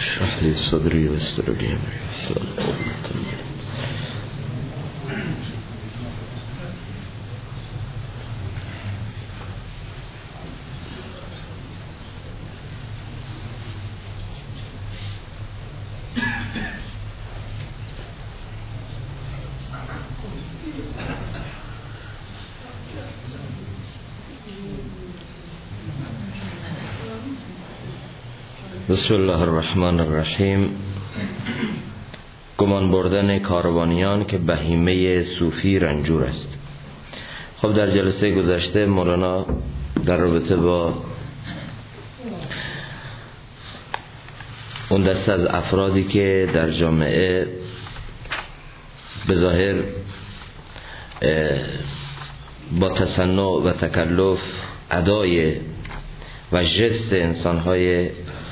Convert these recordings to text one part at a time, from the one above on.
اشرح لي صدري ويسر لي امري واحلل عقدة من بسم الله الرحمن الرحیم. گمان بردن کاروانیان که بهیمه صوفی رنجور است. خب در جلسه گذشته مولانا در رابطه با اون دسته از افرادی که در جامعه به ظاهر با تصنع و تکلف ادای و جس انسانهای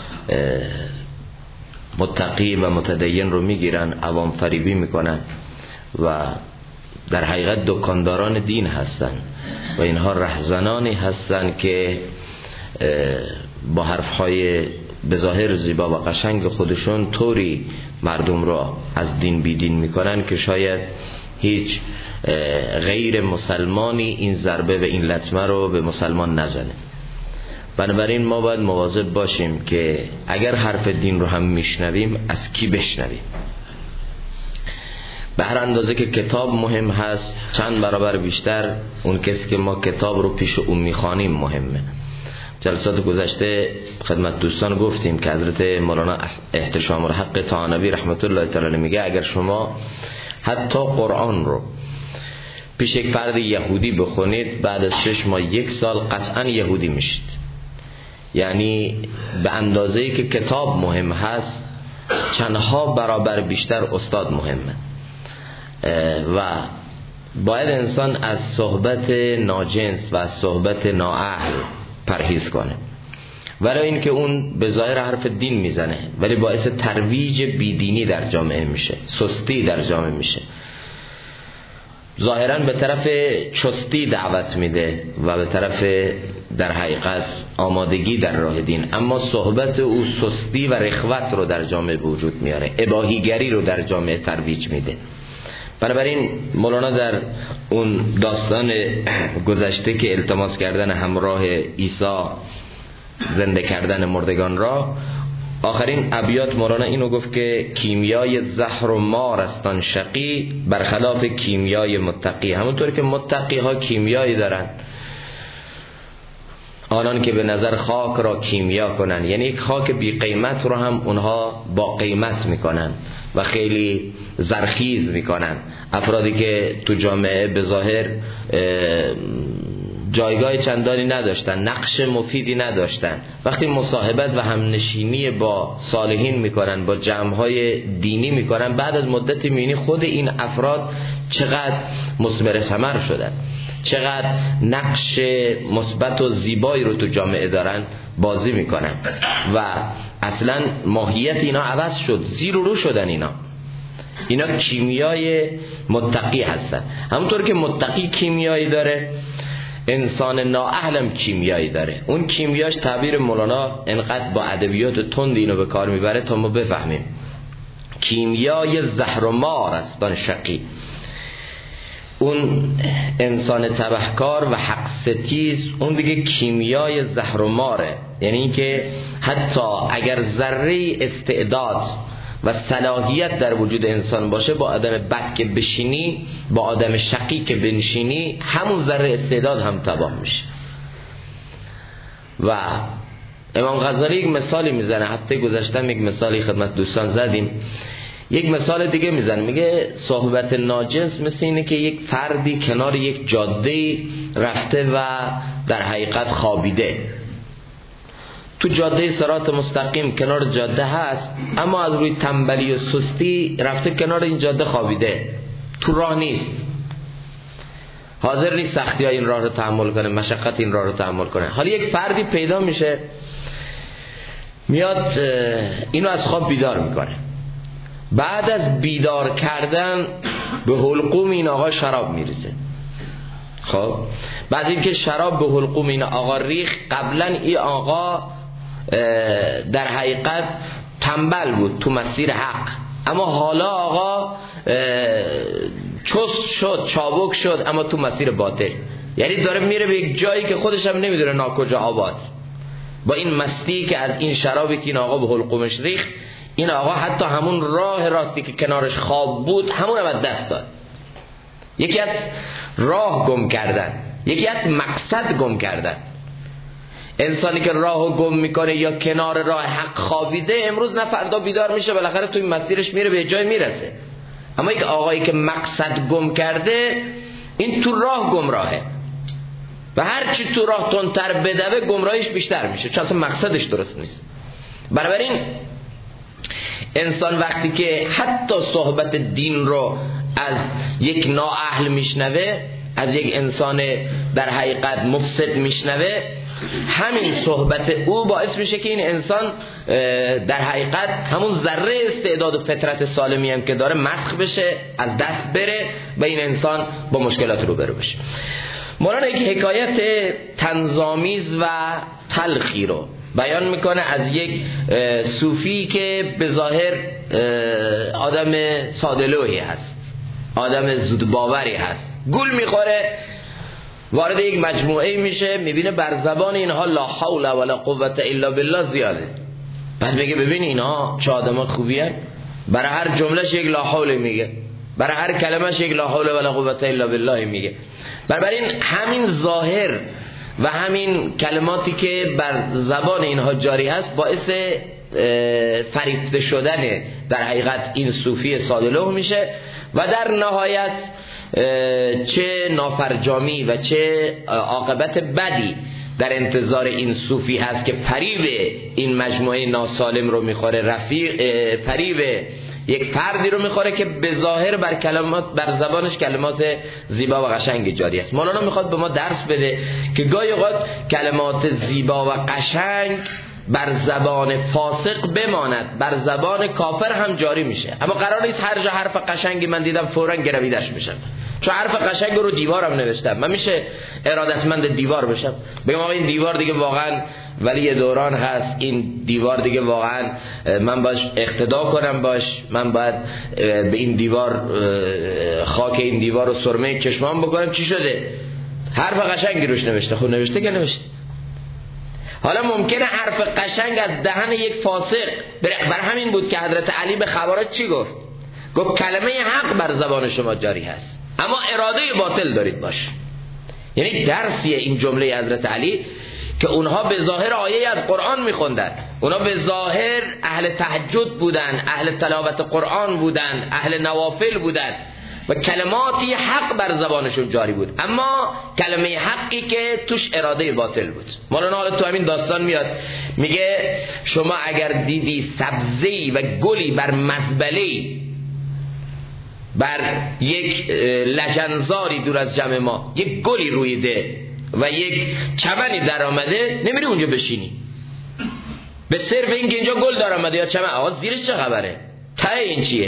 متقی و متدین رو میگیرن، عوام فریبی میکنن و در حقیقت دکانداران دین هستن و اینها رهزنانی هستن که با حرفهای به ظاهر زیبا و قشنگ خودشون طوری مردم را از دین بیدین میکنن که شاید هیچ غیر مسلمانی این ضربه و این لطمه رو به مسلمان نزنه. بنابراین ما باید مواظب باشیم که اگر حرف دین رو هم میشنویم از کی بشنویم. به هر اندازه که کتاب مهم هست، چند برابر بیشتر اون کسی که ما کتاب رو پیش اون میخوانیم مهمه. جلسات گذشته خدمت دوستان گفتیم که حضرت مولانا احتشام الحق طحانوی رحمت الله تعالی میگه اگر شما حتی قرآن رو پیش یک فرد یهودی بخونید، بعد از 6 ماه 1 سال قطعا یهودی میشید. یعنی به اندازه‌ای که کتاب مهم هست، چندها برابر بیشتر استاد مهمه و باید انسان از صحبت ناجنس و از صحبت نااهل پرهیز کنه، ولی اینکه اون به ظاهر حرف دین میزنه ولی باعث ترویج بیدینی در جامعه میشه، سستی در جامعه میشه، ظاهرا به طرف چستی دعوت میده و به طرف در حقیقت آمادگی در راه دین، اما صحبت او سستی و رخوت رو در جامعه وجود میاره، اباحیگری رو در جامعه ترویج میده. بنابراین مولانا در اون داستان گذشته که التماس کردن همراه عیسی، زنده کردن مردگان را، آخرین ابیات مولانا اینو گفت که کیمیای زهر و مار استان شقی برخلاف کیمیای متقی. همونطور که متقی ها کیمیایی دارن، آنان که به نظر خاک را کیمیا کنن، یعنی یک خاک بی قیمت رو هم اونها با قیمت میکنن و خیلی زرخیز میکنن. افرادی که تو جامعه به ظاهر جایگاه چندانی نداشتن، نقش مفیدی نداشتن، وقتی مصاحبت و همنشینی با صالحین میکنن، با جمعهای دینی میکنن، بعد از مدتی میبینی خود این افراد چقدر مثمر ثمر شدن، چقدر نقش مثبت و زیبایی رو تو جامعه دارن بازی میکنن و اصلا ماهیت اینا عوض شد، زیر و رو شدن اینا کیمیای متقی هستن. همونطور که متقی کیمیایی داره، انسان نااهلم کیمیایی داره. اون کیمیاش تعبیر مولانا انقدر با ادبیات تند اینو به کار میبره تا ما بفهمیم. کیمیای زهر و مار است آن شقی. اون انسان تبهکار و حق ستیز، اون دیگه کیمیای زهر و ماره، یعنی اینکه حتی اگر ذره استعداد و صلاحیت در وجود انسان باشه، با آدم بد که بشینی، با آدم شقی که بنشینی، همون ذره استعداد هم تباه میشه. و امام غزالی یک مثالی میزنه، هفته گذشته یک مثالی خدمت دوستان زدیم، یک مثال دیگه میزنه، میگه صحبت ناجنس مثل اینه که یک فردی کنار یک جاده رفته و در حقیقت خوابیده. تو جاده صراط مستقیم کنار جاده هست، اما از روی تنبلی و سستی رفته کنار این جاده خوابیده، تو راه نیست، حاضر نیست سختی های این راه رو تحمل کنه، مشقت این راه رو تحمل کنه. حالا یک فردی پیدا میشه، میاد اینو از خواب بیدار میکنه. بعد از بیدار کردن به حلقوم این آقا شراب میریزه. خب بعد اینکه شراب به حلقوم این آقا ریخ، قبلا این آقا در حقیقت تنبل بود تو مسیر حق، اما حالا آقا چست شد، چابک شد، اما تو مسیر باطل. یعنی داره میره به یک جایی که خودش هم نمیدونه ناکجا آباد. با این مستی که از این شرابی که این آقا به حلقومش ریخت، این آقا حتی همون راه راستی که کنارش خواب بود همون هم از دست داد. یکی از راه گم کردن، یکی از مقصد گم کردن. انسانی که راهو گم میکنه یا کنار راه حق خوابیده، امروز نه فردا بیدار میشه، بالاخره توی مسیرش میره به جای میرسه. اما یک آقایی که مقصد گم کرده، این تو راه گمراهه و هرچی تو راه تندتر بدوه گمراهیش بیشتر میشه، چون اصلا مقصدش درست نیست. بنابراین انسان وقتی که حتی صحبت دین رو از یک نااهل میشنوه، از یک انسان در حقیقت مفسد میشنوه، همین صحبت او باعث میشه که این انسان در حقیقت همون ذره استعداد و فطرت سالمی هم که داره مسخ بشه، از دست بره و این انسان با مشکلات روبرو بشه. مولانا یک حکایت طنزآمیز و تلخی رو بیان میکنه از یک صوفی که به ظاهر آدم ساده‌لوحی هست، آدم زودباوری هست، گول میخوره، وارد یک مجموعه میشه، میبینه بر زبان اینها لا حول ولا قوة الا بالله زیاده. بعد میگه ببین اینها چه آدم خوبی هست، برای هر جملهش یک لا حول میگه، برای هر کلمهش یک لا حول ولا قوة الا بالله میگه. بنابراین همین ظاهر و همین کلماتی که بر زبان اینها جاری هست باعث فریفته شدن در حقیقت این صوفی ساده‌لوح میشه و در نهایت چه نافرجامی و چه عاقبت بدی در انتظار این صوفی هست که فریب این مجموعه ناسالم رو میخوره، فریب یک فردی رو میخوره که به ظاهر بر زبانش کلمات زیبا و قشنگ جاری است. مولانا میخواد به ما درس بده که گاهی اوقات کلمات زیبا و قشنگ بر زبان فاسق بماند، بر زبان کافر هم جاری میشه، اما قرار نیست هر جا حرف قشنگی من دیدم فوراً گرویدش بشم، چون حرف قشنگ رو دیوارم نوشتم، من میشه ارادتمند دیوار بشم، بگم آقا این دیوار دیگه واقعا ولی دوران هست، این دیوار دیگه واقعا من باش اقتدا کنم، باش من باید به این دیوار خاک این دیوار رو سرمه چشمام بکنم. چی شده؟ حرف قشنگی روش نوشته، خود نوشته که نوشته. حالا ممکنه حرف قشنگ از دهن یک فاسق، بر همین بود که حضرت علی به خوارج چی گفت؟ گفت کلمه حق بر زبان شما جاری هست، اما اراده باطل دارید باش. یعنی درسیه این جمله حضرت علی که اونها به ظاهر آیه از قرآن میخوندن، اونها به ظاهر اهل تهجد بودن، اهل تلاوت قرآن بودن، اهل نوافل بودن و کلماتی حق بر زبانشون جاری بود، اما کلمه حقی که توش اراده باطل بود. مولانا حالا تو همین داستان میاد میگه شما اگر دیدی سبزی و گلی بر مزبله، بر یک لجنزاری دور از جمع ما یک گلی رویده و یک چمنی در آمده، نمیری اونجا بشینی به صرف اینکه اینجا گل در آمده یا چمن، آقا زیرش چه خبره، ته این چیه؟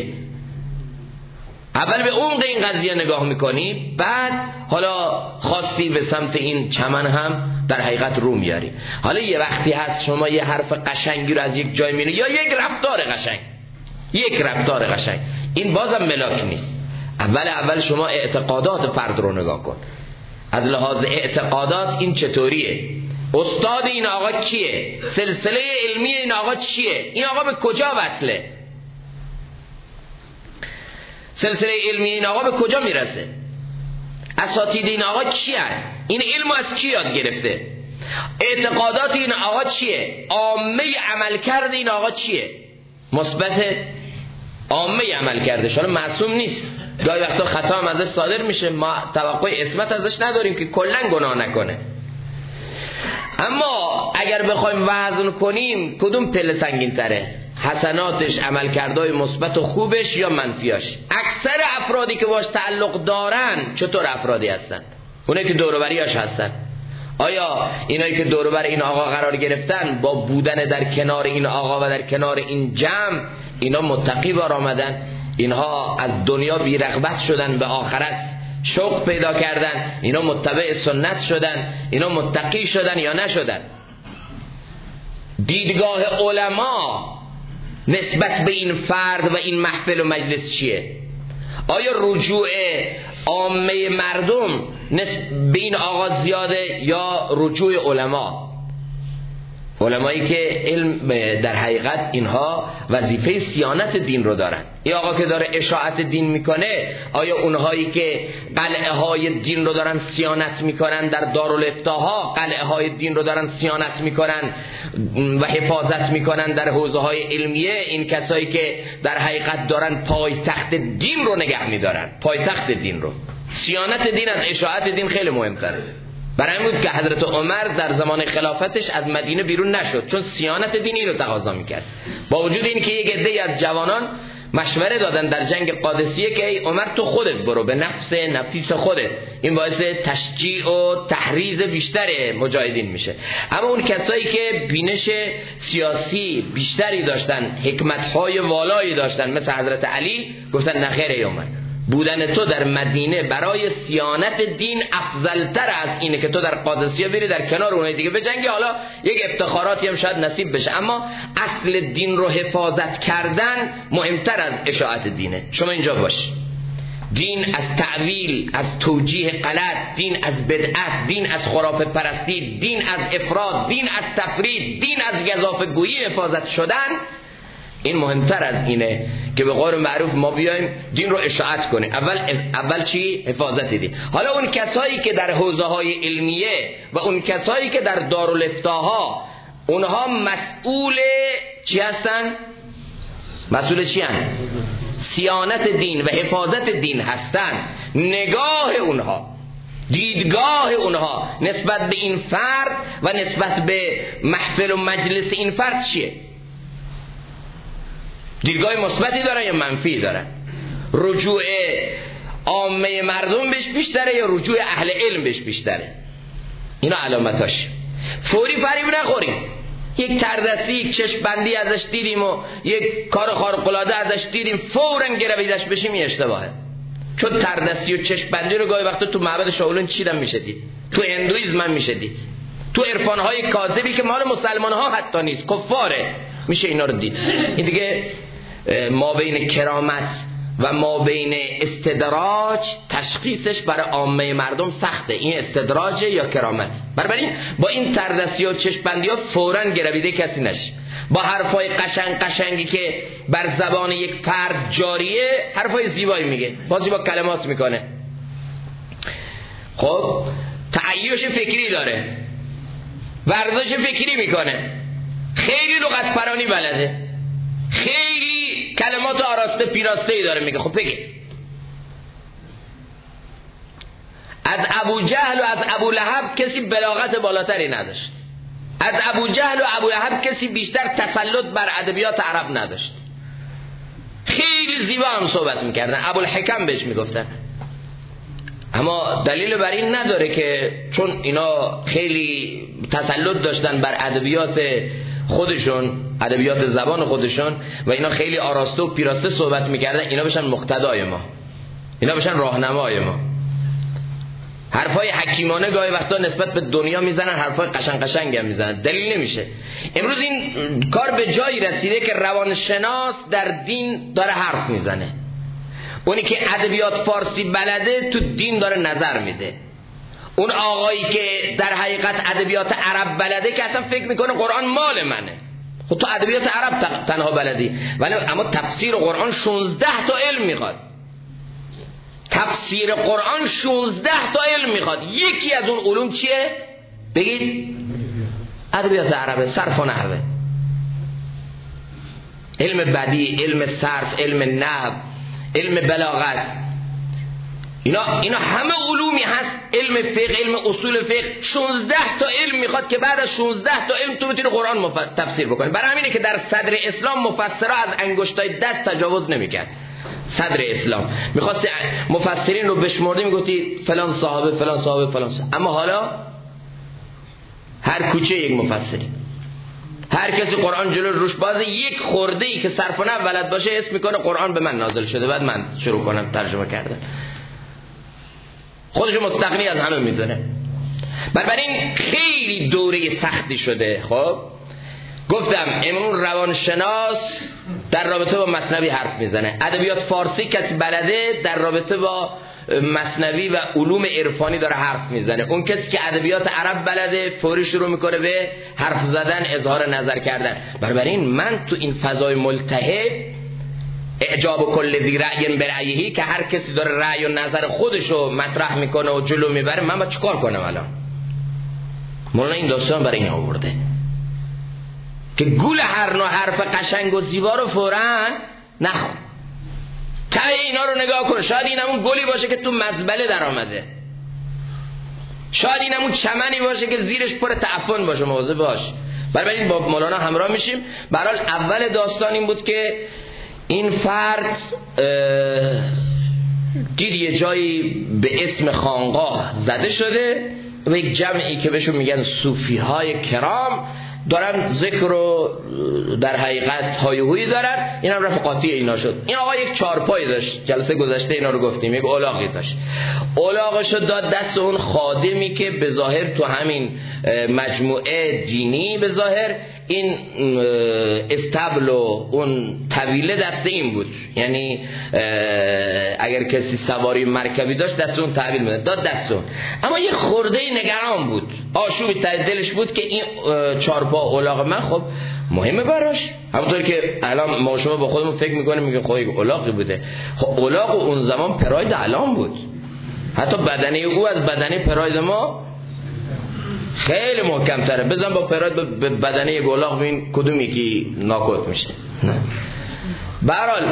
اول به عمق این قضیه نگاه میکنی، بعد حالا خواستی به سمت این چمن هم در حقیقت رو میاری. حالا یه وقتی هست شما یه حرف قشنگی رو از یک جای میبینی یا یک رفتار قشنگ، این بازم ملاک نیست. اول شما اعتقادات فرد رو نگاه کن، از لحاظ اعتقادات این چطوریه، استاد این آقا کیه، سلسله علمی این آقا چیه، این آقا به کجا وصله، سلسله علمی این آقا به کجا میرسه، اساتید این آقا کیه، این علم از کی یاد گرفته، اعتقادات این آقا چیه، عامه عمل کرده این آقا چیه، مثبت عامه عمل کرده. حالا معصوم نیست، گاهی وقتا خطا هم ازش صادر میشه، ما توقع عصمت ازش نداریم که کلا گناه نکنه، اما اگر بخوایم وزن کنیم کدوم پله سنگین تره، حسناتش، عملکردهای مثبت و خوبش یا منفیاش؟ اکثر افرادی که باش تعلق دارن چطور افرادی هستن؟ اونایی که دور و بریاش هستن. آیا اینایی که دور و بر این آقا قرار گرفتن با بودن در کنار این آقا و در کنار این جمع اینا متقی بار آمدن؟ اینها از دنیا بی رغبت شدن، به آخرت شوق پیدا کردن، اینا متبع سنت شدن، اینا متقی شدن یا نشدن؟ دیدگاه علما نسبت به این فرد و این محفل و مجلس چیه؟ آیا رجوع عامه مردم به این آقا زیاده یا رجوع علمایی که علم در حقیقت اینها وظیفه صیانت دین رو دارن؟ این آقا که داره اشاعت دین میکنه، آیا اونهایی که قلعه های دین رو دارن صیانت میکنن در دارالافتاها، قلعه های دین رو دارن صیانت میکنن و حفاظت میکنن در حوزه های علمیه، این کسایی که در حقیقت دارن پایتخت دین رو نگه میدارن، پایتخت دین رو. صیانت دین از اشاعت دین خیلی مهمتره. برای این بود که حضرت عمر در زمان خلافتش از مدینه بیرون نشد، چون صیانت دین این رو تقاضا میکرد. با وجود این که یک عده‌ای از جوانان مشوره دادن در جنگ قادسیه که ای عمر تو خودت برو، به نفیس خودت، این باعث تشجیع و تحریض بیشتر مجاهدین میشه. اما اون کسایی که بینش سیاسی بیشتری داشتن، حکمت‌های والایی داشتن، مثل حضرت علی، گفتن نخیر ای عمر، بودن تو در مدینه برای صیانت دین افضلتر از اینه که تو در قادسیه بری در کنار اونای دیگه بجنگی، حالا یک افتخاراتی هم شاید نصیب بشه، اما اصل دین رو حفاظت کردن مهمتر از اشاعت دینه. شما اینجا باش، دین از تعویل، از توجیه غلط، دین از بدعت، دین از خرافه پرستی، دین از افراد، دین از تفرید، دین از گزافه گویی حفاظت شدن، این مهمتر از اینه که به قول معروف ما بیایم دین رو اشاعت کنیم. اول چی؟ حفاظت دین. حالا اون کسایی که در حوزه های علمیه و اون کسایی که در دارالافتاها، اونها مسئول چی هستن؟ مسئول چی هستن؟ صیانت دین و حفاظت دین هستن. نگاه اونها، دیدگاه اونها نسبت به این فرد و نسبت به محفل و مجلس این فرد چیه؟ دیدگاه مثبتی دارن یا منفی دارن؟ رجوع عامه مردم بهش بیشتره یا رجوع اهل علم بهش بیشتره؟ اینا علامتاش. فوری فریب نخوریم. یک تردستی، یک چشم بندی ازش دیدیم و یک کار خارق العاده ازش دیدیم فوراً گرویدش بشیم، این اشتباهه. چون تردستی و چشم بندی رو گاهی وقتا تو معبد شاولین چیدم میشه دید، تو هندویسم هم میشه دید، تو عرفان‌های کاذبی که مال مسلمان‌ها حتی نیست، کفاره، میشه اینا رو دید. این دیگه ما بین کرامت و ما بین استدراج تشخیصش برای عامه مردم سخته، این استدراجه یا کرامت. بنابراین با این تردستی و چشم‌بندی ها فوراً گرویده کسی نشه. با حرفای قشنگی که بر زبان یک فرد جاریه، حرفای زیبایی میگه، بازی با کلمات میکنه، خب تعیش فکری داره، ورزش فکری میکنه، خیلی لغت پرانی بلده، خیلی کلمات آراسته پیراسته ای داره میگه. خب بگه از ابو جهل و از ابو لهب کسی بلاغت بالاتری نداشت. از ابو جهل و ابو لهب کسی بیشتر تسلط بر ادبیات عرب نداشت. خیلی زیبا هم صحبت میکردن، ابو الحکم بهش میگفتن. اما دلیل بر این نداره که چون اینا خیلی تسلط داشتن بر ادبیات خودشون، ادبیات زبان خودشون، و اینا خیلی آراسته و پیراسته صحبت میکردن، اینا بشن مقتدای ما، اینا بشن راهنمای ما. حرفای حکیمانه گاهی وقتا نسبت به دنیا میزنن، حرفای قشنگ هم میزنن، دلیل نمیشه. امروز این کار به جایی رسیده که روانشناس در دین داره حرف میزنه، اونی که ادبیات فارسی بلده تو دین داره نظر میده. اون آقایی که در حقیقت ادبیات عرب بلده که اصلا فکر میکنه قرآن مال منه. خب تو ادبیات عرب تنها بلدی، ولی اما تفسیر قرآن 16 تا علم میخواد. تفسیر قرآن 16 تا علم میخواد. یکی از اون علوم چیه؟ بگید. ادبیات عربه، صرف و نحوه، علم بدیع، علم صرف، علم نحو، علم بلاغت. اینا همه علومی هست. علم فقه، علم اصول فقه، 16 تا علم میخواد که بعد از 16 تا علم تو بتونی قرآن تفسیر بکنی. برای همینه که در صدر اسلام مفسرها از انگشتای دست تجاوز نمیکرد. صدر اسلام میخواست مفسرین رو بشمردی، میگفتی فلان صحابه فلان صحابه فلان صحابه. اما حالا هر کوچه یک مفسری، هر کسی قرآن جلو روش بازه، یک خورده‌ای که صرف و نحو بلد باشه اسم میکنه قرآن به من نازل شده، بعد من شروع کنم ترجمه کردن. خودشو مستغنی از همه میدونه. بنابراین خیلی دوره سختی شده. خب گفتم امروز روانشناس در رابطه با مثنوی حرف میزنه. ادبیات فارسی کسی بلده در رابطه با مثنوی و علوم عرفانی داره حرف میزنه. اون کسی که ادبیات عرب بلده فوری شروع میکنه به حرف زدن، اظهار نظر کردن. بنابراین من تو این فضای ملتهب اعجاب کل ذی رأی برأیه که هر کسی داره رأی و نظر خودشو مطرح میکنه و جلو میبره، من باید چیکار کنم الان؟ مولانا این داستان برای این آورده که گول هر نوع حرف قشنگ و زیبا رو فوراً نخون. ته اینا رو نگاه کن، شاید این همون گلی باشه که تو مزبله در آمده، شاید این همون چمنی باشه که زیرش پر تعفن باشه، مواظب باش. بنابراین با مولانا همراه میشیم. به هر حال اول داستان این بود که این فرد دید یه جایی به اسم خانقاه زده شده و یک جمعی که بهشون میگن صوفی های کرام دارن ذکر رو در حقیقت هایهویی دارن. این هم رفت قاطی اینا شد. این آقا یک چارپایی داشت، جلسه گذشته اینا رو گفتیم، یک الاغی داشت. الاغشو داد دست اون خادمی که به ظاهر تو همین مجموعه دینی به ظاهر این استبل و اون طویله دست این بود، یعنی اگر کسی سواری مرکبی داشت دست اون تحویل میداد، داد دست اون. اما یه خورده نگران بود، آشوبی ته دلش بود که این چارپا الاغ من خب مهمه براش، همونطور که الان ما شما با خودمون فکر میکنیم میگه خب یک الاغی بوده. خب الاغ اون زمان پراید الان بود، حتی بدنه او از بدنه پراید ما خیلی محکم تره. بزن با پراید به بدنه یک الاغ ببین کدوم یکی ناکوت میشه. به هر حال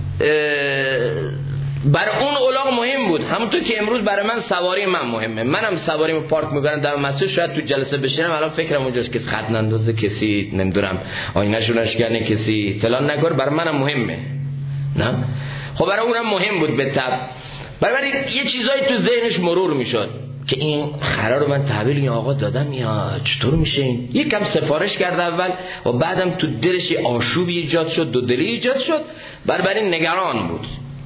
برای اون الاغ مهم بود، همونطور که امروز برای من سواری من مهمه. منم سواریمو پارک میکنم در مسجد، شاید تو جلسه بشینم الان فکرم اونجاست که خط نندازه کسی، نمیدونم آینه‌شو نشکنه کسی فلان نکنه، برای منم مهمه. نه خب برای اونم مهم بود به تبع. بنابراین یه چیزایی تو ذهنش مرور میشد که این خرا رو من تحویل این آقا دادم یا چطور میشه این؟ یکم سفارش کرد اول و بعدم تو دلش یه آشوبی ایجاد شد، دو دلی ایجاد شد. بنابراین نگران بود.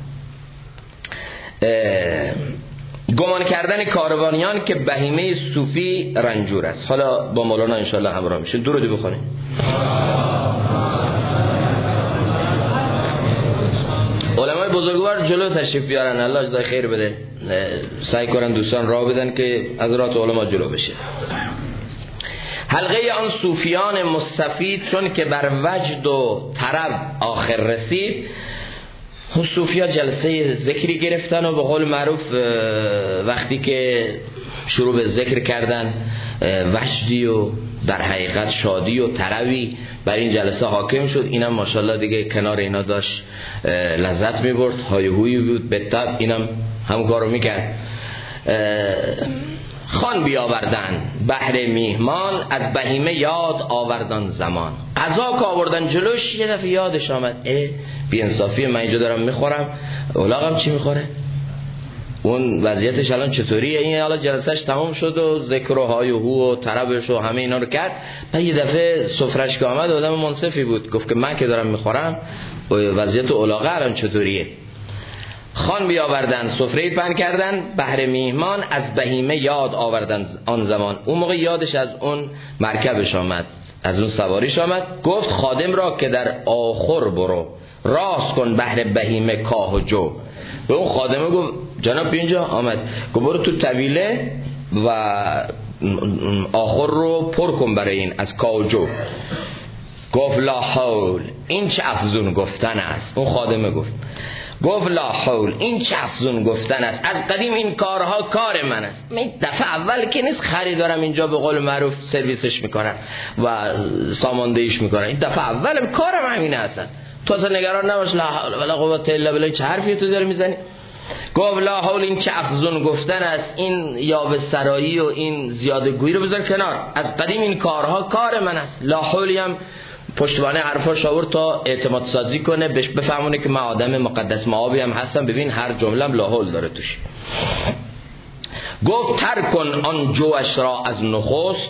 گمان کردن کاروانیان که بهیمه صوفی رنجور است. حالا با مولانا انشالله همراه میشه. درودی بخونیم. علمای بزرگوار جلو تشریف بیارن، الله جزای خیر بده، سعی کنن دوستان راه بدن که حضرات علما جلو بشه. حلقه آن صوفیان مستفید چون که بر وجد و طرب آخر رسید. اون صوفیا جلسه ذکری گرفتن و به قول معروف وقتی که شروع به ذکر کردن وجدی و در حقیقت شادی و طربی بر این جلسه حاکم شد. اینم ماشاءالله دیگه کنار اینا داشت لذت میبرد، هایهویی بود به طب، اینم همون کارو میکرد. خان بیاوردن بهر میهمان، از بهیمه یاد آوردن زمان. غذا که آوردن جلوش یه دفعه یادش آمد بی انصافی، من اینجا دارم میخورم، اولاغم چی میخوره؟ اون وضعیتش الان چطوریه؟ این حالا جلسهش تمام شد و ذکر و های و هو و طربش و همه اینا رو کرد. بعد یه دفعه سفرش که آمد آدم منصفی بود، گفت که من که دارم میخورم وضعیت اولاغه الان چطوریه؟ خان بیاوردن سفره پهن کردن بهر میهمان، از بهیمه یاد آوردن آن زمان. اون موقع یادش از اون مرکبش آمد، از اون سواریش آمد. گفت خادم را که در آخر برو، راست کن بهر بهیمه کاه و جو. به اون خادمه گفت جناب اینجا آمد، گفت برو تو طویله و آخر رو پر کن برای این از کاه و جو. گفت لا حول، این چه افزون گفتن است. اون خادمه گفت لا حول، این چه افزون گفتن است، از قدیم این کارها کار من است. من دفعه اول که نیست خریدارم اینجا به قول معروف سرویسش میکنم و ساماندهیش میکنم، این دفعه اولم کارم همینه هستن. تو اصلا نگران نباش، لا حول ولا قوت الا بالله. چه حرفی تو داری میزنی؟ گفت لا حول، این چه افزون گفتن است، این یاوه سرایی و این زیاده گویی رو بذار کنار، از قدیم این کارها کار من است. لا حولی هم پشتوانه حرفاش آورد تا اعتماد سازی کنه، بهش بفهمونه که من آدم مقدس معابی هم هستم. ببین هر جمله لا حول داره توش. گفت تر کن آن جوش را از نخست،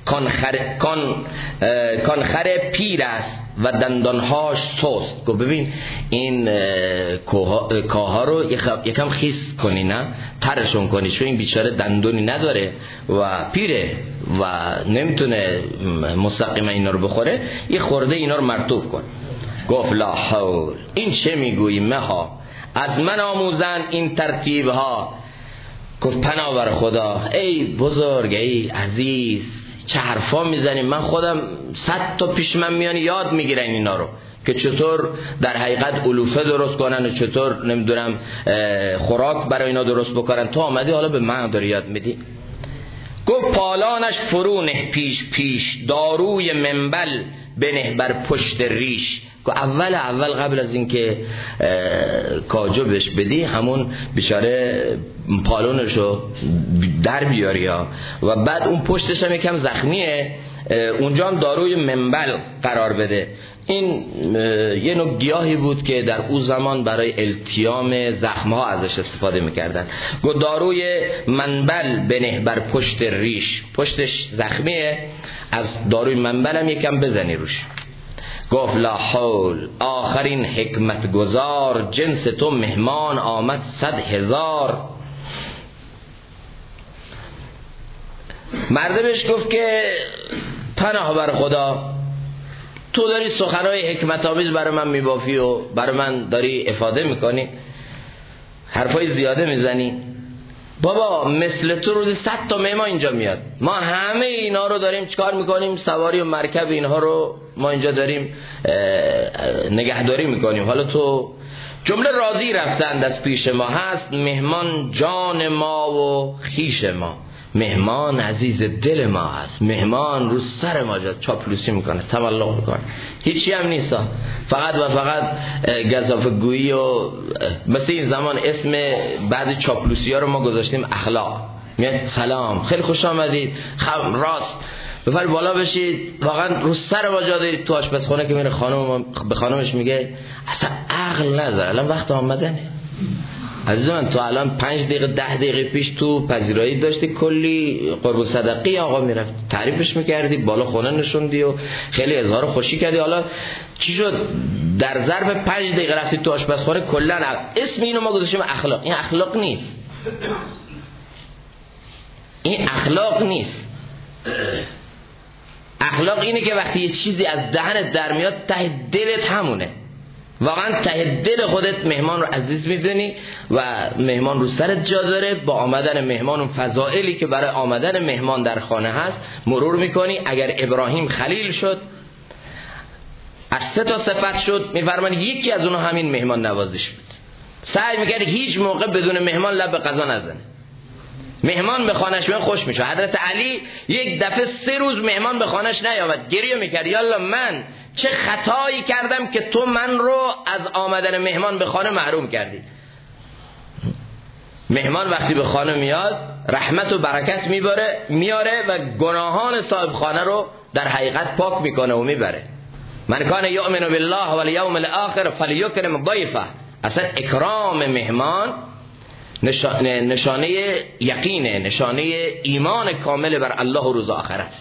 کان خر پیر است و دندانهاش سست. گفت ببین این کاها رو یکم خیس کنی، نه ترشون کنی، چون این بیچاره دندونی نداره و پیره و نمیتونه مستقیما اینا رو بخوره، یه خورده اینا رو مرطوب کن. گفت لا حول، این چه میگویی مها، از من آموزن این ترتیب ها. گفت پناه بر خدا، ای بزرگ ای عزیز چه حرفا میزنی، من خودم 100 تا پیش من میان یاد میگیرن اینا رو که چطور در حقیقت علوفه درست کنن و چطور نمیدونم خوراک برای اینا درست بکنن، تو آمدی حالا به من داری یاد میدی. گفت پالانش فرونه پیش پیش، داروی منبل بنه بر پشت ریش. گفت اول قبل از اینکه کاجو بهش بدی همون بیچاره پالونشو در بیاری ها، و بعد اون پشتش هم یکم زخمیه، اونجا هم داروی منبل قرار بده. این یه نوع گیاهی بود که در اون زمان برای التیام زخمها ازش استفاده میکردن. گفت داروی منبل بنه بر پشت ریش، پشتش زخمیه، از داروی منبل هم یکم بزنی روش. گفت لا حول، آخرین حکمت گزار، جنس تو مهمان آمد 100,000. مرده بهش گفت که پناه بر خدا، تو داری سخنهای حکمت آمیز برای من میبافی و برای من داری افاده میکنی، حرفای زیاده میزنی. بابا مثل تو روزی 100 تا مهمان اینجا میاد، ما همه اینا رو داریم چیکار میکنیم، سواری و مرکب اینها رو ما اینجا داریم نگهداری میکنیم، حالا تو جمله راضی رفتند از پیش ما، هست مهمان جان ما و خیش ما. مهمان عزیز دل ما هست، مهمان رو سر ما جا چاپلوسی میکنه، تملق میکنه، هیچی هم نیست، فقط و فقط گزافه گویی. و مثل این زمان اسم بعد چاپلوسی ها رو ما گذاشتیم اخلاق. میاد سلام، خیلی خوش آمدید، راست بفر بالا بشید، واقعا رو سر ما جا دارید. تو آشپزخونه که میره خانم به خانمش میگه اصلا عقل نداره، الان وقت آمدنه. عزیز من تو الان 5 دقیقه 10 دقیقه پیش تو پذیرایی داشتی، کلی قرب صدقی آقا میرفت، تعریفش میکردی، بالا خونه نشوندی و خیلی اظهار خوشی کردی، حالا چی شد در ظرف 5 دقیقه رفتی تو آشپزخونه کلا اسم اینو ما گذاشتیم اخلاق. این اخلاق نیست، این اخلاق نیست. اخلاق اینه که وقتی یه چیزی از دهنت در میاد ته دلت همونه، واقعا ته دل خودت مهمان رو عزیز میدونی و مهمان رو سرت جا داره. با آمدن مهمان و فضائلی که برای آمدن مهمان در خانه هست مرور میکنی. اگر ابراهیم خلیل شد از 3 تا صفت شد، میفرمانی یکی از اونها همین مهمان نوازیش بود. سعی میکرد هیچ موقع بدون مهمان لب غذا نزنه، مهمان به خانهش میاد خوش میشه. حضرت علی یک دفعه 3 روز مهمان به خانهش نیامد، گریه میکرد یالا من چه خطایی کردم که تو من رو از آمدن مهمان به خانه محروم کردی. مهمان وقتی به خانه میاد رحمت و برکت میاره و گناهان صاحب خانه رو در حقیقت پاک میکنه و میبره. من کان یؤمن بالله والیوم الاخر فلیکرم ضیفه. اصلا اکرام مهمان نشانه یقینه، نشانه ایمان کامل بر الله و روز آخرت.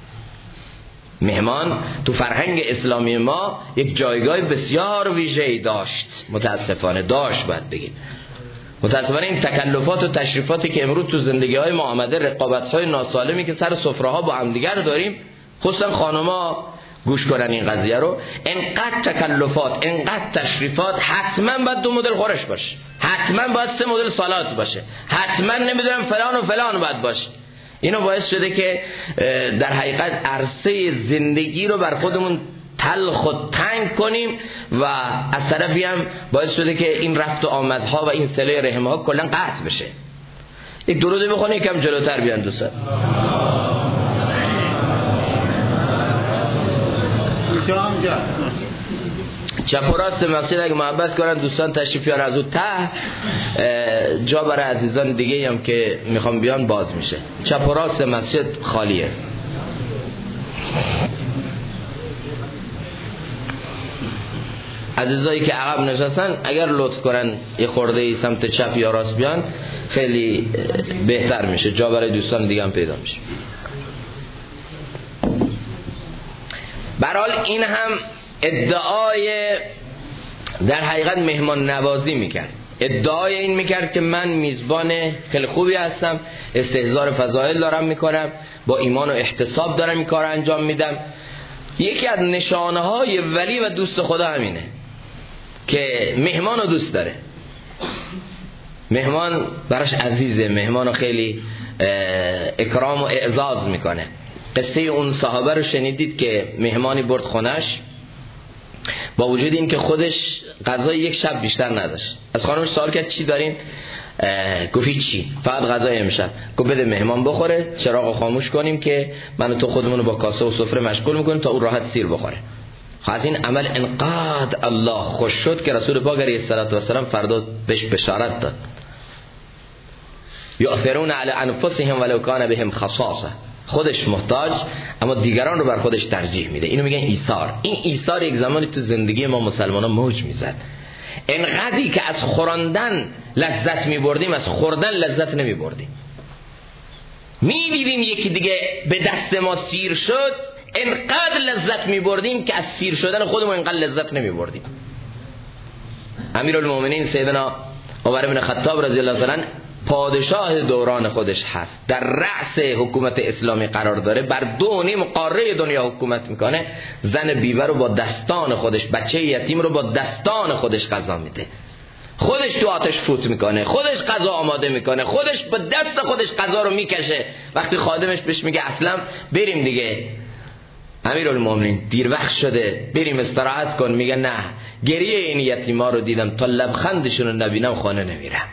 مهمان تو فرهنگ اسلامی ما یک جایگاه بسیار ویژه‌ای داشت، متاسفانه داشت باید بگیم. متاسفانه این تکلفات و تشریفاتی که امروز تو زندگی‌های ما آمده، رقابت‌های ناسالمی که سر سفره‌ها با هم دیگر داریم، خصوصا خانم‌ها گوش کنن این قضیه رو، انقدر تکلفات، انقدر تشریفات، حتما باید 2 مدل خورش باشه، حتما باید 3 مدل سالات باشه، حتما نمیدونم فلان و فلان باید باشه. اینو باعث شده که در حقیقت عرصه زندگی رو بر خودمون تلخ و تنگ کنیم و از طرفی هم باعث شده که این رفت و آمدها و این صله رحمها کلا قطع بشه. یک درود بخونه یکم جلوتر بیان دوستان. چپ و راست مسجد اگه محبت کنن دوستان تشریف بیارن، از اون ته جا برای عزیزان دیگه هم که میخوام بیان باز میشه. چپ و راست مسجد خالیه. عزیزایی که عقب نشستن اگر لطف کنن یه خورده ای سمت چپ یا راست بیان خیلی بهتر میشه، جا برای دوستان دیگه هم پیدا میشه. برحال این هم ادعای در حقیقت مهمان نوازی میکرد، ادعای این میکرد که من میزبان خیلی خوبی هستم، استحضار فضائل دارم میکنم، با ایمان و احتساب دارم این کار انجام میدم. یکی از نشانه های ولی و دوست خدا همینه که مهمان رو دوست داره، مهمان براش عزیزه، مهمان رو خیلی اکرام و اعزاز میکنه. قصه اون صحابه رو شنیدید که مهمانی برد خونش، با وجود این که خودش غذای یک شب بیشتر نداشت. از خانمش سوال کرد چی دارین؟ گفت چی؟ فقط غذای امشب. گفت بده مهمان بخوره، چراغو خاموش کنیم که من و تو خودمون رو با کاسه و سفره مشغول میکنیم تا اون راحت سیر بخوره. از این عمل انقدر الله خوش شد که رسول پاک علیه السلام فردا بهش بشارت داد. یؤثرون علی انفسهم ولو کان بهم خصاصه، خودش محتاج اما دیگران رو بر خودش ترجیح میده. اینو میگن ایثار. این ایثار یک زمانی تو زندگی ما مسلمانان موج میزد. انقدری که از خوراندن لذت میبردیم از خوردن لذت نمیبردیم. میدیدیم یکی دیگه به دست ما سیر شد، انقدر لذت میبردیم که از سیر شدن خودمون انقدر لذت نمیبردیم. امیرالمومنین سیدنا عمر بن خطاب رضی الله عنه پادشاه دوران خودش هست، در رأس حکومت اسلامی قرار داره، بر 2.5 قاره دنیا حکومت میکنه. زن بیوه رو با دستان خودش، بچه یتیم رو با دستان خودش غذا میده، خودش تو آتش فوت میکنه، خودش غذا آماده میکنه، خودش با دست خودش غذا رو میکشه. وقتی خادمش بهش میگه اسلم بریم دیگه امیرالمومنین دیر وقت شده بریم استراحت کن، میگه نه، گریه این یتیما رو دیدم تا لبخندشون رو نبینم خانه نمیرم.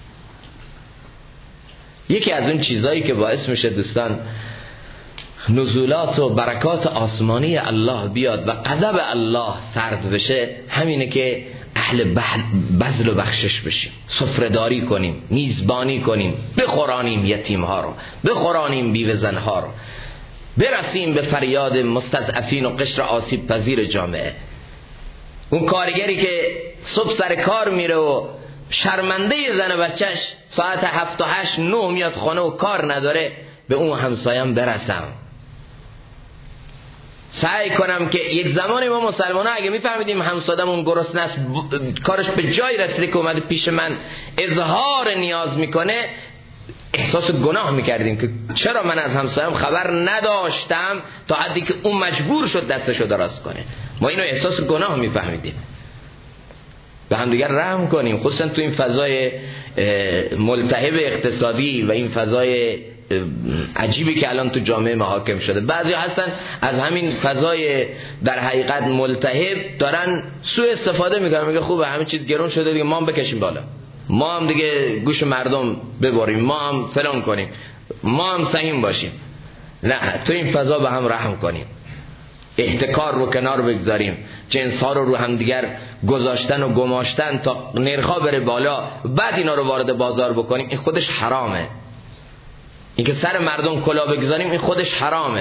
یکی از اون چیزایی که باعث میشه دوستان نزولات و برکات آسمانی الله بیاد و غضب الله سرد بشه، همینه که اهل بذل و بخشش بشیم، سفره‌داری کنیم، میزبانی کنیم، بخورانیم یتیم‌ها رو، بخورانیم بیوه زن‌ها رو، برسیم به فریاد مستضعفین و قشر آسیب پذیر جامعه. اون کارگری که صبح سر کار میره و شرمنده زن بچهش ساعت 7 تا 8 9 میاد خانه و کار نداره، به اون همسایم برسم، سعی کنم که یک زمانی ما مسلمان ها اگه میفهمیدیم همسادمون گرسنه است، کارش به جای رسیده که اومده پیش من اظهار نیاز میکنه، احساس گناه میکردیم که چرا من از همسایم خبر نداشتم تا حدی که اون مجبور شد دستشو دراز کنه. ما اینو احساس گناه میفهمیدیم. به هم دیگر رحم کنیم، خصوصا تو این فضای ملتهب اقتصادی و این فضای عجیبی که الان تو جامعه ما حاکم شده. بعضی هستن از همین فضای در حقیقت ملتهب دارن سوء استفاده میکنن، میگه خوبه همه چیز گرون شده دیگه ما هم بکشیم بالا، ما هم دیگه گوش مردم ببریم، ما هم فلان کنیم، ما هم سهیم باشیم. نه، تو این فضا به هم رحم کنیم، احتکار رو کنار بگذاریم، جنس ها رو هم دیگر گذاشتن و گماشتن تا نرخا بره بالا بعد اینا رو وارد بازار بکنیم، این خودش حرامه. این که سر مردم کلا بگذاریم این خودش حرامه.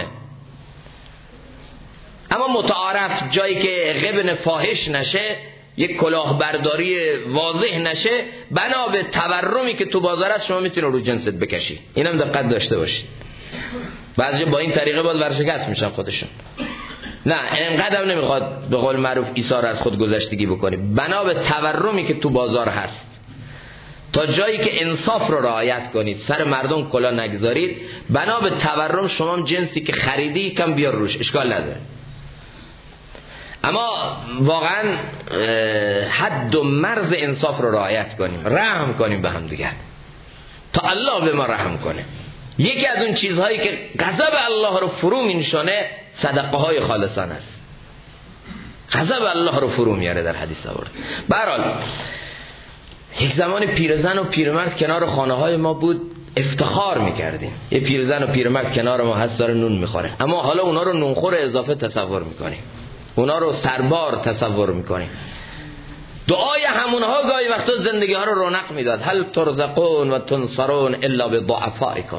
اما متعارف جایی که غبن فاحش نشه، یک کلاهبرداری واضح نشه، بنا به تورمی که تو بازار است شما میتونی رو جنست بکشی. اینم دقت داشته باشید. بعضی با این طریقه باز ورشکست میشن خودشون. نه، اینقدر نمیخواد به قول معروف ایثار از خود گذشتگی بکنی، بنا به تورمی که تو بازار هست تا جایی که انصاف رو رعایت کنید، سر مردم کلا نگذارید، بنا به تورم شما جنسی که خریدی کم بیار روش، اشکال نداره. اما واقعا حد و مرز انصاف رو رعایت کنیم، رحم کنیم به هم دیگر تا الله به ما رحم کنه. یکی از اون چیزهایی که غضب الله رو فرو می‌نشونه صدقه های خالصانه است. غضب الله رو فرو میاره در حدیث آورد. به هر حال یک زمان پیرزن و پیرمرد کنار خانه های ما بود، افتخار میکردیم یه پیرزن و پیرمرد کنار ما هست داره نون میخوره، اما حالا اونا رو نونخور اضافه تصور میکنیم، اونا رو سربار تصور میکنیم. دعای همونها گاهی وقتا زندگی ها رو رونق میداد. هل ترزقون و تنصرون الا بضعفائکم.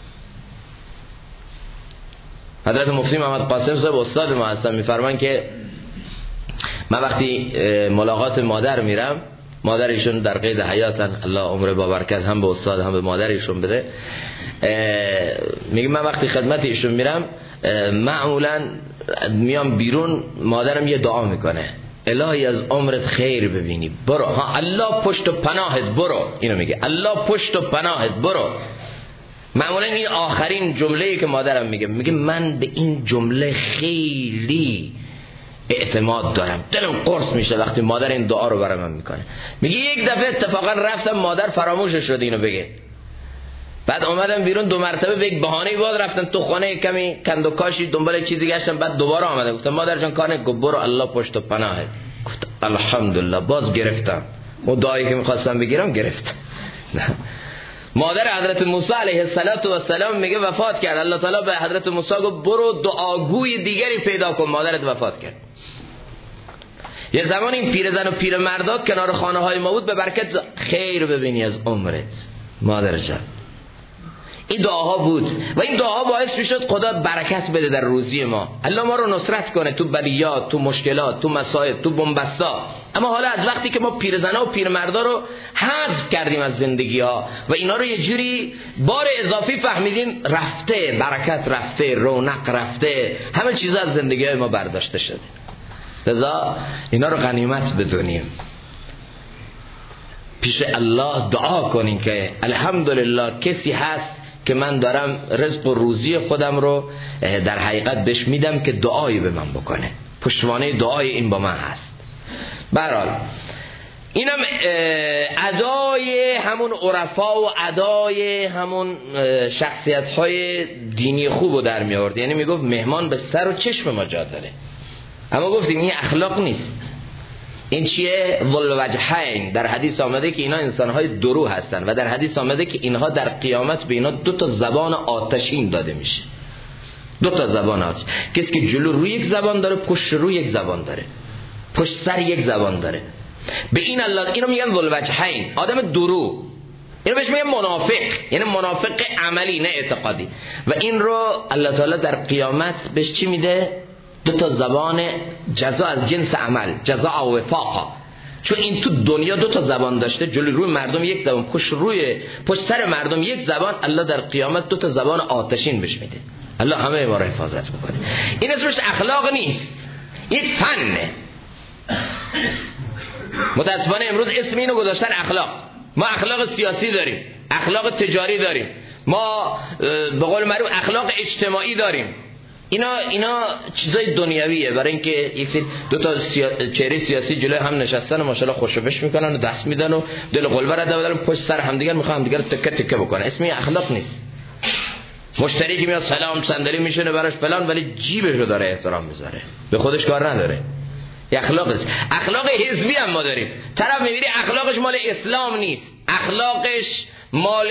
حضرت مفتی محمد قاسم صاحب استاد ما هستن، میفرمان که من وقتی ملاقات مادر میرم، مادر ایشون در قید حیاتن، الله عمر با برکت هم به استاد هم به مادر ایشون بده، میگه من وقتی خدمت ایشون میرم معمولا میام بیرون، مادرم یه دعا میکنه، الهی از عمرت خیر ببینی، برو، ها الله پشت و پناهت برو، اینو میگه الله پشت و پناهت برو. معمولا این آخرین جمله‌ای که مادرم میگه من به این جمله خیلی اعتماد دارم، دلم قرص میشه وقتی مادر این دعا رو برای من میکنه. میگه یک دفعه اتفاقا رفتم مادر فراموش شد اینو بگه، بعد اومدم بیرون 2 مرتبه به یک بهانه‌ای بود رفتم تو خانه کمی کند و کاشی دنبال چیزی گشتم، بعد دوباره اومدم گفتم مادر جان کار نکن، برو الله پشت و پناهت. گفت الحمدلله باز گرفتم اون دعایی که میخواستم بگیرم گرفتم. مادر حضرت موسی علیه السلام میگه وفات کرد، الله تعالی به حضرت موسی گفت برو دعاگوی دیگری پیدا کن، مادرت وفات کرد. یه زمان این پیرزن و پیرمردا کنار خانه های ما بود، به برکت خیر ببینی از عمرت مادر جان. این دعاها بود و این دعاها باعث میشد خدا برکت بده در روزی ما، الله ما رو نصرت کنه تو بلیات، تو مشکلات، تو مصائب، تو بنبستا. اما حالا از وقتی که ما پیرزنا و پیرمردا رو حذف کردیم از زندگی ها و اینا رو یه جوری بار اضافی فهمیدیم، رفته برکت، رفته رونق، رفته همه چیزا از زندگی های ما برداشته شده. لذا اینا رو غنیمت بدونیم، پیش الله دعا کنیم که الحمدلله کسی هست که من دارم رزق و روزی خودم رو در حقیقت بهش میدم که دعایی به من بکنه، پشتوانه دعای این با من هست. برحال اینم ادای همون عرفا و ادای همون شخصیت های دینی خوب رو در می آورد. یعنی میگفت مهمان به سر و چشم ما جا داره، اما گفتیم این اخلاق نیست. این چیه؟ ذوالوجهین. در حدیث آمده که اینا انسانهای درو هستن و در حدیث آمده که اینها در قیامت به اینا 2 زبان آتشین داده میشه. 2 زبان آتش. کسی که جلو روی یک زبان داره، پشت روی یک زبان داره، پشت سر یک زبان داره. به این الله اینو میگن ذوالوجهین، آدم درو. اینو بهش میگن منافق، یعنی منافق عملی نه اعتقادی. و این رو الله تعالی در قیامت بهش چی میده؟ 2 زبان جزا از جنس عمل، جزا و وفاقا. چون این تو دنیا 2 زبان داشته، جلوی روی مردم یک زبان، پشت سر مردم یک زبان، الله در قیامت 2 زبان آتشین بهش میده. الله همه ما رو حفاظت میکنه. این اسمش اخلاق نیست، یک فنه. متاسفانه امروز اسم اینو گذاشتن اخلاق. ما اخلاق سیاسی داریم، اخلاق تجاری داریم، ما به قول معروف اخلاق اجتماعی داریم. اینا چیزای دنیویه، برای اینکه یک سری 2 چهره سیاسی جلوی هم نشستن و ماشاءالله خوشوبش میکنن و دست میدن و دل قلبه را دادن پشت سر همدیگر میخوان همدیگر تکه تکه بکنن. اسمی اخلاق نیست. مشتری که میاد سلام صندلی میشونه براش فلان، ولی جیبشو داره احترام میذاره، به خودش کار نداره. اخلاق است. اخلاق حزبی هم ما داریم. طرف میبینی اخلاقش مال اسلام نیست، اخلاقش مال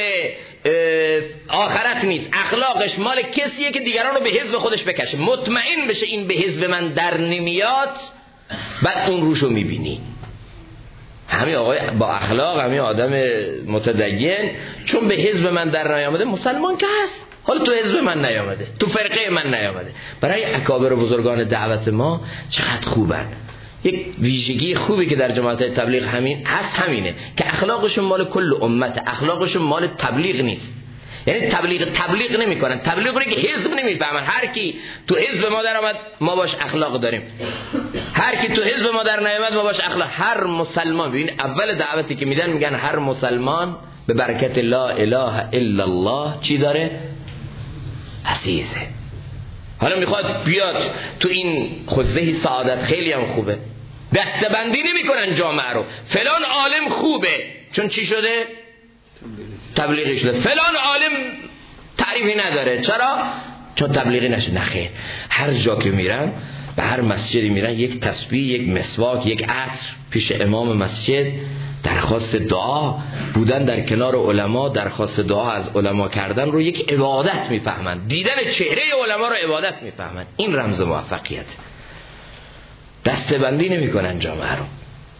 آخرت نیست، اخلاقش مال کسیه که دیگران رو به حزب خودش بکشه، مطمئن بشه این به حزب من در نمیاد، بعد اون روشو میبینی. همین آقای با اخلاق، همین آدم متدین، چون به حزب من در نیامده، مسلمان که هست، حالا تو حزب من نیامده، تو فرقه من نیامده. برای اکابر و بزرگان دعوت ما چقدر خوبن. یک ویژگی خوبی که در جماعت تبلیغ همین هست، همینه که اخلاقشون مال کل امت، اخلاقشون مال تبلیغ نیست. یعنی تبلیغ نمیکنن، تبلیغ رو که حزب نمیفهمن. هر کی تو حزب ما در آمد ما باش اخلاق داریم، هر کی تو حزب ما در نیامد ما باش اخلاق. هر مسلمان، ببین اول دعوتی که میدن میگن هر مسلمان به برکت لا اله الا الله چی داره؟ حسیسه. حالا میخواد بیاد تو این خوزه سعادت، خیلی هم خوبه، دستبندی نمی کنن جامعه رو. فلان عالم خوبه چون چی شده؟ تبلیغی شده. فلان عالم تعریفی نداره، چرا؟ چون تبلیغی نشده. نخیر، هر جا که میرن، به هر مسجدی میرن، یک تسبیح، یک مسواک، یک عطر پیش امام مسجد، درخواست دعا بودن در کنار علما، درخواست دعا از علما کردن رو یک عبادت میفهمند. دیدن چهره علما رو عبادت میفهمند. این رمز موفقیت. دستبندی نمی کنن جامعه رو.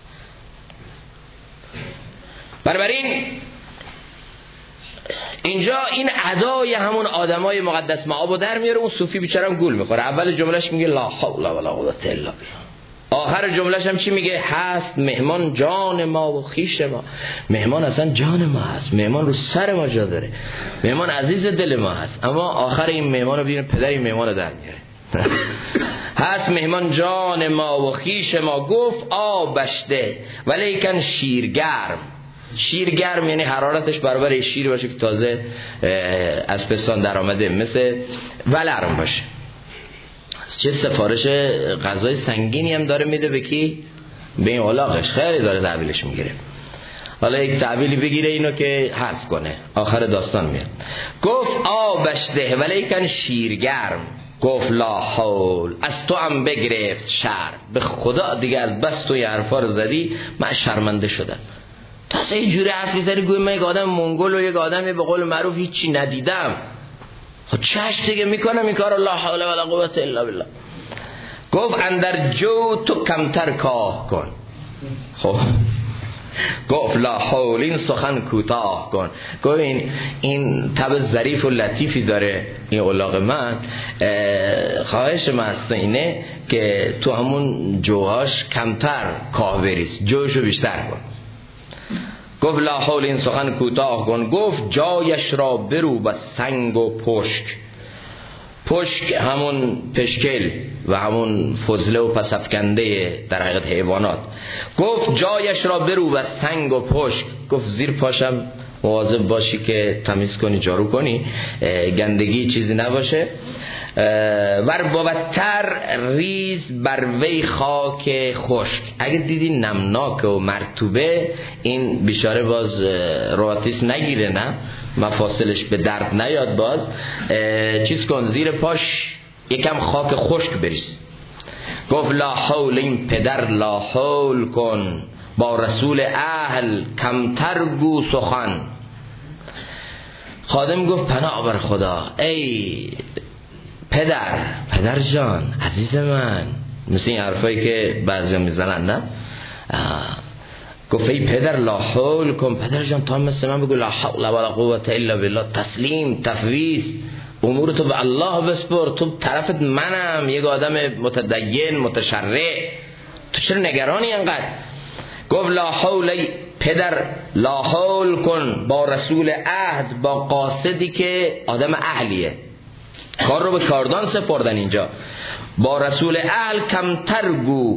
بنابراین اینجا این ادای همون آدمای مقدس معابو در میاره. اون صوفی بیچاره هم گول میخوره. اول جملهش میگه لا حول ولا قوة الا بالله، آخر جملهش هم چی میگه؟ هست مهمان جان ما و خیش ما. مهمان اصلا جان ما هست، مهمان رو سر ما جا داره، مهمان عزیز دل ما هست. اما آخر این مهمان رو ببین پدر این مهمان رو در میاره. هست مهمان جان ما و خیش ما، گفت آب بشته ولیکن شیرگرم. شیر گرم یعنی حرارتش برابر شیر باشه که تازه از پستان در آمده، مثل ولرم باشه. چه سفارش غذای سنگینی هم داره میده به کی؟ به این الاغش. خیلی داره تحویلش میگیره. حالا یک تحویلی بگیره اینو که حذف کنه. آخر داستان میاد گفت آبش ده ولیکن شیرگرم. گفت لا حول، از تو هم بگرفت شر. به خدا دیگه از بس تو یه حرفا رو زدی من شرمنده شدم. تا اصلا یه جوری حرف میزنی گوی من یک آدم منگل و یک آدمی به قول معروف هیچی ندیدم. خب چشم دیگه میکنم این کار. لا حول ولا قوة الا بالله. گفت اندر جو تو کمتر کاه کن. خب گفت لا حول، این سخن کوتاه کن. گفت این طبع ظریف و لطیفی داره این الاغ من. خواهش من است اینه که تو همون جوهاش کمتر کاه بریز، جوشو بیشتر کن. گفت لا حول، این سخن کوتاه کن. گفت جایش را برو با سنگ و پشک. پشک همون پشکل و همون فضله و پسفکنده در حقیقت حیوانات. گفت جایش را برو و سنگ و پشک. گفت زیر پاشم مواظب باشی که تمیز کنی، جارو کنی، گندگی چیزی نباشه. ور بابتر ریز بر وی خاک خشک. اگه دیدی نمناک و مرطوبه، این بیچاره باز رواتیس نگیره، نه مفاصلش به درد نیاد، باز چیز کن، زیر پاش یکم خاک خشک بریز. گفت لا حول، این پدر لا حول کن. با رسول اهل کمتر گو سخن. خادم گفت پناه بر خدا، ای پدر جان عزیز من، مثل این حرفایی که بعضی میزنن نه. گفت ای پدر لا حول کن. پدر جان تا مثل من بگو لا حول ولا قوة الا بالله. تسلیم، تفویض، امور تو به الله بسپر. تو طرفت منم، یک آدم متدین متشرع، تو چرا نگرانی انقدر؟ گفت لا حول، ای پدر لا حول کن با رسول عهد، با قاصدی که آدم اهلیه، کار رو به کاردان سپردن اینجا. با رسول اهل کمتر گو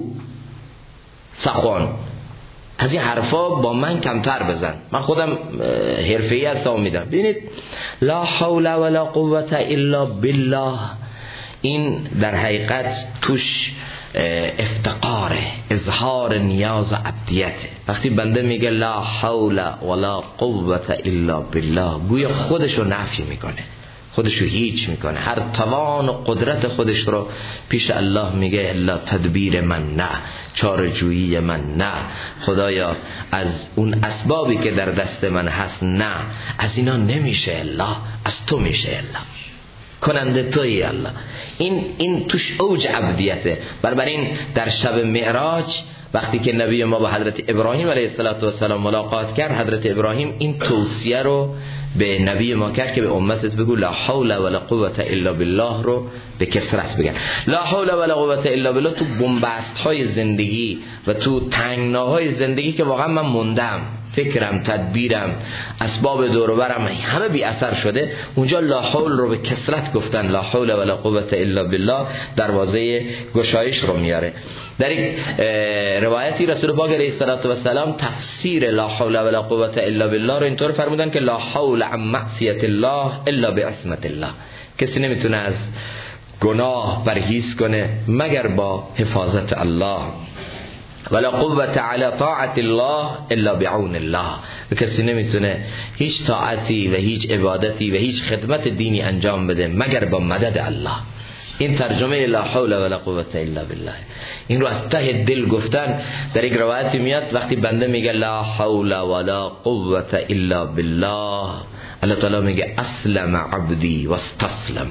سخن. از این حرفا با من کمتر بزن، من خودم حرفه‌ای هستم میدم. ببینید لا حول ولا قوة الا بالله، این در حقیقت توش افتقاره، اظهار نیاز و عبدیته. وقتی بنده میگه لا حول ولا قوة الا بالله، گویا خودشو نفی میکنه، خودشو هیچ میکنه، هر توان و قدرت خودش رو پیش الله میگه الا تدبیر من نه، چاره‌جویی من نه، خدایا از اون اسبابی که در دست من هست نه، از اینا نمیشه الله، از تو میشه الله، کننده تویی الله. این توش اوج عبدیته. بنابراین در شب معراج وقتی که نبی ما با حضرت ابراهیم علیه السلام ملاقات کرد، حضرت ابراهیم این توصیه رو به نبی ما کرد که به امتت بگو لا حول ولا قوة الا بالله رو به کثرت بگن. لا حول ولا قوة الا بالله تو بنبست های زندگی و تو تنگناهای زندگی که واقعا من موندم، فکرم، تدبیرم، اسباب دور و برم همه بی اثر شده، اونجا لا حول رو به کثرت گفتن. لا حول ولا قوة الا بالله دروازه گشایش رو میاره. در یک روایتی رسول پاک علیه السلام تفسیر لا حول ولا قوة الا بالله رو اینطور فرمودن که لا حول عن معصیت الله الا بعصمت الله. کسی نمیتونه از گناه پرهیز کنه مگر با حفاظت الله. ولا قوة على طاعت الله الا بعون الله. کسی نمیتونه هیچ طاعتی و هیچ عبادتی و هیچ خدمت دینی انجام بده مگر با مدد الله. این ترجمه لا حول ولا قوة الا بالله. این رو از ته دل گفتن. در یک روایتی میاد وقتی بنده میگه لا حول ولا قوة الا بالله، الله تعالی میگه اسلم عبدی و استسلم.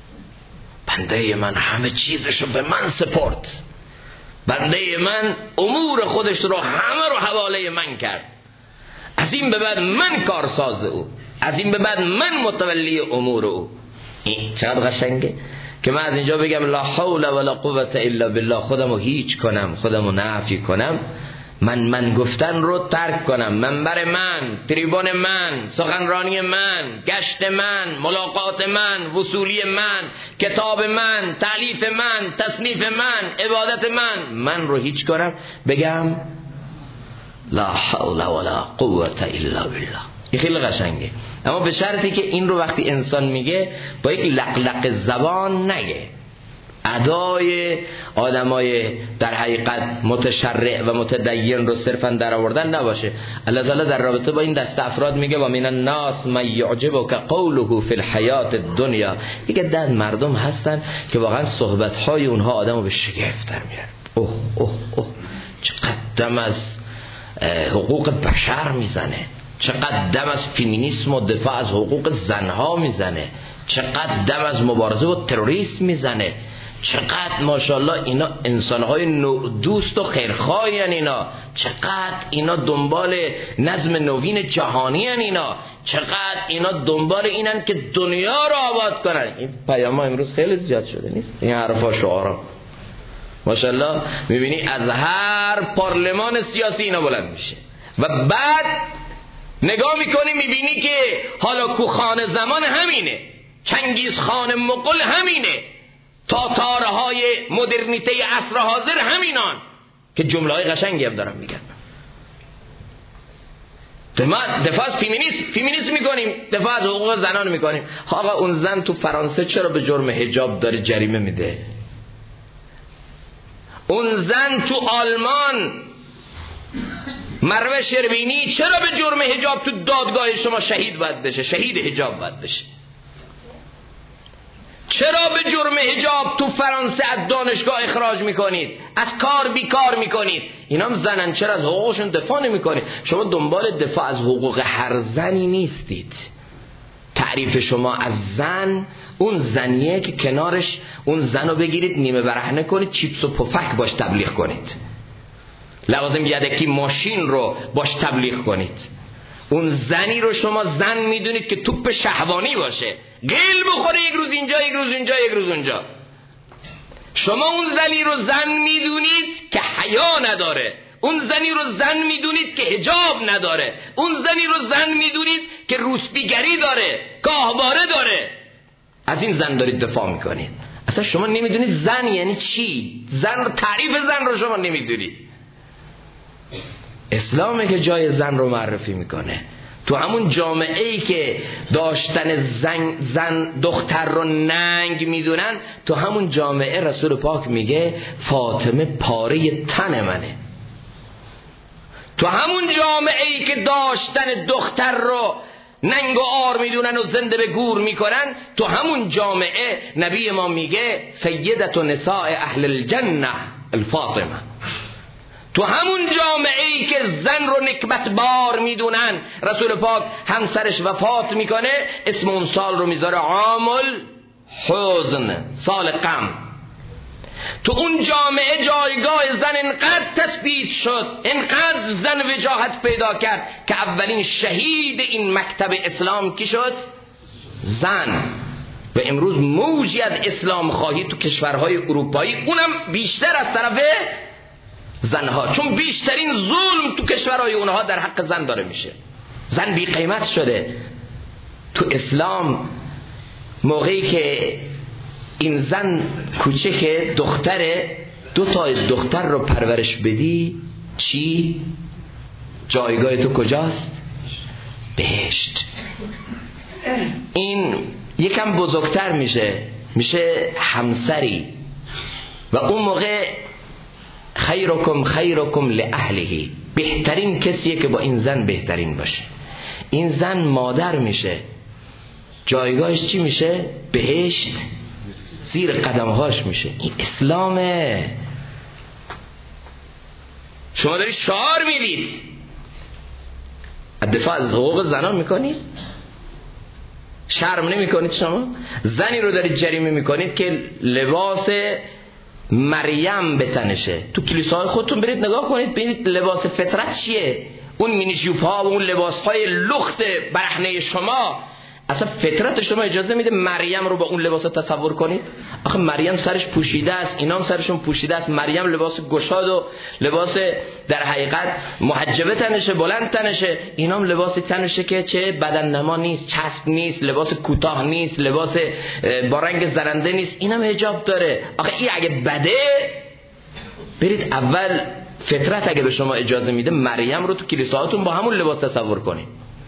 بنده من همه چیزشو به من سپرد، بنده من امور خودش رو همه رو حواله من کرد، از این به بعد من کارساز او، از این به بعد من متولی امور او. این چقدر قشنگه که من از اینجا بگم لا حول ولا قوة الا بالله، خودمو هیچ کنم، خودمو نفی کنم، من گفتن رو ترک کنم، منبر من، تریبون من، سخنرانی من، گشت من، ملاقات من، وصولی من، کتاب من، تالیف من، تصنیف من، عبادت من رو هیچ کنم، بگم لا حول ولا قوة الا بالله. این خیلی قشنگه، اما به شرطی که این رو وقتی انسان میگه با یک لقلق زبان نگه. ادای آدمای در حقیقت متشرع و متدین رو صرفا در آوردن نباشه. الله تعالی در رابطه با این دسته افراد میگه و من الناس من یعجبک قوله فی الحیات الدنیا. دیگه در مردم هستن که واقعا صحبت‌های اونها آدمو به شگفت در میاره. اوه اوه اوه چقدر دم از حقوق بشر میزنه، چقدر دم از فمینیسم و دفاع از حقوق زنها میزنه، چقدر دم از مبارزه با تروریسم میزنه، چقدر ماشاءالله اینا انسانهای دوست و خیرخواهی ان، اینا چقدر اینا دنبال نظم نوین جهانی ان، اینا چقدر اینا دنبال اینن که دنیا رو آباد کنن. این پیام ها امروز خیلی زیاد شده نیست؟ این حرفا شعارا ماشاءالله میبینی از هر پارلمان سیاسی اینا بلند میشه و بعد نگاه میکنی میبینی که حالا کوخان زمان همینه، چنگیز خان مغول همینه، تاتارهای مدرنیته عصر حاضر همینان که جمله‌های قشنگی هم دارن میگن. دفاع از فمینیسم میکنیم، دفاع از حقوق زنان میکنیم. آقا اون زن تو فرانسه چرا به جرم حجاب داره جریمه میده؟ اون زن تو آلمان مروه شربینی چرا به جرم حجاب تو دادگاه شما شهید باید بشه، شهید حجاب باید بشه؟ چرا به جرم حجاب تو فرانسه از دانشگاه اخراج میکنید، از کار بیکار میکنید؟ اینا هم زنن، چرا از حقوقشون دفاع نمیکنید؟ شما دنبال دفاع از حقوق هر زنی نیستید. تعریف شما از زن اون زنیه که کنارش اون زن رو بگیرید نیمه برهنه کنید، چیپس و پفک باش تبلیغ کنید، لوازم یدکی ماشین رو باش تبلیغ کنید. اون زنی رو شما زن میدونید که توپ شهوانی باشه، گل بخوره یک روز اینجا یک روز اینجا یک روز اونجا. شما اون زنی رو زن میدونید که حیا نداره، اون زنی رو زن میدونید که حجاب نداره، اون زنی رو زن میدونید که روسپیگری داره، گاهواره داره. از این زن دارید دفاع میکنید. اصلا شما نمیدونید زن یعنی چی، زن رو، تعریف زن رو شما نمیدونید. اسلامه که جای زن رو معرفی میکنه. تو همون جامعه ای که داشتن زن دختر رو ننگ میدونن، تو همون جامعه رسول پاک میگه فاطمه پاره تن منه. تو همون جامعه ای که داشتن دختر رو ننگ و عار میدونن و زنده به گور میکنن، تو همون جامعه نبی ما میگه سیدت نساء اهل الجنه الفاطمه. تو همون جامعه ای که زن رو نکبت بار میدونن، رسول پاک همسرش وفات میکنه اسم اون سال رو میذاره عام الحزن، سال غم. تو اون جامعه جایگاه زن انقدر تثبیت شد، انقدر زن وجاهت پیدا کرد که اولین شهید این مکتب اسلام کی شد؟ زن. و امروز موجی از اسلام خواهی تو کشورهای اروپایی، اونم بیشتر از طرف زنها، چون بیشترین ظلم تو کشورهای اونها در حق زن داره میشه. زن بی قیمت شده. تو اسلام موقعی که این زن کوچکه دختره، 2 تا دختر رو پرورش بدی چی؟ جایگاه تو کجاست؟ بهشت. این یکم بزرگتر میشه همسری و اون موقع خیرکم لأهله، بهترین کسیه که با این زن بهترین باشه. این زن مادر میشه، جایگاهش چی میشه؟ بهشت، زیر قدمهاش میشه. این اسلامه. شما دارید شعار میدید، دفاع از حقوق زنان میکنید؟ شرم نمیکنید؟ شما زنی رو دارید جریمه میکنید که لباس مریم به تنشه. تو کلیساهای خودتون برید نگاه کنید ببینید لباس فطرت چیه. اون مینی جوب ها و اون لباس های لخت برهنه شما، اصلا فطرت شما اجازه میده مریم رو با اون لباس تصور کنید؟ آخه مریم سرش پوشیده است، اینا هم سرشون پوشیده است. مریم لباس گشاد و لباس در حقیقت محجبه تنشه، بلند تنشه. اینا هم لباس تنشه که چه بدن نما نیست، چسب نیست، لباس کوتاه نیست، لباس با رنگ زرنده نیست. اینم حجاب داره. آخه این اگه بده، برید اول فطرت اگه به شما اجازه میده مریم رو تو کلیساهاتون با همون لباس تصور کنید.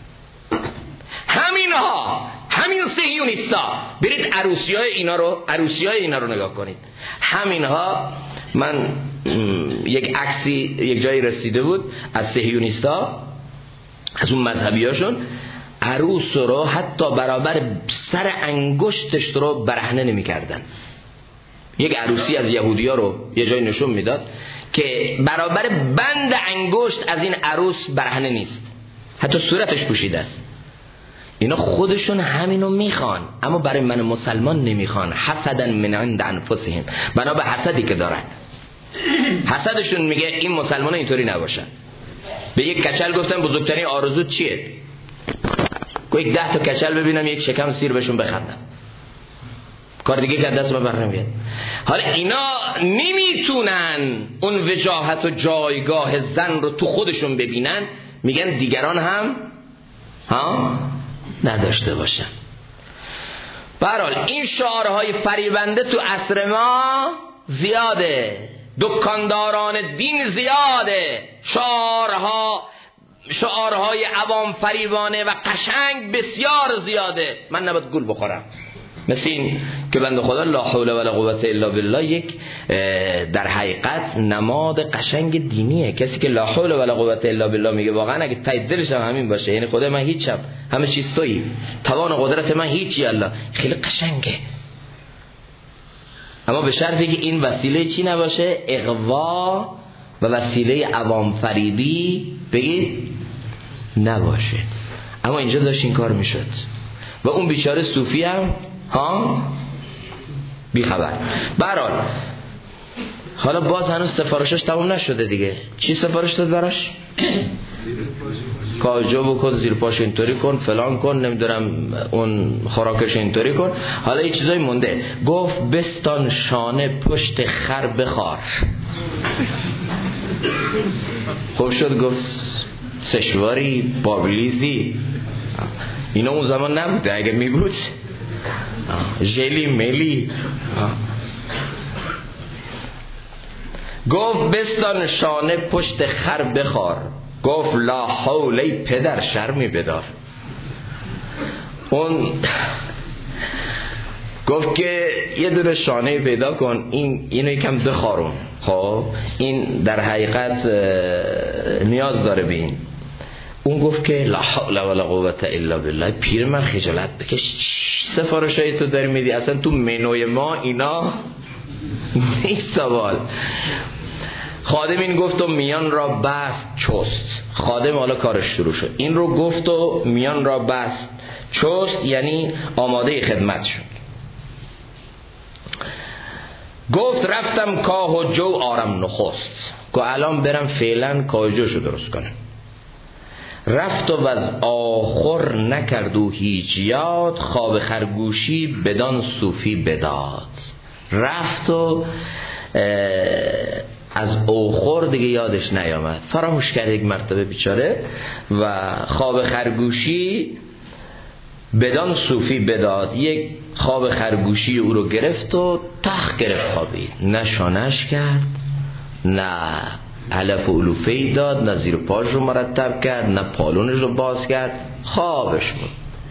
همین صهیونیستا برید عروسیای اینا رو نگاه کنید. همینها، من یک عکسی یک جایی رسیده بود از صهیونیستا، از اون مذهبیاشون، عروس رو حتی برابر سر انگشتش رو برهنه نمی کردن. یک عروسی از یهودیا رو یه جای نشون میداد که برابر بند انگشت از این عروس برهنه نیست، حتی صورتش پوشیده است. اینا خودشون همینو میخوان، اما برای من مسلمان نمیخوان. حسدا من عند انفسهم، بنا به حسدی که دارن. حسدشون میگه این مسلمان اینطوری نباشن. به یک کچل گفتن بزرگترین آرزو چیه؟ یک 10 تا کچل ببینم یک شکم سیر بهشون بخندم، کار دیگه که دست من بر نمیاد. حالا اینا نمیتونن اون وجاهت و جایگاه زن رو تو خودشون ببینن، میگن دیگران هم نداشته باشن. به هر حال این شعارهای فریبنده تو عصر ما زیاده، دکانداران دین زیاده، شعارهای عوام فریبانه و قشنگ بسیار زیاده. من نباید گول بخورم، مثل این که بنده خدا لا حول ولا قوت الا بالله یک در حقیقت نماد قشنگ دینیه. کسی که لا حول ولا قوت الا بالله میگه، واقعا اگه ته دلش هم همین باشه، یعنی خدا من هیچم، همه چیز تویی، توان و قدرت من هیچی الله، خیلی قشنگه. اما به شرطی که این وسیله چی نباشه؟ اغوا و وسیله عوام فریبی بگید نباشه. اما اینجا داشت این کار میشد و اون بیچاره صوفی هم بی خبر. برحال حالا باز هنوز سفارشش تموم نشده دیگه. چی سفارش داد براش؟ کاجو بکن، زیر پاش اینطوری کن، فلان کن، نمیدونم اون خوراکش اینطوری کن. حالا یه چیزایی مونده. گفت بستان شانه پشت خر بخار. خوب شد گفت سشواری بابلیزی. اینا اون زمان نبوده، اگه می بود ژلی ملی. گفت بستان شانه پشت خر بخار. گفت لا حول ای پدر شرمی بدار. اون گفت که یه دونه شانه پیدا کن، اینو یکم بخارون. خب این در حقیقت نیاز داره به این. اون گفت که لا حول ولا قوت الا بالله. پیر من خجالت بکش، سفارشای تو داری میدی؟ اصلا تو منوی ما اینا نیست سوال. خادم این گفت و میان را بست چست. خادم حالا کارش شروع شد. این رو گفت و میان را بست چست، یعنی آماده خدمت شد. گفت رفتم کاه و جو آرم نخست. گفت الان برم فعلا کاه جوشو درست کنم. رفت و از آخر نکرد و هیچ یاد. خواب خرگوشی بدان صوفی بداد. رفت و از آخر دیگه یادش نیامد، فراموش کرد یک مرتبه بیچاره. و خواب خرگوشی بدان صوفی بداد. یک خواب خرگوشی او رو گرفت و تخت گرفت خوابید. نه شانش کرد، نه علف و علوفه‌ای داد، نه زیر پاش رو مرتب کرد، نه پالونش رو باز کرد. خوابش بود.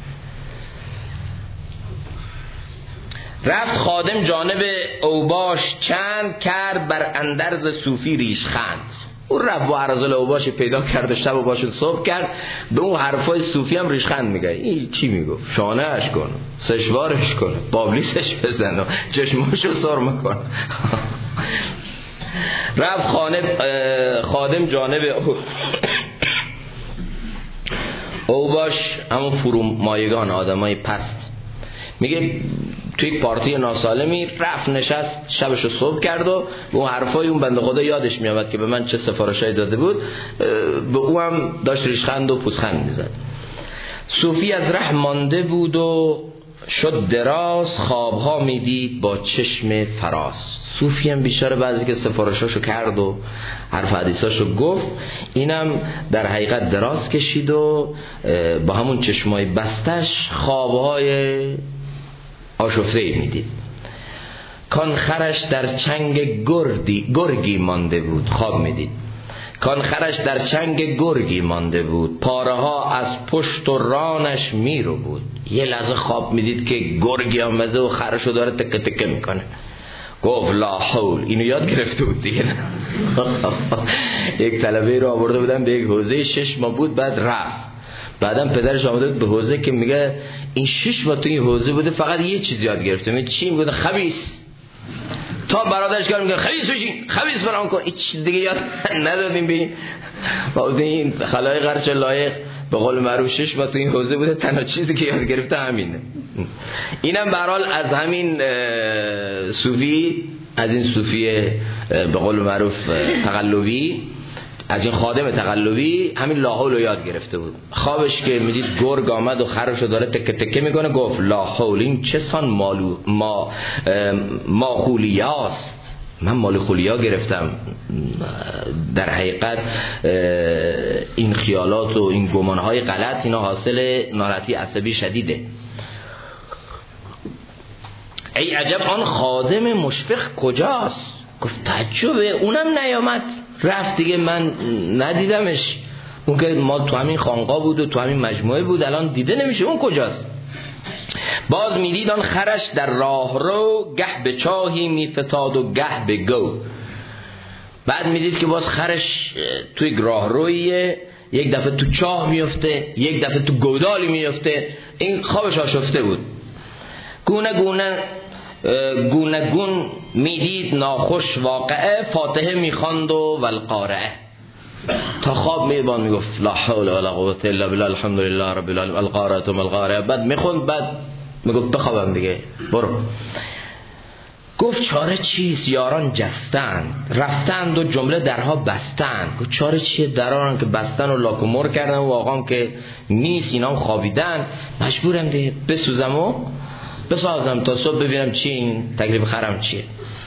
رفت خادم جانب اوباش چند کرد، بر اندرز صوفی ریشخند. اون رفت با عرضل اوباش پیدا کرد و شب اوباش صبح کرد. به اون حرفای صوفی هم ریشخند میگه. این چی میگفت؟ شانه اش کن، سشوارش کن، بابلیسش بزن و چشماشو سرمه کن. رفت خادم جانب اوباش، همون فرومایگان، آدمای پست. میگه توی یک پارتی ناسالمی رفت نشست، شبشو صبح کرد و به اون حرفای اون بنده خدا یادش میامد که به من چه سفارشایی داده بود. به او هم داشت ریشخند و پوزخند میزد. صوفی از ره مانده بود و شد دراز. خوابها میدید با چشم فراز. صوفی هم بیچاره بعضی که سفارشاشو کرد و حرف حدیثاشو گفت، اینم در حقیقت دراز کشید و با همون چشمای بستش خوابهای آشفته‌ای میدید. کان خرش در چنگ گرگی مانده بود. خواب میدید. کان خرش در چنگ گرگی مانده بود، پاره ها از پشت و رانش میرو بود. یه لحظه خواب میدید که گرگی آمده و خرشو داره تکه تکه میکنه. گفت لا حول. اینو یاد گرفته بود دیگه. یک طلبه رو آورده بودن به یک حوزه 6 ماه بود، بعد رفت. بعدم پدرش آمده به حوزه که میگه این 6 ماه تو این حوزه بوده، فقط یه چیز یاد گرفته. میگه چی؟ میگه خبیث. تا برادرش کار میگه خبیث بشین، خبیث برام کن. این چیز دیگه یاد ندادیم ببین. بعد این خلایق هرچه لایق به قول معروف 6 ماه تو این حوزه بوده، تنها چیزی که یاد گرفته همینه. اینم به هر حال از همین صوفی، از این صوفی به قول معروف تقلبی، از این خادم تقلبی همین لا حول رو یاد گرفته بود. خوابش که میدید گرگ آمد و خرشو داره تکه تکه میکنه، گفت لا حول. این چه سان ما خولیاست. من مال خولیا گرفتم. در حقیقت این خیالات و این گمانهای غلط اینا حاصل ناراحتی عصبی شدیده. ای عجب آن خادم مشفق کجاست؟ گفت تعجبه، اونم نیامد، رفت دیگه، من ندیدمش. اون که ما تو همین خانقاه بود و تو همین مجموعه بود، الان دیده نمیشه. اون کجاست؟ باز میدید آن خرش در راه رو، گه به چاهی میفتاد و گه به گو. بعد میدید که باز خرش توی راه رویه، یک دفعه تو چاه میفته، یک دفعه تو گودالی میفته. این خوابش آشفته بود. گونه گون میدید ناخوش واقعه، فاتحه میخواند و والقارعه. تا خواب میبان میگفت لا حول ولا قوة الا بالله الحمدلله رب العالمین القارعه ما القارعه. بعد میخوند، بعد میگفت بخوابم دیگه، برو. گفت چاره چیست؟ یاران جستند، رفتند و جمله درها بستند. گفت چاره چیه؟ دران که بستن و لاک و مر کردن و آقام که نیست، اینا هم خوابیدن. مجبورم دیگه بسوزم و بسازم تا صبح ببینم چی این تکلیف خرم چیه.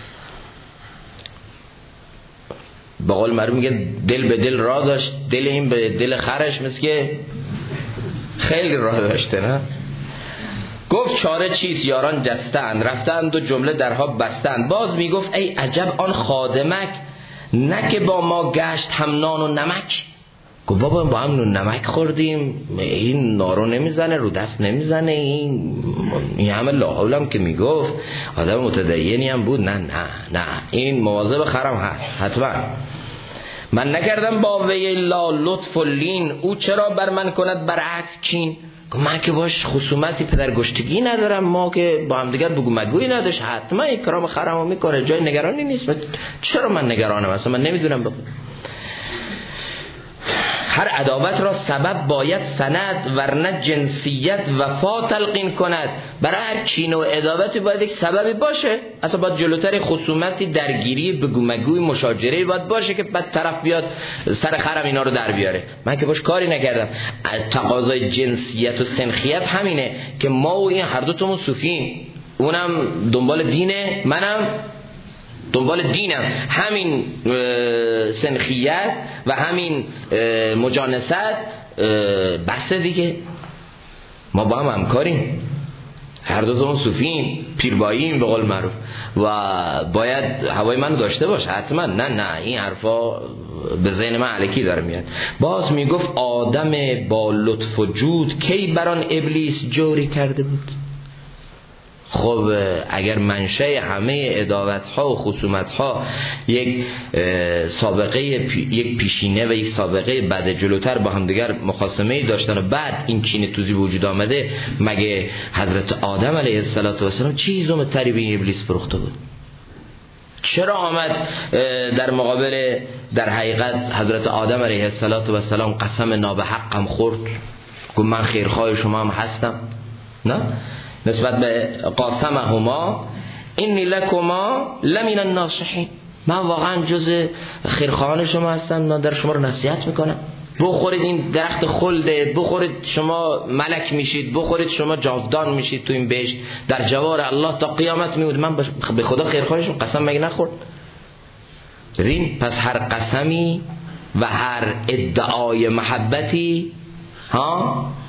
به قول معروف میگه دل به دل راه داشت، دل این به دل خرش مثل که خیلی راه داشته نه. گفت چاره چیست؟ یاران جستند، رفتند و جمله درها بستند. باز میگفت ای عجب آن خادمک، نه که با ما گشت هم نان و نمک. گفت بابا با هم نمک خوردیم، این نارو نمیزنه، رو دست نمیزنه، این همه لا حولم که میگفت، آدم متدینی هم بود. نه این مواظب خرم هست حتما. من نکردم با وی لا لطف و لین، او چرا بر من کند برعکس کین. من که باش خصومتی پدرگشتگی ندارم، ما که با هم دیگر بگو مگویی نداشت، حتما اکرام خرمو میکنه، جای نگرانی نیست. چرا من نگرانم؟ اصلا من نمیدونم بخون. هر عداوت را سبب باید سند، ورنه جنسیت وفا تلقین کند. برای هر کینه و عداوتی باید یک سببی باشه. اصلا باید جلوتر خصومتی، درگیری، بگو مگوی، مشاجره باید باشه که بعد طرف بیاد سر خرم اینا رو در بیاره. من که باش کاری نکردم. تقاضای جنسیت و سنخیت همینه که ما و این هر دوتمون صوفیم، اونم دنبال دینه، منم دنبال دینم. همین سنخیت و همین مجانست بسه دیگه. ما با هم همکاریم، هر دوتامون صوفیم، پیرباییم به قول معروف، و باید هوای من داشته باشه حتما. نه این حرفا به ذهن من الکی داره میاد. باز میگفت آدم با لطف و جود کی بران ابلیس جوری کرده بود. خب اگر منشأ همه عداوت‌ها و خصومت‌ها یک سابقه، یک پیشینه و یک سابقه بعد جلوتر با همدیگر مخاصمه‌ای داشتن و بعد این کینه توزی وجود آمده، مگه حضرت آدم علیه السلام چیزی تری به ابلیس فروخته بود؟ چرا آمد در مقابل در حقیقت حضرت آدم علیه السلام قسم نابحقم خورد، گفت من خیرخواه شما هم هستم؟ نه، نسبت به قاسمهما اینی لکما لمن الناصحین، من واقعا جز خیرخواهان شما هستم، من در شما رو نصیحت میکنم. بخورید این درخت خلده، بخورید شما ملک میشید، بخورید شما جاودان میشید تو این بهشت در جوار الله تا قیامت میمونید. من به خدا خیرخواهشون قسم مگه نخورد؟ ببین، پس هر قسمی و هر ادعای محبتی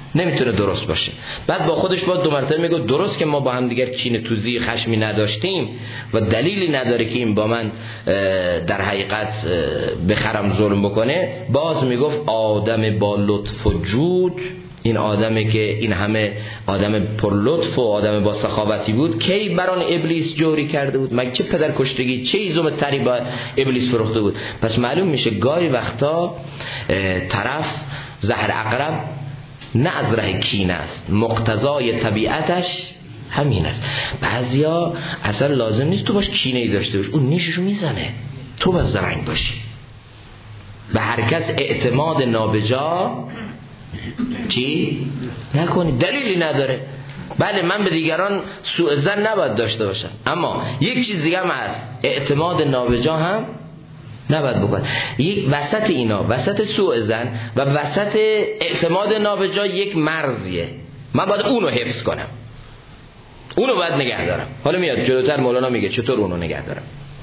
نمیتونه درست باشه. بعد با خودش با دو مرتبه میگه درست که ما با هم دیگر کینه توزی خشمی نداشتیم و دلیلی نداره که این با من در حقیقت بخرم ظلم بکنه، باز میگفت آدم با لطف و جود، این آدمی که این همه آدم پر لطف و آدم با سخاوتی بود، کی بران ابلیس جوری کرده بود؟ مگه چه پدر کشتگی، چه ایزوم تری با ابلیس فروخته بود؟ پس معلوم میشه گاهی وقتا طرف زهر عقرب نه از ره کینه است، مقتضای طبیعتش همین است. بعضیا اصلا لازم نیست تو باش کینه ای داشته باش، اون نیششو میزنه، تو باز زرنگ باشی. به هر کس اعتماد نابجا چی؟ نکنی، دلیلی نداره. بله من به دیگران سوء ظن نباید داشته باشم، اما یک چیز دیگه هم هست، اعتماد نابجا هم نباید بکنه. یک وسط اینا، وسط سوء ظن و وسط اعتماد نابجا یک مرزیه، من باید اونو حفظ کنم، اونو باید نگه دارم. حالا میاد جلوتر مولانا میگه چطور اونو نگه دارم.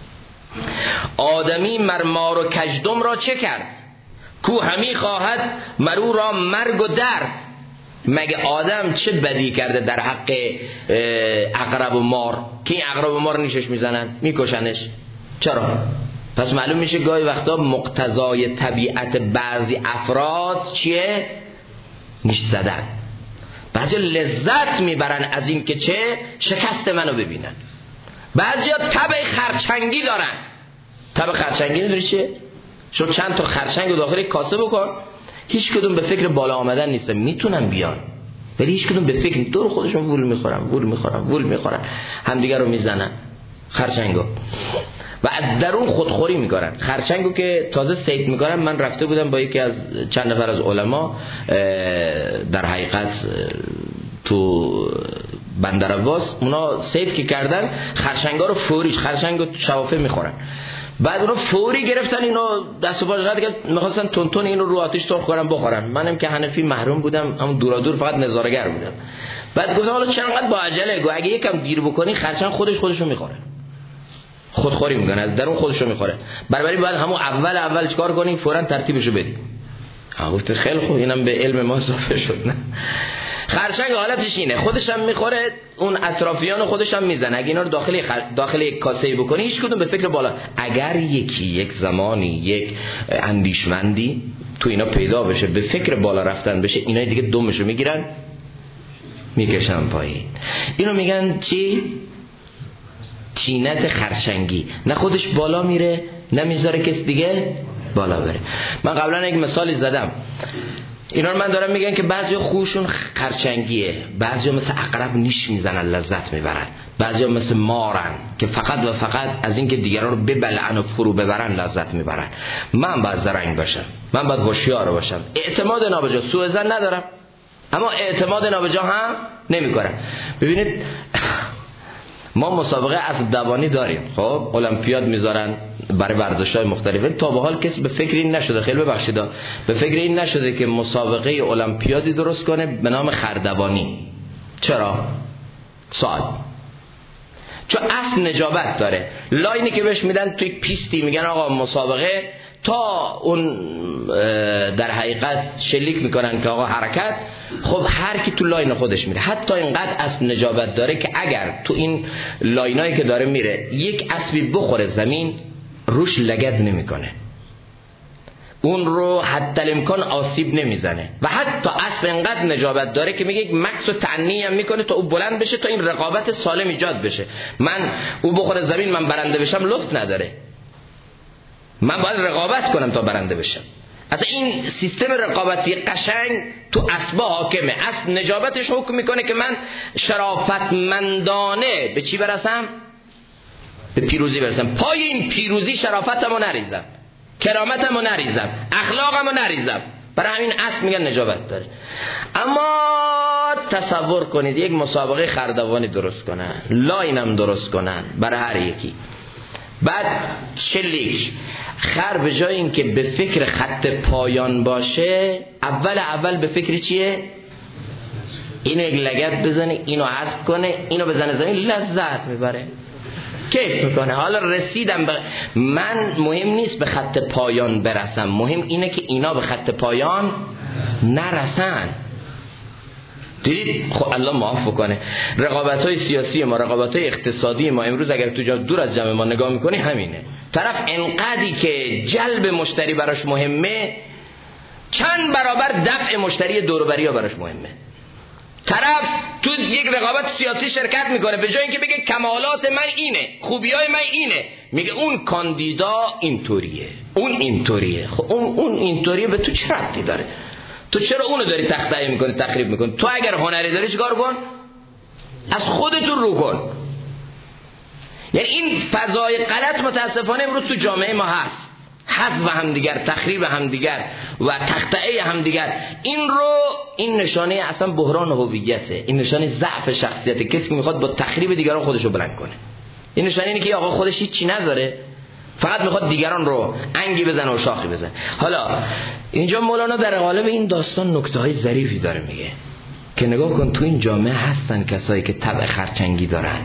آدمی مرمار و کژدم را چه کرد، کو همی خواهد مرو را مرگ و درد. مگه آدم چه بدی کرده در حق عقرب و مار که این عقرب و مار نیشش میزنن میکشنش؟ چرا؟ پس معلوم میشه گاهی وقتا مقتضای طبیعت بعضی افراد چیه؟ نیش زدن. بعضی لذت میبرن از این که چه؟ شکست منو ببینن. بعضی ها طبع خرچنگی دارن. طبع خرچنگی نداری چیه؟ شو چند تا خرچنگ رو داخل کاسه بکن، هیچ کدوم به فکر بالا آمدن نیستن، میتونن بیان ولی هیچ کدوم به فکر دور خودشون وول میخورن همدیگه رو میزنن خرچنگو و از درون خودخوری میکنن. خرچنگو که تازه صید میکنن، من رفته بودم با یکی از چند نفر از علما در حقیقت تو بندر عباس، اونا صید که کردن خرچنگا رو فوریش خرچنگو شوافه میخورن، بعد اونا فوری گرفتن اینو دست و پاش قطع کرد، می‌خواستن تون اینو رو آتش سرخ کنن بخورن. منم که حنفی محروم بودم، هم دورا دور فقط نظاره‌گر بودم. بعد گفتم حالا چقدر با عجله، گو اگه یکم دیر بکنی خرچنگ خودشو میخوره، خودخوری میکنه، از درون خودشو میخوره. برابری باید همون اول چیکار کنی؟ فوراً ترتیبشو بدی. گفت خیلی خوب، اینم به علم ما اضافه شد. نه خرچنگ حالتش اینه، خودش هم میخوره، اون اطرافیان خودش هم میزنه. اگه اینا رو داخل یک کاسه بکنی هیچ کدوم به فکر بالا. اگر یک زمانی یک اندیشمندی تو اینا پیدا بشه، به فکر بالا رفتن بشه، اینا دیگه دمشو میگیرن میکشن پایین. اینو میگن چی؟ تینت خرچنگی. نه خودش بالا میره، نه میذاره کس دیگه بالا بره. من قبلا یک مثالی زدم، اینا رو من دارم میگن که بعضی خوشون خرچنگیه، بعضی مثل عقرب نیش میزنن لذت میبرن، بعضی مثل مارن که فقط و فقط از این که دیگران رو ببلعن و فرو ببرن لذت میبرن. من باید زرنگ باشم، من باید هوشیار باشم، اعتماد نابجا، سوء ظن ندارم اما اعتماد نابجا هم نمیکنم. ببینید ما مسابقه اسب دوانی داریم، خب المپیاد میذارن برای ورزش‌های مختلفه. تا به حال کسی به فکر این نشده، خیلی ببخشید، به فکر این نشده که مسابقه المپیادی درست کنه به نام خردوانی. چرا؟ سوال. چون اصل نجابت داره. لاینی که بهش میدن توی پیستی، میگن آقا مسابقه، تا اون در حقیقت شلیک میکنن که آقا حرکت، خب هر کی تو لاین خودش میره. حتی اینقدر اصل نجابت داره که اگر تو این لاینایی که داره میره یک اسبی بخوره زمین، روش لگد نمیکنه، اون رو حتی الامکان آسیب نمیزنه. و حتی اصل اینقدر نجابت داره که میگه یک مکس و تعنی هم میکنه تا او بلند بشه، تا این رقابت سالم ایجاد بشه. من او بخوره زمین من برنده بشم لطف نداره، من باید رقابت کنم تا برنده بشم. از این سیستم رقابتی قشنگ تو اسبا حاکمه. اصل نجابتش حکم میکنه که من شرافتمندانه به چی برسم؟ به پیروزی برسم. پای این پیروزی شرافتمو نریزم، کرامتمو نریزم، اخلاقمو نریزم. برای همین اصل میگن نجابت داره. اما تصور کنید یک مسابقه خردوانی درست کنن، لاینم درست کنن برای هر یکی، بعد شلیک خر به جای این که به فکر خط پایان باشه، اول به فکر چیه؟ اینو یک لگد بزنه، اینو حذف کنه، اینو بزنه زمین، لذت میبره، کیف میکنه. حالا رسیدم من مهم نیست به خط پایان برسم، مهم اینه که اینا به خط پایان نرسن. دیدید؟ خب الله معاف کنه. رقابت‌های سیاسی ما، رقابت‌های اقتصادی ما امروز اگر تو دور از جمع ما نگاه می‌کنی همینه. طرف انقدری که جلب مشتری براش مهمه، چند برابر دفع مشتری دور و بری‌ها براش مهمه. طرف تو یک رقابت سیاسی شرکت میکنه، به جای اینکه بگه کمالات من اینه، خوبیای من اینه، میگه اون کاندیدا اینطوریه، اون اینطوریه. خب اون اینطوریه به تو چه ربطی داره؟ تو چرا اونو داری تخطئه میکنی، تخریب میکنی؟ تو اگر هنری داری چیکار کن؟ از خودتون رو کن. یعنی این فضای غلط متاسفانه امروز تو جامعه ما هست، حذف همدیگر، تخریب همدیگر و تخطئه همدیگر. این نشانه اصلا بحران هویته، این نشانه ضعف شخصیت کسی که میخواد با تخریب دیگران خودشو بلند کنه. این نشانه اینه که آقا خودش هیچی نداره، فقط میخواد دیگران رو انگی بزنه و شاخی بزنه. حالا اینجا مولانا در قالب این داستان نکته‌های ظریفی داره میگه که نگاه کن تو این جامعه هستن کسایی که طبع خرچنگی دارن،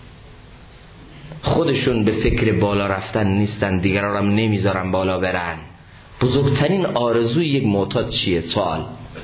خودشون به فکر بالا رفتن نیستن، دیگران هم نمیذارن بالا برن. بزرگترین آرزوی یک معتاد چیه؟ سوال.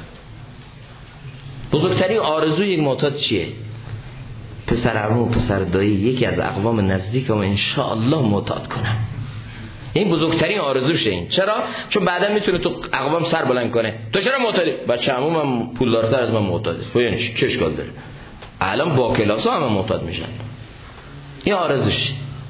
بزرگترین آرزوی یک معتاد چیه؟ پسر عمو، پسر دایی، یکی از اقوام نزدیکم انشاءالله معتاد کنم. این بزرگترین آرزوشه. این چرا؟ چون بعدا میتونه تو اقوام سر بلند کنه. تو چرا معتادی؟ بچه عمو من پولدارتر از من معتاده. یعنی چه اشکال داره؟ الان با کلاسا همه معتاد میشن. این آرزوش.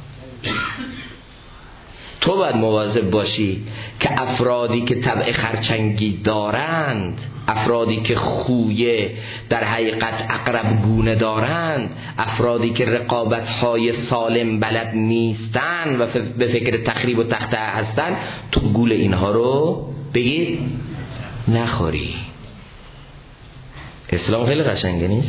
تو باید مواظب باشی که افرادی که طبع خرچنگی دارند، افرادی که خویه در حقیقت عقرب گونه دارند، افرادی که رقابت‌های سالم بلد نیستن و به فکر تخریب و تخطئه هستن، تو گول اینها رو بگید نخوری. اسلام خیلی قشنگه نیست؟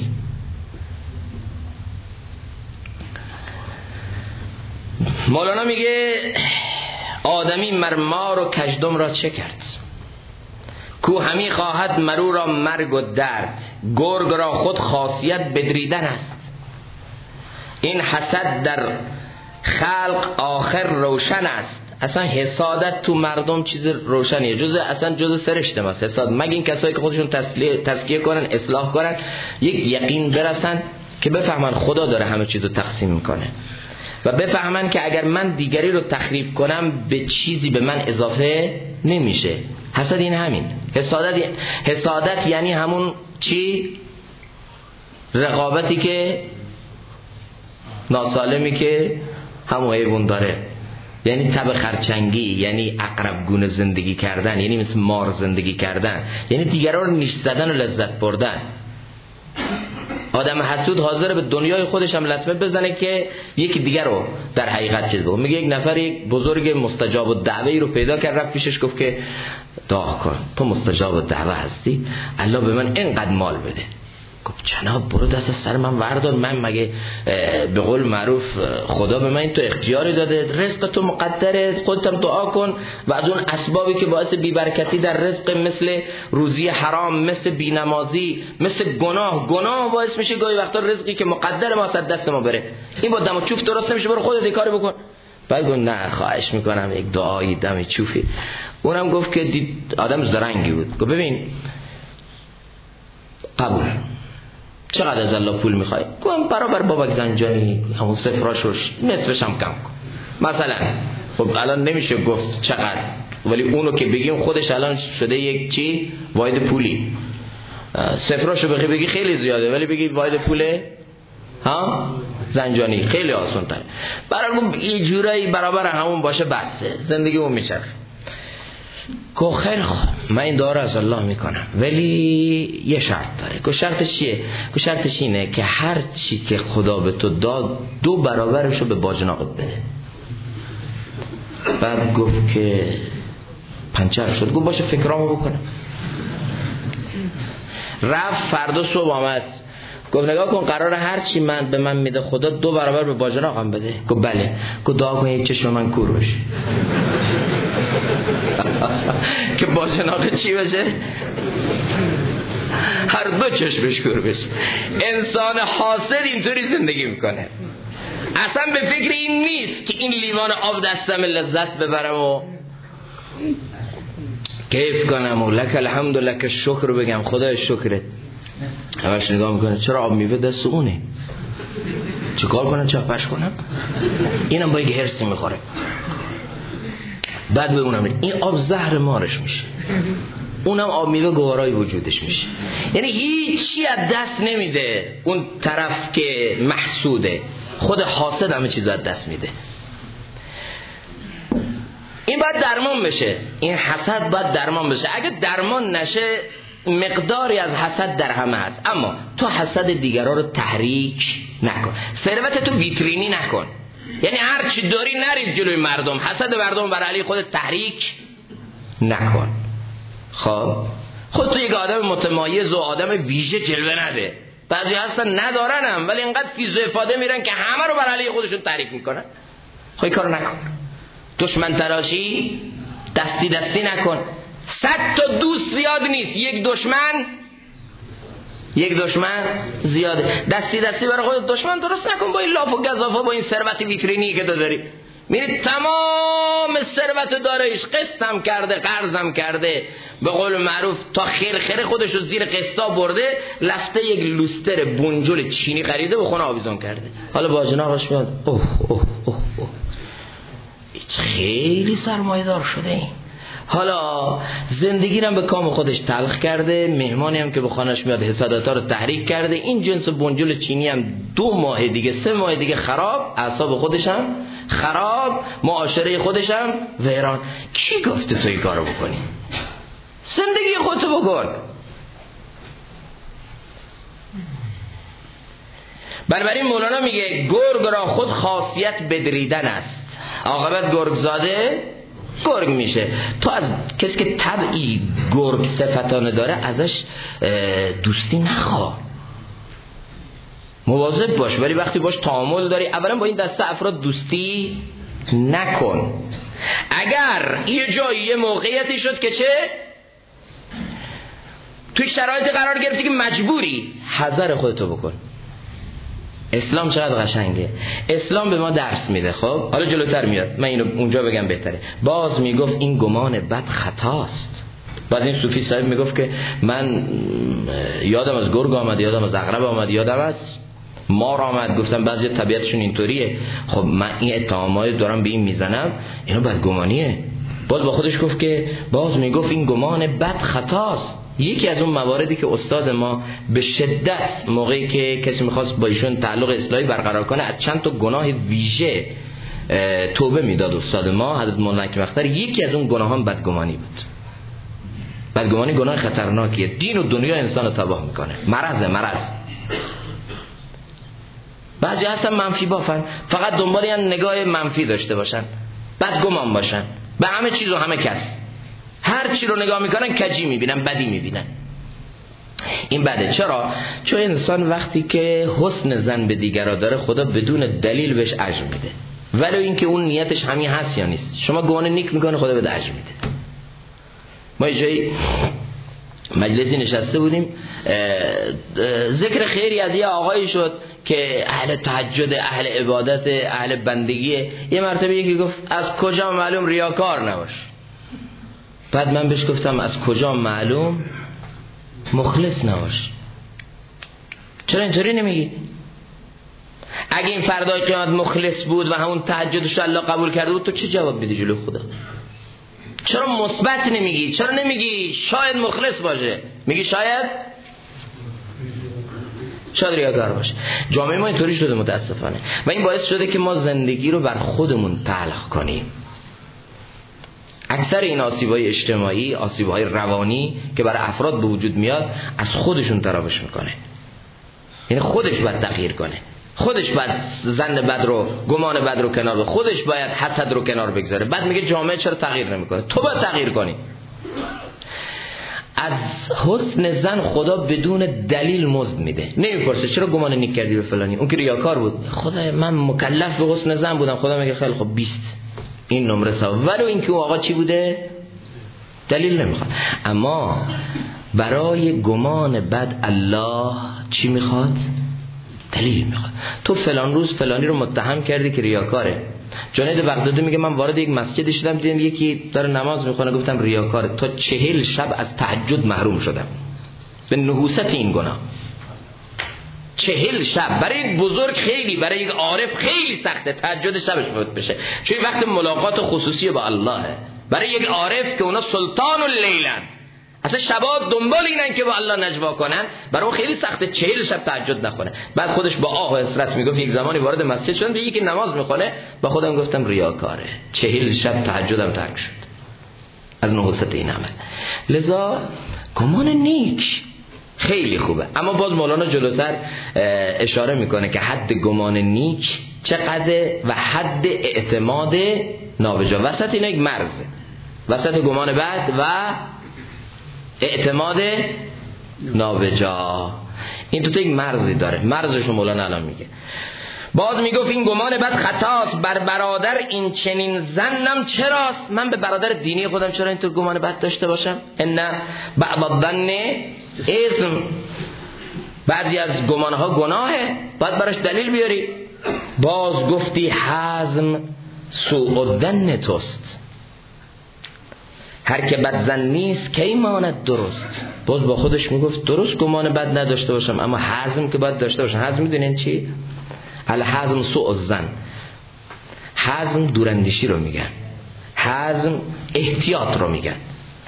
مولانا میگه آدمی مرمار و کژدم را چه کرد؟ کو همی خواهد مرو را مرگ و درد، گرگ را خود خاصیت بدریدن است. این حسد در خلق آخر روشن است. اصلا حسادت تو مردم چیز روشنیه، جز سرشته است حساد. مگه این کسایی که خودشون تزکیه کنن، اصلاح کنن، یک یقین برسن که بفهمن خدا داره همه چیز رو تقسیم میکنه و بفهمن که اگر من دیگری رو تخریب کنم به چیزی به من اضافه نمیشه. حسد این همین. حسادت یعنی همون چی؟ رقابتی که ناسالمی که همون حیوان داره، یعنی طبع خرچنگی، یعنی عقرب گونه زندگی کردن، یعنی مثل مار زندگی کردن، یعنی دیگران رو نیش زدن و لذت بردن. آدم حسود حاضر به دنیای خودش هم لطمه بزنه که یکی دیگر رو در حقیقت چیز بگه. میگه یک نفر یک بزرگ مستجاب الدعوه رو پیدا کرد، رفت پیشش گفت که دعا کن، تو مستجاب الدعوه هستی، الله به من اینقدر مال بده. گفت جناب برو دست سر من وردار، من مگه به قول معروف خدا به من این تو اختیاری داده، رزق تو مقدره، خودتم دعا کن و از اون اسبابی که باعث بی‌برکتی در رزق مثل روزی حرام، مثل بی‌نمازی، مثل گناه باعث میشه گاهی وقتا رزقی که مقدر ما از دست ما بره. این با دم و چوف درست نمیشه، برو خودت کاری بکن. بعد گفت نه خواهش میکنم یک دعایی دم چوفی. اونم گفت که دید آدم زرنگی بود، گفت ببین قبول، چقدر از الله پول میخوای؟ گفتم برابر بابک زنجانی همون صفراشوش نصفش هم کم کن مثلا. خب الان نمیشه گفت چقدر، ولی اونو که بگیم خودش الان شده یک چی؟ واحد پولی. صفراشو بگی خیلی زیاده، ولی بگی واحد پوله ها زنجانی خیلی آسان تره. برای یه جورایی برابر همون باشه بسته، زندگی اون میشه. گو خیلی خوب من این دعا رو از الله میکنم، ولی یه شرط داره. گو شرطش چیه؟ گو شرطش اینه که هر چی که خدا به تو داد 2 برابرشو به باجناقت بده. بعد گفت که پنچر شد. گفت باشه فکرامو بکنم. رفت فردا صبح آمد، گفت نگاه کن قرار هر چی به من میده خدا 2 برابر به باجناقم بده. گفت بله. گفت دعا کن یک چشم من کور بشه. که باجناق چی بشه؟ هر 2 چشمش کور بشه. انسان حاسد اینطوری زندگی میکنه، اصلا به فکر این نیست که این لیوان آب دستم لذت ببرم و کیف کنم و لک الحمد و لک الشکر بگم خدای شکرت. همش نگاه میکنه چرا آب میوه دست اونه، چه کار کنم چاپش کنم، اینم با یک هرسی میخوره، بعد به اونم میره. این آب زهر مارش میشه، اونم آب میوه گوارای وجودش میشه. یعنی هیچی از دست نمیده اون طرف که محسوده، خود حاسد همه چیز از دست میده. این باید درمان بشه، این حسد باید درمان بشه. اگه درمان نشه مقداری از حسد در همه هست، اما تو حسد دیگران رو تحریک نکن، ثروت تو ویترینی نکن. یعنی هر چی داری نرید جلوی مردم، حسد مردم بر علی خودت تحریک نکن. خود تو یک آدم متمایز و آدم ویژه جلوه نده. بعضی هستن ندارنم ولی اینقدر فیض و افاده میرن که همه رو بر علی خودشون تحریک میکنن. خب کارو نکن. دشمن تراشی دستی دستی نکن. 100 تا دوست زیاد نیست، یک دشمن زیاده. دستی دستی برای خودت دشمن درست نکن با این لاف و گزافا، با این ثروت ویترینی که تو داری. میری تمام ثروت دارایش قسطم کرده، قرضم کرده، به قول معروف تا خیر خودشو زیر قسطا برده، لفته یک لوستر بونجل چینی خریده و خونه آویزون کرده. حالا باجناقش میاد اوه اوه اوه اوه خیلی سرمایه دار شده این. حالا زندگی رو به کام خودش تلخ کرده، مهمانی هم که به خانهش میاد حسادت‌ها رو تحریک کرده. این جنس بنجل چینی هم 2 ماه دیگه 3 ماه دیگه خراب، اعصاب خودش هم خراب، معاشره خودش هم ویران. کی گفته تو این کارو بکنی؟ زندگی خودتو بکن. بنابراین مولانا میگه گرگ را خود خاصیت بدریدن است، عاقبت گرگ زاده گرگ میشه. تو از کسی که طبعی گرگ صفتانه داره ازش دوستی نخواه، مواظب باش، ولی وقتی باش تعامل داری اولا با این دسته افراد دوستی نکن. اگر یه جایی یه موقعیتی شد که چه توی شرایط قرار گرفتی که مجبوری، حذر خودتو بکن. اسلام چقدر قشنگه، اسلام به ما درس میده. خب حالا جلوتر میاد، من اینو اونجا بگم بهتره. باز میگفت این گمان بد خطاست. بعد این صوفی صاحب میگفت که من یادم از گرگ آمد، یادم از عقرب آمد، یادم از مار آمد. گفتم بعضی طبیعتشون اینطوریه. خب من این اتهامات دارم به این میزنم، اینو بدگمانیه. باز با خودش گفت که باز میگفت این گمان بد خطاست. یکی از اون مواردی که استاد ما به شدت موقعی که کسی میخواست با ایشون تعلق اصلاحی برقرار کنه از چند تا گناه ویژه توبه میداد استاد ما حضرت مولانا مختار، یکی از اون گناهان بدگمانی بود. بدگمانی گناه خطرناکیه، دین و دنیا انسان رو تباه میکنه، مرض. بعضی هستن منفی بافن، فقط دنبال یه نگاه منفی داشته باشن، بدگمان باشن به همه چیز و همه کس، هر چی رو نگاه میکنن کجی میبینن، بدی میبینن. این بده. چرا؟ چون انسان وقتی که حسن ظن به دیگرها داره خدا بدون دلیل بهش اجر میده، ولو اینکه اون نیتش همین هست یا نیست. شما گمان نیک میکنه خدا بده اجر میده. ما جایی مجلسی نشسته بودیم، ذکر خیری از یه آقایی شد که اهل تهجد، اهل عبادت، اهل بندگیه. یه مرتبه یکی گفت از کجا معلوم ریاکار نباش. بعد من بهش گفتم از کجا معلوم مخلص نباش. چرا اینطوری نمیگی؟ اگه این فردای قیامت مخلص بود و همون تهجدش الله قبول کرده بود، تو چه جواب میدی جلوی خدا؟ چرا مثبت نمیگی؟ چرا نمیگی شاید مخلص باشه؟ میگی شاید ریاکار باشه. جامعه ما اینطوری شده متاسفانه و این باعث شده که ما زندگی رو بر خودمون تلخ کنیم. اکثر این آسیب‌های اجتماعی، آسیب‌های روانی که برای افراد به وجود میاد از خودشون تراوش میکنه. یعنی خودش باید تغییر کنه، خودش باید ظن بد رو، گمان بد رو کنار بذاره، خودش باید حسد رو کنار بگذاره. بعد میگه جامعه چرا تغییر نمیکنه؟ تو باید تغییر کنی. از حسن ظن خدا بدون دلیل مزد میده، نمیپرسه چرا گمان نیک کردی به فلانی، اون که ریاکار بود. خدا من مکلف به حسن ظن بودم، خدا میگه خیلی خب 20 این نمره ثواب. ولو اینکه اون آقا چی بوده دلیل نمیخواد. اما برای گمان بد الله چی میخواد؟ دلیل میخواد. تو فلان روز فلانی رو متهم کردی که ریاکاره. جنید بغدادی میگه من وارد یک مسجدی شدم، دیدم یکی داره نماز میخونه، گفتم ریاکاره. تا 40 شب از تهجد محروم شدم. به نحوست این گناه. 40 شب برای یک بزرگ خیلی، برای یک عارف خیلی سخته تهجد شبش فوت بشه، چون وقت ملاقات خصوصی با اللهه. برای یک عارف که اونا سلطان اللیلن، اصلا شبا دنبال اینن که با الله نجوا کنن، برای اون خیلی سخته 40 شب تهجد نخونه. بعد خودش با آه و حسرت میگفت یک زمانی وارد مسجد شدم دیگه که نماز میخونه، با خودم گفتم ریاکاره، 40 شب تهجدم ترک شد از نحوست این عمل. لذا گمان نیک خیلی خوبه، اما باز مولانا جلوتر اشاره میکنه که حد گمان نیک چقدر و حد اعتماد نابجا. وسط اینا یک مرزه، وسط گمان بد و اعتماد نابجا، این تو یک مرزی داره. مرزشو مولانا الان میگه. باز میگفت این گمان بد خطاست، بر برادر این چنین ظنم چراست. من به برادر دینی خودم چرا اینطور گمان بد داشته باشم؟ ان بعض الظن اثم، بعضی از گمانها گناهه، باید براش دلیل بیاری. باز گفتی حزم سوء الظن توست، هر که بدظن نیست کی ماند درست. باز با خودش میگفت درست گمان بد نداشته باشم، اما حزم که باید داشته باشم. حزم میدونین چی؟ الحزم سوء الظن. حزم دوراندیشی رو میگن، حزم احتیاط رو میگن.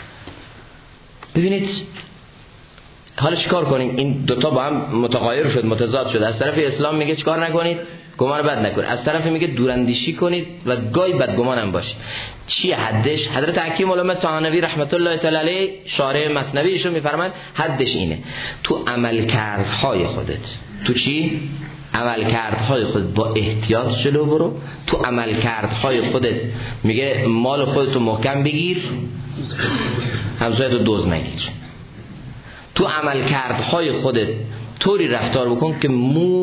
ببینید حالا چیکار کنیم؟ این دوتا با هم متغایر شد، متضاد شد. از طرف اسلام میگه چیکار نکنید؟ گمان بد نکنید. از طرف میگه دوراندیشی کنید و گاهی بدگمان هم باشید. چیه حدش؟ حضرت حکیم علامه طحاوی رحمت الله تعالی علیه شارح مثنوی ایشون میفرمایند حدش اینه: تو عملکردهای خودت، تو چی؟ عملکردهای خودت با احتیاط جلو برو. تو عملکردهای خودت میگه مال خودتو محکم بگیر، همسایه‌تو دزد نگیر. تو عملکردهای خودت طوری رفتار بکن که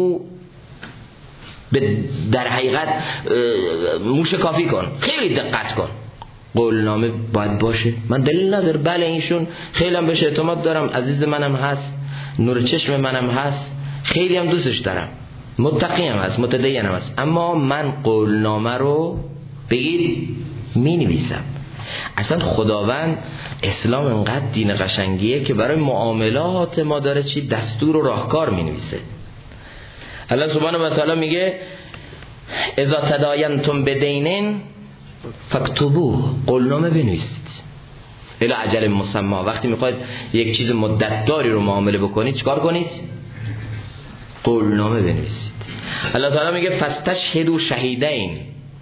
در حقیقت موشکافی کن، خیلی دقت کن. قولنامه باید باشه. من دلیل نداره، بله اینشون خیلی هم بهش اعتماد دارم، عزیز منم هست، نور چشم منم هست، خیلی هم دوستش دارم، متقی هم هست، متدین هم هست، اما من قولنامه رو بگیر می نویسم. اصلا خداوند اسلام انقدر دین قشنگیه که برای معاملات ما داره چی؟ دستور و راهکار می نویسه. الله سبحانه و تعالی میگه اذا تداینتم بدین فاکتبوه، قولنامه بنویسید الی اجل مسمى. وقتی میخواید یک چیز مدت داری رو معامله بکنید چیکار کنید؟ قولنامه بنویسید. الله تعالی میگه فاستشهدوا شهیدین،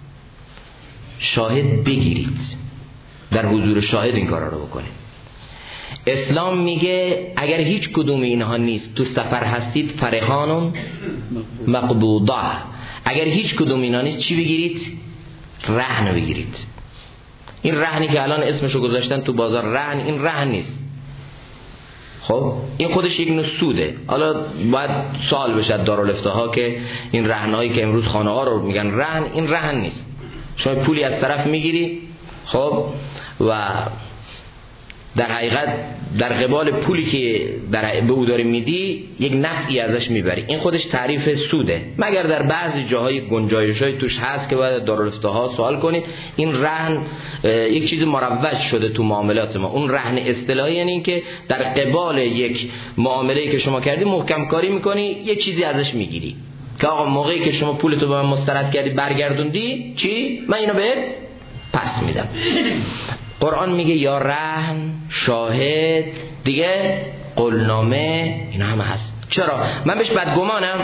شاهد بگیرید، در حضور شاهد این کارا رو بکنید. اسلام میگه اگر هیچ کدوم اینها نیست، تو سفر هستید فرحانون مقبوضه، اگر هیچ کدوم اینها نیست چی بگیرید؟ رهن بگیرید. این رهنی که الان اسمشو گذاشتن تو بازار رهن، این رهن نیست. خب این خودش یک نوع سوده. حالا باید سوال بشه دارالفتاها که این رهنایی که امروز خانه ها رو میگن رهن، این رهن نیست. شما پولی از طرف میگیری، خب، و در حقیقت در قبال پولی که به او داری میدی یک نفعی ازش میبری. این خودش تعریف سوده، مگر در بعضی جاهای گنجایش‌های توش هست که باید دارالفتاها سوال کنید. این رهن یک چیز مروج شده تو معاملات ما. اون رهن اصطلاحی یعنی این که در قبال یک معامله‌ای که شما کردی محکم کاری میکنی، یک چیزی ازش میگیری که آقا موقعی که شما پولتو به من مسترد کردی برگردوندی، چی؟ من اینو بهت پس میدم. قرآن میگه یا رهن، شاهد، دیگه قولنامه، اینا همه هست. چرا؟ من بهش بدگمانم؟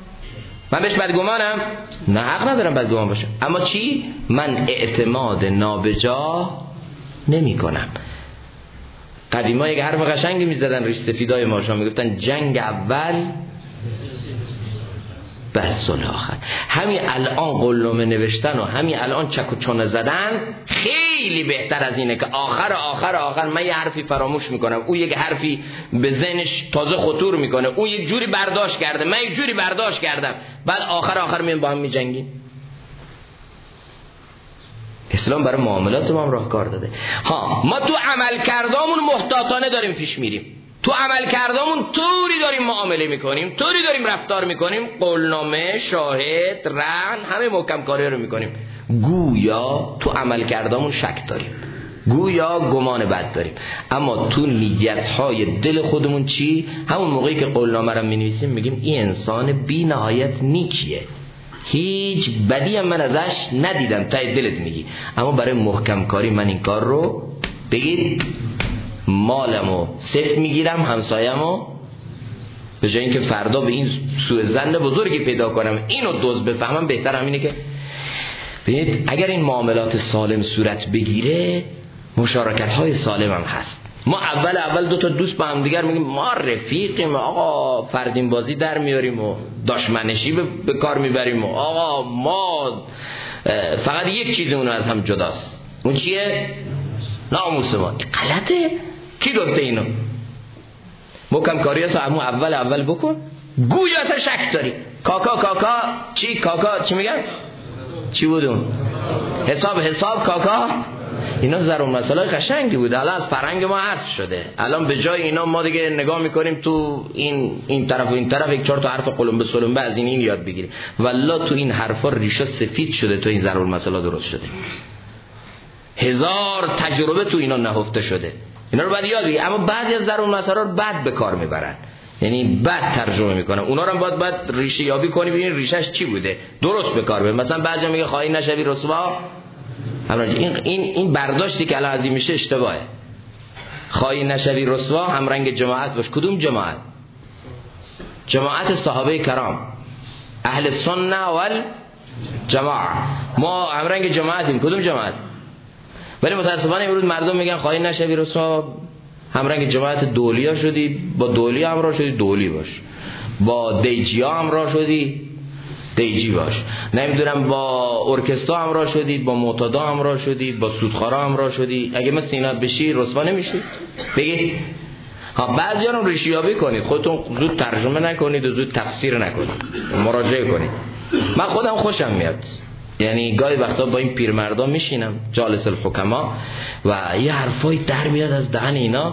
نه، حق ندارم بدگمان باشم. اما چی؟ من اعتماد نابجا نمی کنم. قدیما یک حرف قشنگی میزدن ریش سفیدای ماشا، میگفتن جنگ اول بس آخر. همین الان قولنامه نوشتن و همین الان چک و چونه زدن خیلی بهتر از اینه که آخر من یه حرفی فراموش میکنم، او یک حرفی به ذهنش تازه خطور میکنه، او یک جوری برداشت کرده، من یک جوری برداشت کردم، بعد آخر میام با هم میجنگیم. اسلام برای معاملات ما هم راهکار داده. ما تو عمل کردامون محتاطانه داریم پیش میریم، تو عمل کردامون طوری داریم معامله میکنیم، طوری داریم رفتار میکنیم، قولنامه، شاهد، رهن، همه محکم کاری رو میکنیم، گویا تو عمل کردامون شک داریم. گویا گمان بد داریم، اما تو نیت‌های دل خودمون چی؟ همون موقعی که قولنامه رو می‌نویسیم میگیم این انسان بی نهایت نیکیه، هیچ بدی هم من ازش ندیدم، ته دلت میگی، اما برای محکم کاری من این کار رو بگید مالمو صفر میگیرم، همسایمو به جای اینکه فردا به این سوء ظن بزرگی پیدا کنم اینو دوز بفهمم، بهتر همینه که ببینید اگر این معاملات سالم صورت بگیره مشارکت های سالم هم هست. ما اول دو تا دوست با هم دیگر میگیم ما رفیقیم آقا، فردین بازی در میاریم و دشمنشی به کار میبریم و آقا ما فقط یک چیزمون از هم جداست، اون چیه؟ ناموس ما. غلطه. کی گفته اینو؟ محکم کاریاتو همون اول بکن، گویا تا شک داری. کاکا چی؟ کاکا چی میگن؟ چی بودون؟ حساب کاکا. اینا ضرور مسئله قشنگی بود، الان از فرهنگ ما حذف شده. الان به جای اینا ما دیگه نگاه میکنیم تو این طرف و این طرف یک چهار تا حرف قلمبه سلمبه از این یاد بگیریم. والله تو این حرفا ریشه سفید شده، تو این ضرور مسئله درست شده. هزار تجربه تو اینا نهفته شده، اینا رو باید یاد بگیری. اما بعضی از ضرور مسائل رو بد به کار میبرن، یعنی بد ترجمه میکنن. اونا رو هم باید ریشه یابی کنی، ببین ریشهش چی بوده، درست به کار ببر. مثلا بعضی میگه خائن نشوی رسوا، این برداشتی که الان ازین میشه اشتباهه. خائن نشوی رسوا هم رنگ جماعت باش. کدوم جماعت؟ جماعت صحابه کرام، اهل سنت و جماعت. ما هم رنگ جماعتیم. کدوم جماعت؟ ولی متاسفانه امروز مردم میگن خائن نشوی رسوا، هم رنگ جماعت دولیا شدی، با دولی همراه شدی دولی باش، با دیجی ها همراه شدی دیجی باش، نمیدونم با ارکسترا همراه شدی، با معتادا همراه شدی، با سودخوارا همراه شدی. اگه مثل اینا بشی رسوا نمیشی؟ بگید ها. بعضیا رو ریشه یابی کنید، خودتون زود ترجمه نکنید و زود تفسیر نکنید، مراجعه کنید. من خودم خوشم میاد، یعنی گاهی وقتا با این پیرمردا میشینم جالس الحکما و یه حرفای در میاد از دهن اینا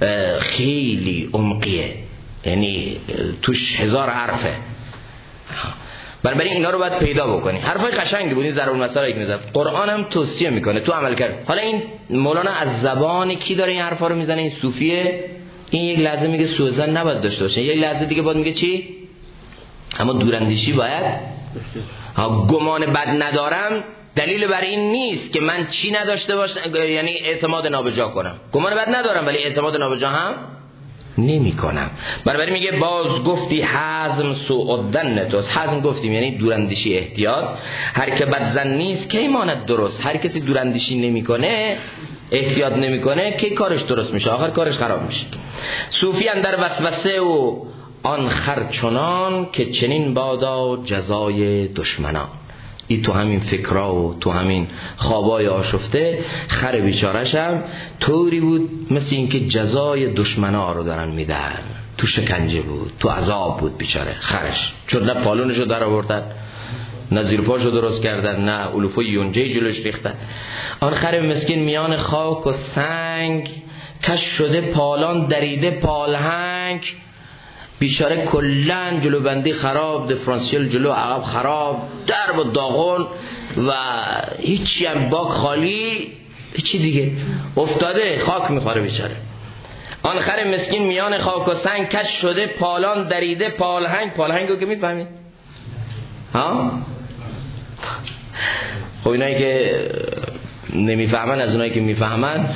خیلی عمقیه، یعنی توش هزار حرفه. بنابراین اینا رو باید پیدا بکنی. حرفای قشنگی بود این ضرور مسائلی که میذاره، قرآن هم توصیه میکنه تو عمل کرد. حالا این مولانا از زبان کی داره این حرفا رو میزنه؟ این صوفیه. این یک لحظه میگه سوء ظن نباید داشته باشه، یک لحظه دیگه باید میگه چی؟ اما دوراندیشی باید. گمان بد ندارم دلیل بر این نیست که من چی نداشته باشم، یعنی اعتماد نابجا کنم. گمان بد ندارم ولی اعتماد نابجا هم نمی کنم. بنابراین میگه باز گفتی حزم سوء الظن توست. حزم گفتیم یعنی دوراندیشی، احتیاط. هر که بدظن نیست کی ماند درست. هر کسی دوراندیشی نمیکنه، احتیاط نمیکنه، کی کارش درست میشه؟ آخر کارش خراب میشه. صوفی اندر وسوسه و آن خر چنان که چنین بادا جزای دشمنان. این تو همین فکرها و تو همین خوابای آشفته خر بیچارش هم طوری بود مثل این که جزای دشمنا رو دارن میدن. تو شکنجه بود، تو عذاب بود بیچاره خرش، چون نه پالونشو در آوردن، نه زیر پاشو درست کردن، نه علوفه یونجه جلوش ریختن. آن خر مسکین میان خاک و سنگ کش شده پالان دریده پالهنگ. بیچاره کلن جلو بندی خراب، دیفرانسیل جلو عقب خراب، درب و داغون و هیچی هم باک خالی، هیچی دیگه افتاده خاک میخوره بیچاره. آن خر مسکین میان خاک و سنگ کش شده پالان دریده پالهنگ. پالهنگو که میفهمید ها؟ خب اینایی که نمیفهمن از اونایی که میفهمن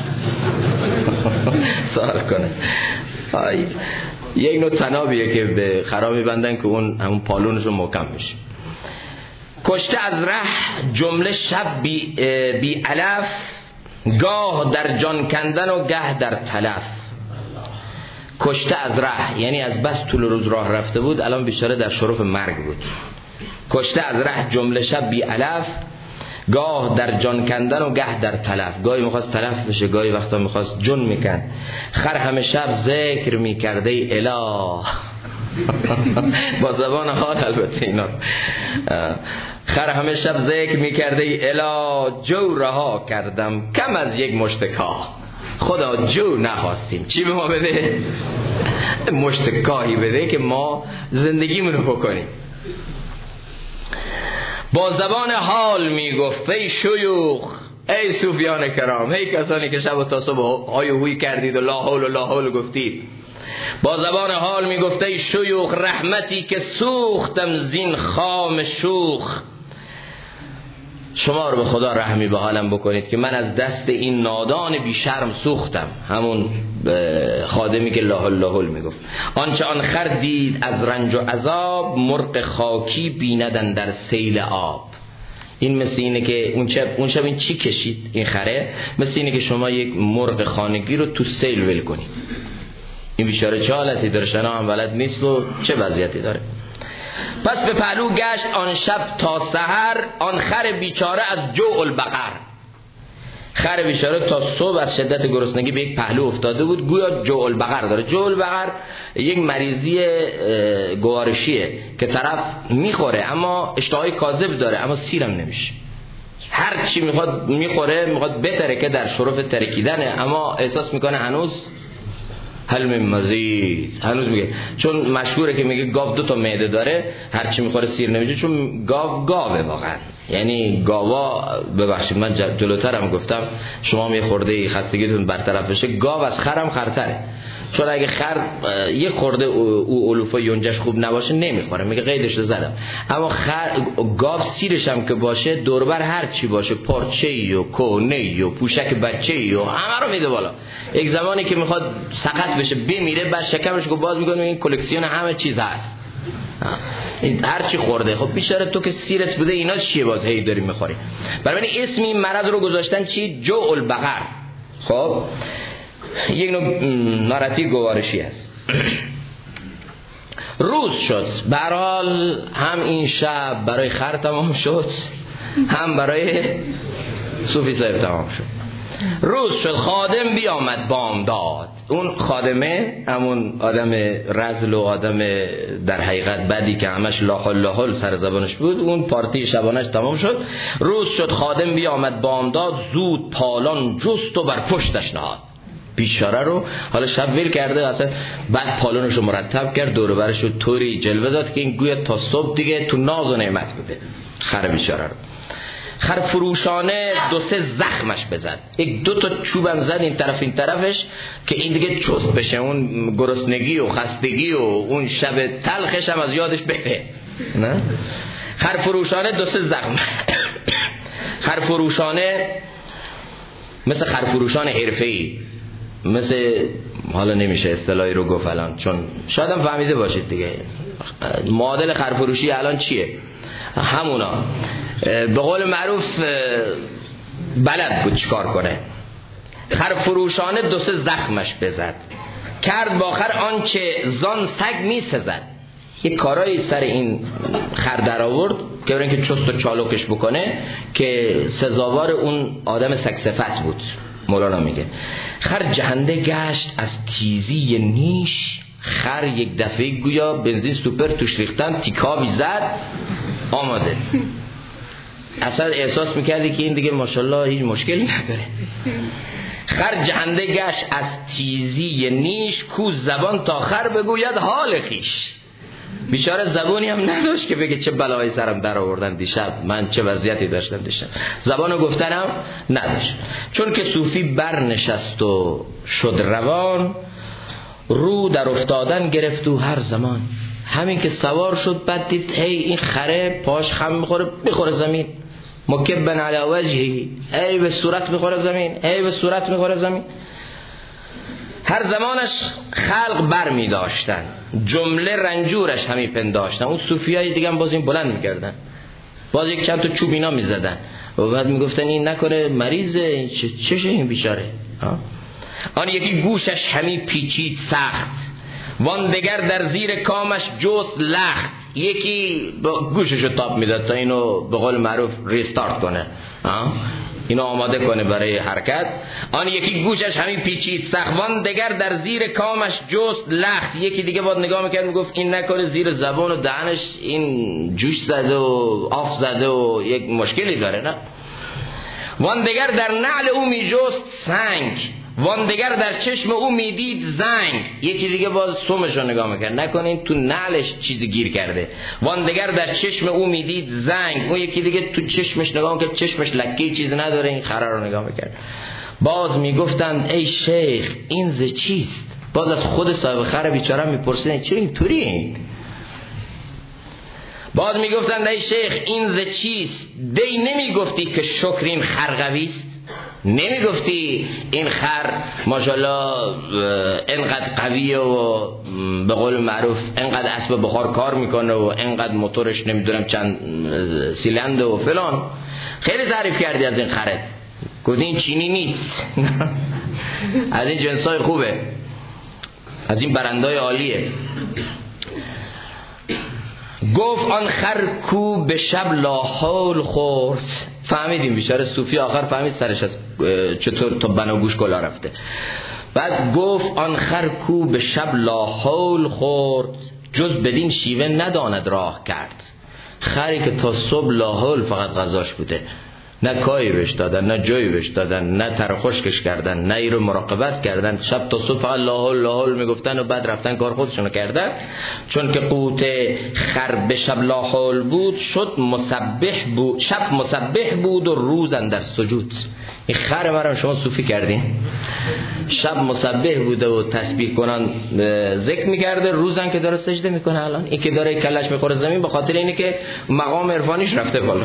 سوال کنه. یک نوع تنابیه که به خراب میبندن که اون همون پالونشون محکم میشه. کشته از ره جمله شب بی علف، گاه در جان کندن و گه در تلف. کشته از ره یعنی از بس طول روز راه رفته بود، الان بیچاره در شرف مرگ بود. کشته از ره جمله شب بی علف، گاه در جان کندن و گه در تلف. گاهی میخواست تلف بشه، گاهی وقتا میخواست جن میکن. خر همه شب ذکر میکرده ای اله با زبان حال البته اینا. خر همه شب ذکر میکرده ای اله، جو رها کردم کم از یک مشتکا. خدا جو نخواستیم، چی به ما بده؟ مشتکاهی بده که ما زندگیمونو بکنیم. با زبان حال میگفت ای شیوخ ای صوفیان کرام، ای کسانی که شب و تا صبح های و هوی کردید و لا حول و لا حول گفتید، با زبان حال میگفته ای شیوخ رحمتی که سوختم زین خام شوخ. شما رو به خدا رحمی به حالم بکنید که من از دست این نادان بی شرم سوختم. همون خادمی که لا حول لا حول میگفت. آنچه آن خر دید از رنج و عذاب، مرغ خاکی بیندن در سیل آب. این مثل اینه که اون شب این چی کشید این خره، مثل اینه که شما یک مرغ خانگی رو تو سیل ول کنید. این بیچاره چه حالتی داره، شنا هم بلد نیست و چه وضعیتی داره. پس به پهلو گشت آن شب تا سحر، آن خر بیچاره از جوع البقر. خر بیچاره تا صبح از شدت گرسنگی به یک پهلو افتاده بود، گویا جوع البقر داره. جوع البقر یک مریضی گوارشیه که طرف میخوره اما اشتهای کاذب داره اما سیرم نمیشه. هر چی میخواد میخوره، میخواد بترکه در شرف ترکیدنه اما احساس میکنه هنوز حل من مزید، هنوز میگه. چون مشهوره که میگه گاو 2 تا معده داره، هر چی میخوره سیر نمیشه، چون گاوه واقعا. یعنی گاوا، ببخشید من جلوترم گفتم، شما یه خورده خستگیتون برطرف بشه، گاو از خرم خرتره. چون اگه خر یه خورده او علوفه یونجش خوب نباشه نمیخوره، میگه قیدش رو زدم. اما گاو سیرش هم که باشه دوربر هر چی باشه، پارچه‌ای و کونه‌ای و پوشک بچه‌ای و همه رو میده بالا. یک زمانی که میخواد سقط بشه بمیره، بعد شکمش رو باز میکنه، این کلکسیون همه چیز هست، هر چی خورده. خب بیچاره تو که سیرت بوده اینا چیه باز هی داری میخوری؟ برای اسم این مرض رو گذاشتن چی؟ جوع البقر. خب یک نوع ناراحتی گوارشی است. روز شد، به هر حال هم این شب برای خر تمام شد، هم برای صوفی صاحب تمام شد. روز شد، خادم بیامد بامداد. اون خادمه همون آدم رذل و آدم در حقیقت بدی که همش لا حول لا حول سر زبانش بود، اون پارتی شبانش تمام شد. روز شد، خادم بیامد بامداد، زود پالان جست و بر پشتش نهاد. بیچاره رو حالا شب ویل کرده، اصلا بعد پالونش رو مرتب کرد، دور و برش رو طوری جلوه داد که این گویا تا صبح دیگه تو ناز و نعمت بوده. خر بیچاره رو خر فروشانه 2-3 زخمش بزد، 1-2 تا چوبم زد این طرف این طرفش که این دیگه چست بشه، اون گرسنگی و خستگی و اون شب تلخش هم از یادش بره. نه خر فروشانه 2-3 زخم. خر فروشانه مثل خر فروشان حرفه‌ای، مثل حالا نمیشه اصطلاحی رو گفت الان، چون شاید هم فهمیده باشید دیگه معادل خرفروشی الان چیه؟ همونا. به قول معروف بلد بود چیکار کنه. خرفروشانه 2-3 زخمش بزد، کرد با خر آنچه زان سگ می سزد. یک کارایی سر این خر در آورد که برای اینکه چست و چالوکش بکنه که سزاوار اون آدم سگ صفت بود. مولانا میگه خر جهنده گشت از تیزی نیش، خر یک دفعه گویا بنزین سوپر توش ریختن، تیکابی زد آماده. اصلا احساس میکردی که این دیگه ماشاءالله هیچ مشکلی نداره. خر جهنده گشت از تیزی نیش، کو زبان تا خر بگوید حال خیش. بیچاره زبونی هم نداشت که بگه چه بلایی سرم در آوردن دیشب، من چه وضعیتی داشتم دیشب. زبانو گفتنم نداشت. چون که صوفی برنشست و شد روان، رو در افتادن گرفت و هر زمان. همین که سوار شد بعد دید هی این خره پاش خم میخوره زمین، مکبن علی وجهی، ای به صورت میخوره زمین، ای به صورت میخوره زمین. هر زمانش خلق بر می داشتن، جمله رنجورش همی پنداشتن. اون صوفیای دیگه هم باز این بلند میکردن، باز یک چند تا چوب اینا میزدن و بعد میگفتن این نکنه مریضه، چشه این بیچاره. آن یکی گوشش همی پیچید سخت، وان دگر در زیر کامش جست لخت. یکی گوششو تاب میداد تا اینو به قول معروف ریستارت کنه، اینو آماده کنه برای حرکت. آن یکی گوشش همین پیچید سخت، وان دگر در زیر کامش جست لخت. یکی دیگه باید نگاه میکرد میگفت این نکنه زیر زبان و دهنش این جوش زده و آف زده و یک مشکلی داره. نه وان دگر در نعل او می جست سنگ، واندگر در چشم او میدید زنگ. یکی دیگه باز سمش رو نگاه میکرد، نکنین تو نعلش چیزی گیر کرده. واندگر در چشم او میدید زنگ، اون یکی دیگه تو چشمش نگاه میکرد، چشمش لکه چیزی نداره، این خره رو نگاه میکرد. باز میگفتند ای شیخ این ز چیست؟ باز از خود صاحب خر بیچاره میپرسیدن چرا اینطوری این؟ باز میگفتند ای شیخ این ز چیست؟ دی نمیگفتی که شکر این خر قویست؟ نمیگفتی این خر ماشاءالله انقدر قویه و به قول معروف انقدر اسب بخار کار میکنه و انقدر موتورش نمیدونم چند سیلندر و فلان؟ خیلی تعریف کردی از این خرت، گفتی این چینی نیست از این جنسای خوبه، از این برندای عالیه. گفت آن خر کو به شب لاحول خورد. فهمیدیم بیچاره صوفی آخر فهمید سرش از چطور تا بناگوش کلا رفته. بعد گفت آن خر کو به شب لاحول خورد، جز بدین شیوه نداند راه کرد. خری که تا صبح لاحول فقط غذاش بوده، نه کاری بهش دادن، نه جایی بهش دادن، نه تر خشکش کردن، نه ای رو مراقبت کردن، شب تا صبح فقط لاحول لاحول میگفتن و بعد رفتن کار خودشونو کردن. چون که قوت خر به شب لاحول بود، شد مسبح بود، شب مسبح بود و روز اندر سجود. این خر مرا شما صوفی کردین، شب مسبح بوده و تسبیح کنان ذکر میکرده، روزن که داره سجده میکنه. الان این که داره کلش میخوره زمین به خاطر اینه که مقام عرفانیش رفته بالا.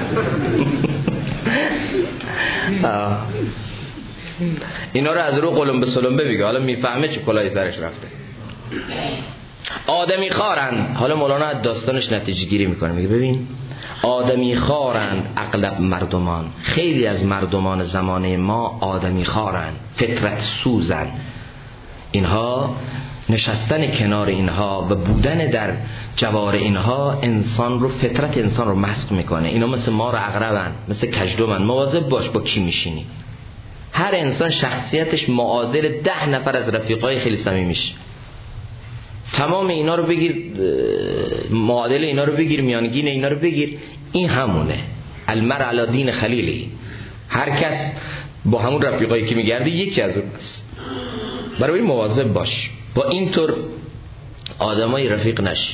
اینا رو از رو قلم به سلم بگه، حالا میفهمه چه کلاهی سرش رفته. آدمی خارند. حالا مولانا از داستانش نتیجه گیری میکنه، میگه ببین آدمی خارند اغلب مردمان، خیلی از مردمان زمانه ما آدمی خارند، فطرت سوزن. اینها نشستن کنار اینها و بودن در جوار اینها انسان رو، فطرت انسان رو مسخ میکنه. اینا مثل مار و عقربن، مثل کژدمن. مواظب باش با کی میشینی. هر انسان شخصیتش معادل 10 نفر از رفیقای خیلی صمیمیش. تمام اینا رو بگیر، معادل اینا رو بگیر، میانگین اینا رو بگیر، این همونه. المرء علی دین خلیلی. هر کس با همون رفیقایی که میگرده یکی از اوناست. برای مواظب باش با اینطور آدمای رفیق نشی.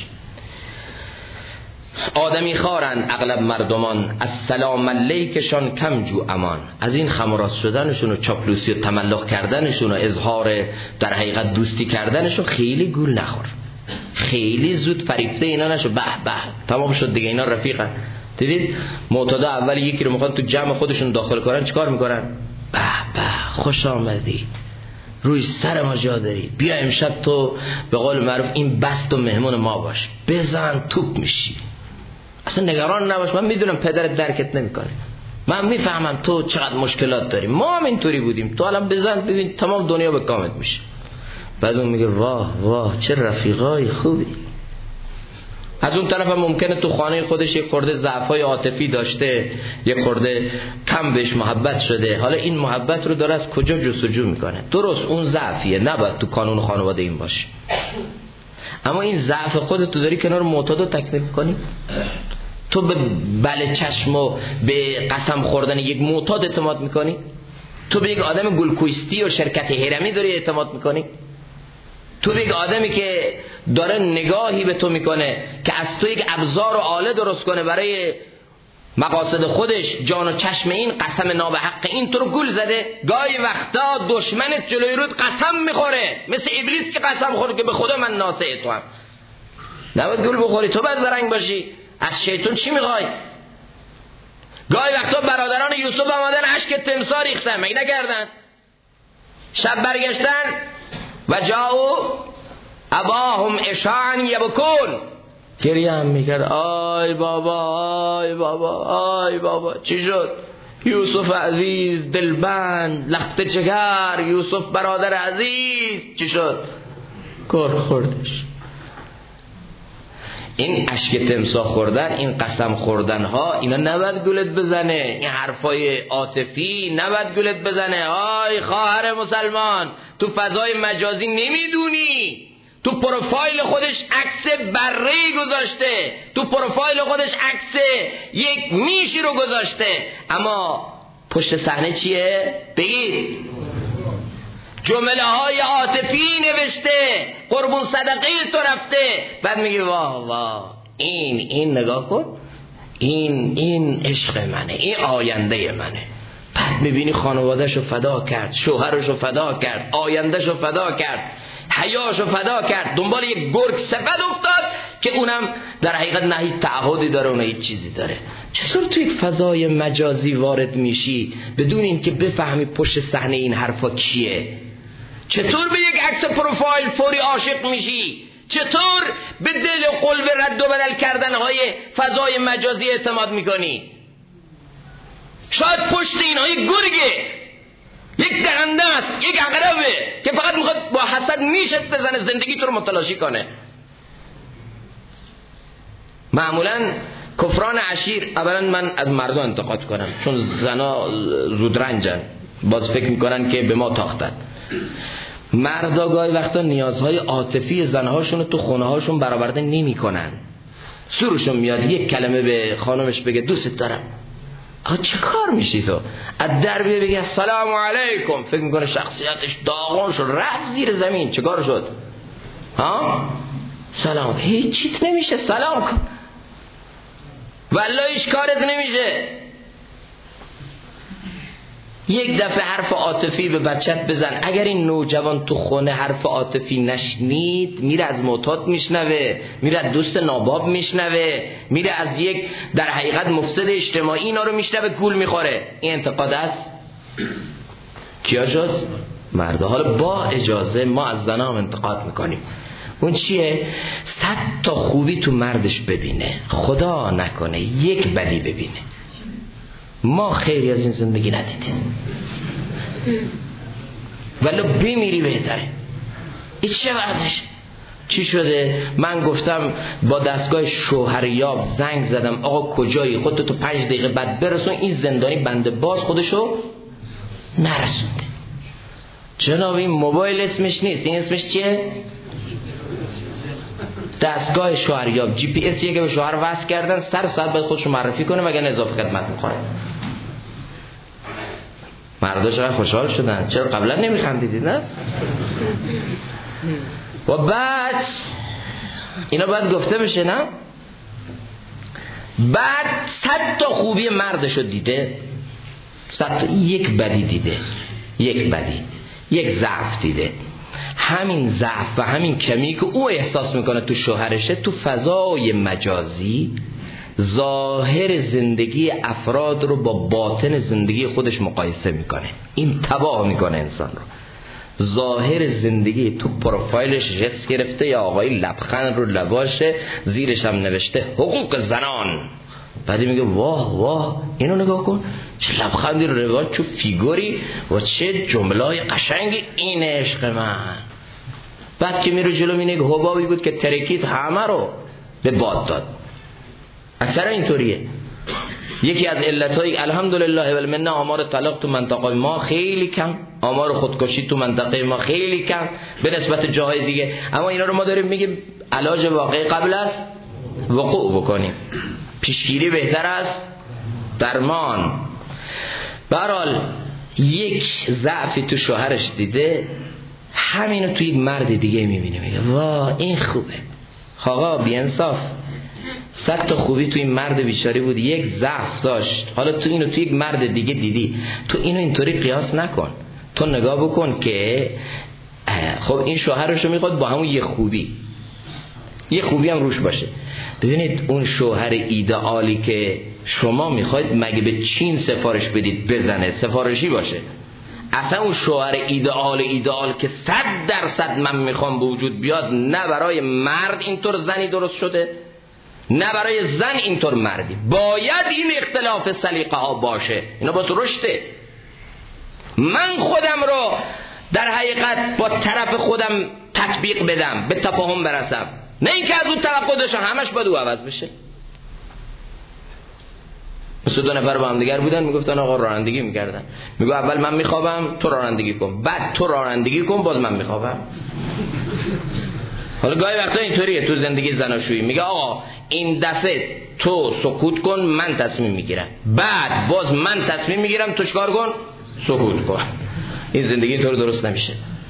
آدمی خارند اغلب مردمان، از سلام علیکشان کم جو امان. از این خمراس شدنشون و چاپلوسی و تملق کردنشون و اظهار در حقیقت دوستی کردنشون خیلی گول نخور، خیلی زود فریفته اینا نشو. به به تمام شد دیگه، اینا رفیقن. دیدید معتادا اول یکی رو میخوان تو جمع خودشون داخل کنن، چیکار میکنن؟ به به خوش آمدی، روی سر ما جا داری، بیا امشب تو به قول معروف این بست و مهمون ما باش، بزن توپ میشی، اصلا نگران نباش، من میدونم پدرت درکت نمیکنه، من میفهمم تو چقدر مشکلات داری، ما هم اینطوری بودیم، تو الان بزن ببین تمام دنیا به کامت میشه. بعد اون میگه واه واه چه رفیقای خوبی. از اون طرف هم ممکنه تو خانه خودش یک خورده ضعف‌های عاطفی داشته، یک خورده کم بهش محبت شده، حالا این محبت رو داره از کجا جستجو میکنه. درست اون ضعفیه، نباید تو قانون خانواده این باشه، اما این ضعف خودت تو داری کنار معتاد تکمیل کنی. تو به بله چشم و به قسم خوردن یک معتاد اعتماد میکنی؟ تو به یک آدم گلکویستی و شرکت هرمی داری اعتماد میکنی؟ تو به یک آدمی که داره نگاهی به تو میکنه که از تو یک ابزار و آله درست کنه برای مقاصد خودش، جان و چشم این قسم نابحق این تو رو گول زده؟ گاهی وقتا دشمنت جلوی رود قسم میخوره، مثل ابلیس که قسم خورده که به خدا من ناصح تو هم. نباید گول بخوری، تو باید زرنگ باشی. از شیطان چی میخوای؟ گاهی وقتا برادران یوسف آمدن اشک تمسا ریختن، مگه نکردن؟ شب برگشتن و جاءوا اباهم عشاء یبکون، گریه هم میکرد، آی بابا آی بابا آی بابا. چی شد؟ یوسف عزیز دلبند لخت جگر، یوسف برادر عزیز چی شد؟ کار خوردش. این اشک تمسا خوردن، این قسم خوردن ها، اینا نباید گولت بزنه، این حرفای عاطفی نباید گولت بزنه. آی خواهر مسلمان، تو فضای مجازی نمیدونی، تو پروفایل خودش عکس بره گذاشته، تو پروفایل خودش عکس یک میشی رو گذاشته، اما پشت صحنه چیه؟ بگید جمله های عاطفی نوشته، قربون صدقه تو رفته، بعد میگه واه واه این نگاه کن، این عشق منه، این آینده منه. بعد میبینی خانوادهشو فدا کرد، شوهرشو فدا کرد، آیندهشو فدا کرد، حیاشو فدا کرد، دنبال یک گرگ سفد افتاد که اونم در حقیقت نه هیچ تعهدی داره و نه هیچ چیزی داره. چطور تو یک فضای مجازی وارد میشی بدون اینکه بفهمی پشت صحنه این حرفا کیه؟ چطور به یک عکس پروفایل فوری عاشق میشی؟ چطور به دل و قلب رد و بدل کردن های فضای مجازی اعتماد میکنی؟ شاید پشت اینها یک گرگه، یک درنده است، یک عقربه که فقط میخواد با حسد نیشت بزنه، زندگی تو رو متلاشی کنه. معمولا کفران عشیر، اولا من از مردم انتقاد کنم چون زنا زودرنجن، باز فکر میکنن که به ما تاختن. مردا گاهی وقتا نیازهای عاطفی زنهاشون رو تو خونه هاشون برآورده نمیکنن. سورشون میاد یک کلمه به خانمش بگه دوست دارم، آ چه کار میشی تو؟ از در بگه سلام علیکم، فکر میکنه شخصیتش داغون شد، رفت زیر زمین. چه کار شد؟ ها؟ سلام. هیچ چیت نمیشه، سلام کن، والله هیچ کارت نمیشه. یک دفعه حرف عاطفی به بچت بزن. اگر این نوجوان تو خونه حرف عاطفی نشنید، میره از معتاد میشنوه، میره از دوست ناباب میشنوه، میره از یک در حقیقت مفسد اجتماعی اینا رو میشنوه، گول میخوره. این انتقاد است. کیا شد؟ مردا. حالا با اجازه ما از زنا هم انتقاد میکنیم. اون چیه؟ 100 تا خوبی تو مردش ببینه، خدا نکنه یک بدی ببینه. ما خیلی از این زندگی ندیدیم، ولی بمیری بهتره. این چه وضعش؟ چی شده؟ من گفتم با دستگاه شوهریاب زنگ زدم، آقا کجایی؟ خودتو تو 5 دقیقه بعد برسون. این زندانی بنده باز خودشو نرسونده. جناب این موبایل اسمش نیست، این اسمش چیه؟ دستگاه شوهریاب، جی پی اس که به شوهر وصل کردن، سر ساعت باید خودشو معرفی کنه وگرنه اضافه خدمت میخوره. مردا چقدر خوشحال شدن. چرا قبلا نمیخندیدید؟ نه؟ و بعد اینا باید گفته بشه، نه؟ بعد 100 تا خوبی مردشو دیده، 100 تا یک بدی دیده، یک بدی، یک ضعف دیده. همین ضعف و همین کمی که او احساس میکنه تو شوهرشه، تو فضای مجازی ظاهر زندگی افراد رو با باطن زندگی خودش مقایسه میکنه. این تباه میکنه انسان رو. ظاهر زندگی تو پروفایلش جنس گرفته، یا آقای لبخند رو لباشه، زیرش هم نوشته حقوق زنان. بعدی میگه واه واه اینو نگاه کن، چه لبخندی رو رواج، چه فیگوری و چه جمله‌ای قشنگی، این عشق من. بعد که میره جلو مینه حبابی بود که ترکید همه رو به باد داد. اکثر اینطوریه. یکی از علتهای الحمدلله والمنه آمار طلاق تو منطقه ما خیلی کم، آمار خودکشی تو منطقه ما خیلی کم به نسبت جاهای دیگه. اما اینا رو ما داریم میگیم علاج واقعی قبل از وقوع بکنیم. پیشگیری بهتر است درمان. به هر حال یک ضعفی تو شوهرش دیده، همینو تو یک مرد دیگه میبینه، میگه واه این خوبه. آقا بی انصاف، 100 تا خوبی تو این مرد بیچاره بود، یک ضعف داشت. حالا تو اینو تو یک مرد دیگه دیدی، تو اینو اینطوری قیاس نکن. تو نگاه بکن که خب این شوهرشو میخواد با همون یه خوبی هم روش باشه. ببینید اون شوهر ایدئالی که شما میخواید مگه به چین سفارش بدید بزنه سفارشی باشه؟ اصلا اون شوهر ایدئال که 100% من میخوام به وجود بیاد، نه برای مرد اینطور زنی درست شده، نه برای زن اینطور مردی. باید این اختلاف سلیقه ها باشه. اینا با تو رشته. من خودم رو در حقیقت با طرف خودم تطبیق بدم، به تفاهم برسم، نه اینکه از اون توقع داشتم همش باید او عوض بشه. مثل 2 نفر با هم دیگر بودن، میگفتن آقا رانندگی میکردن، میگو اول من میخوابم تو رانندگی کن، بعد تو رانندگی کن باز من میخوابم. حالا گاهی وقتا اینطوریه تو زندگی زناشویی، میگه آقا این دفعه تو سکوت کن من تصمیم میگیرم، بعد باز من تصمیم میگیرم تو چیکار کن؟ سکوت کن. این زندگی تو رو درست نمیشه.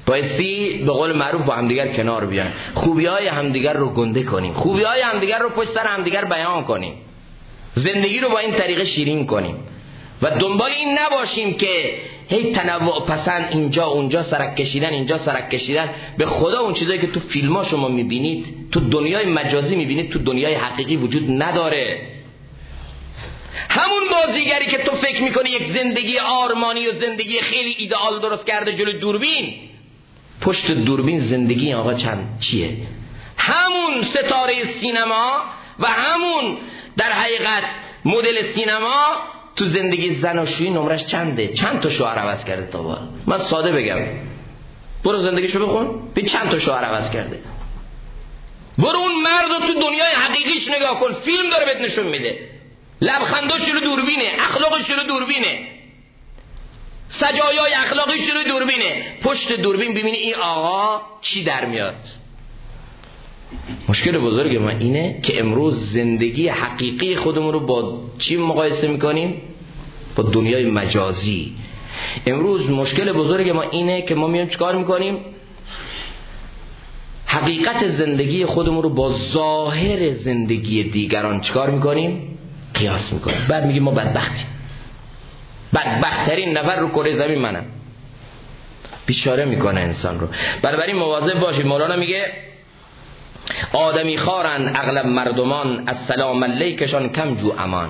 بایستی به قول معروف با همدیگر کنار بیان، خوبی‌های همدیگر رو گنده کنیم، خوبی‌های همدیگر رو پشت سر همدیگر بیان کنیم، زندگی رو با این طریقه شیرین کنیم و دنبال این نباشیم که هی تنوع پسند، اینجا اونجا سرک کشیدن، اینجا سرک کشیدن. به خدا اون چیزایی که تو فیلم‌ها شما می‌بینید، تو دنیای مجازی می‌بینید، تو دنیای حقیقی وجود نداره. همون بازیگری که تو فکر می‌کنی یک زندگی آرمانی و زندگی خیلی ایدئال درست کرده جلوی دوربین، پشت دوربین زندگی آقا چیه؟ همون ستاره سینما و همون در حقیقت مدل سینما تو زندگی زناشویی نمرش چنده؟ چند تا شوهر عوض کرده تا حالا؟ من ساده بگم، برو زندگیشو بخون ببین چند تا شوهر عوض کرده. برو اون مرد رو تو دنیای حقیقیش نگاه کن، فیلم داره بهت نشون میده، لبخنداش رو دوربینه، اخلاقش رو دوربینه، سجایای اخلاقیش رو دوربینه، پشت دوربین ببینی این آقا چی در میاد. مشکل بزرگ ما اینه که امروز زندگی حقیقی خودمون رو با چی مقایسه میکنیم؟ با دنیای مجازی. امروز مشکل بزرگ ما اینه که ما میایم چیکار میکنیم؟ حقیقت زندگی خودمون رو با ظاهر زندگی دیگران چیکار میکنیم؟ قیاس میکنیم. بعد میگیم ما بدبختیم، بدبختترین نفر رو کره زمین منم. بیچاره میکنه انسان رو. بنابراین مواظب باشید. مولانا میگه آدمی خارن اغلب مردمان، از سلام علیکشان کم جو امان.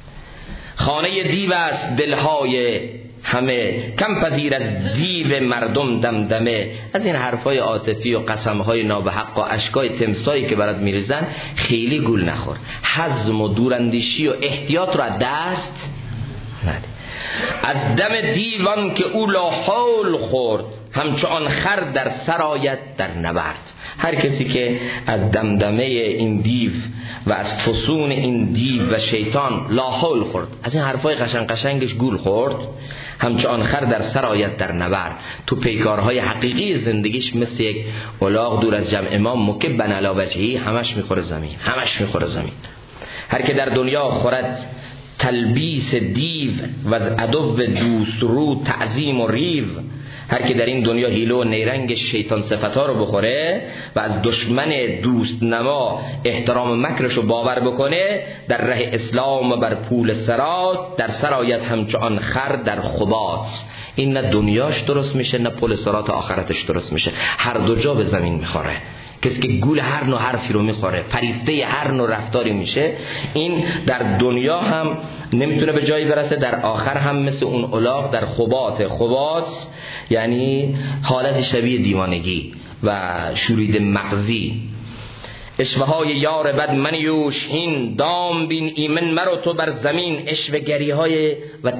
خانه دیو است دلهای همه، کم پذیر از دیو مردم دمدمه. از این حرفای عاطفی و قسمهای نابحق و اشکای تمسایی که برات میریزن خیلی گول نخور. حزم و دوراندیشی و احتیاط رو از دست نده. از دم دیوان که او لاحول خورد، همچون خر در سرایت در نبرد. هر کسی که از دمدمه این دیو و از فسون این دیو و شیطان لاحول خورد، از این حرفای قشنگش گول خورد، همچون خر در سرایت در نبرد. تو پیکارهای حقیقی زندگیش مثل یک الاغ دور از جمع امام مکبن علی وجهی، همش میخوره زمین. هر که در دنیا خورد تلبیس دیو و از عدو دوست رو تعظیم و ریو. هر که در این دنیا حیله و نیرنگ شیطان صفتا رو بخوره و از دشمن دوست نما احترام مکرش رو باور بکنه، در ره اسلام و بر پول صراط، در سرایت همچون خر در خبات. این نه دنیاش درست میشه نه پول صراط آخرتش درست میشه، هر دو جا به زمین میخوره. کسی که گول هر نوع حرفی رو میخوره، فریفته هر نوع رفتاری میشه، این در دنیا هم نمیتونه به جایی برسه، در آخر هم مثل اون الاغ در خبات یعنی حالت شبیه دیوانگی و شورید مغزی. اشوه های یار بد منیوش این، دام بین ایمن مرو تو بر زمین. اشوه گری های و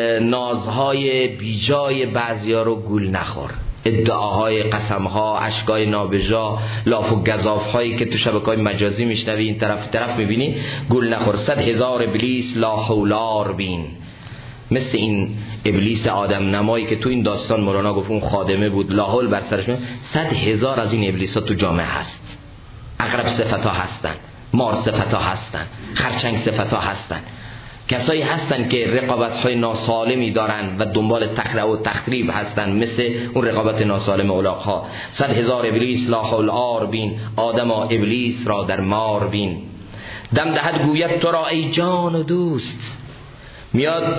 نازهای بیجای بعضیا رو گول نخور. ادعاهای، قسمها، اشکای نابجا، لاف و گزافهایی که تو شبکه‌های مجازی میشنوی، این طرف میبینی، گول نخور. 100,000 ابلیس لا حولار بین. مثل این ابلیس آدم نمایی که تو این داستان مولانا گفت اون خادمه بود، لا حول بر سرش، 100,000 از این ابلیس‌ها تو جامعه هست. عقرب صفتا هستن، مار صفتا هستن، خرچنگ صفتا هستن. کسایی هستن که رقابت‌های ناسالمی دارن و دنبال تخریب و تخریب هستن، مثل اون رقابت ناسالم الاغ‌ها. 100,000 ابلیس لا حول آر بین، آدما ابلیس را در مار بین. دم دهد گوید تو را ای جان و دوست، میاد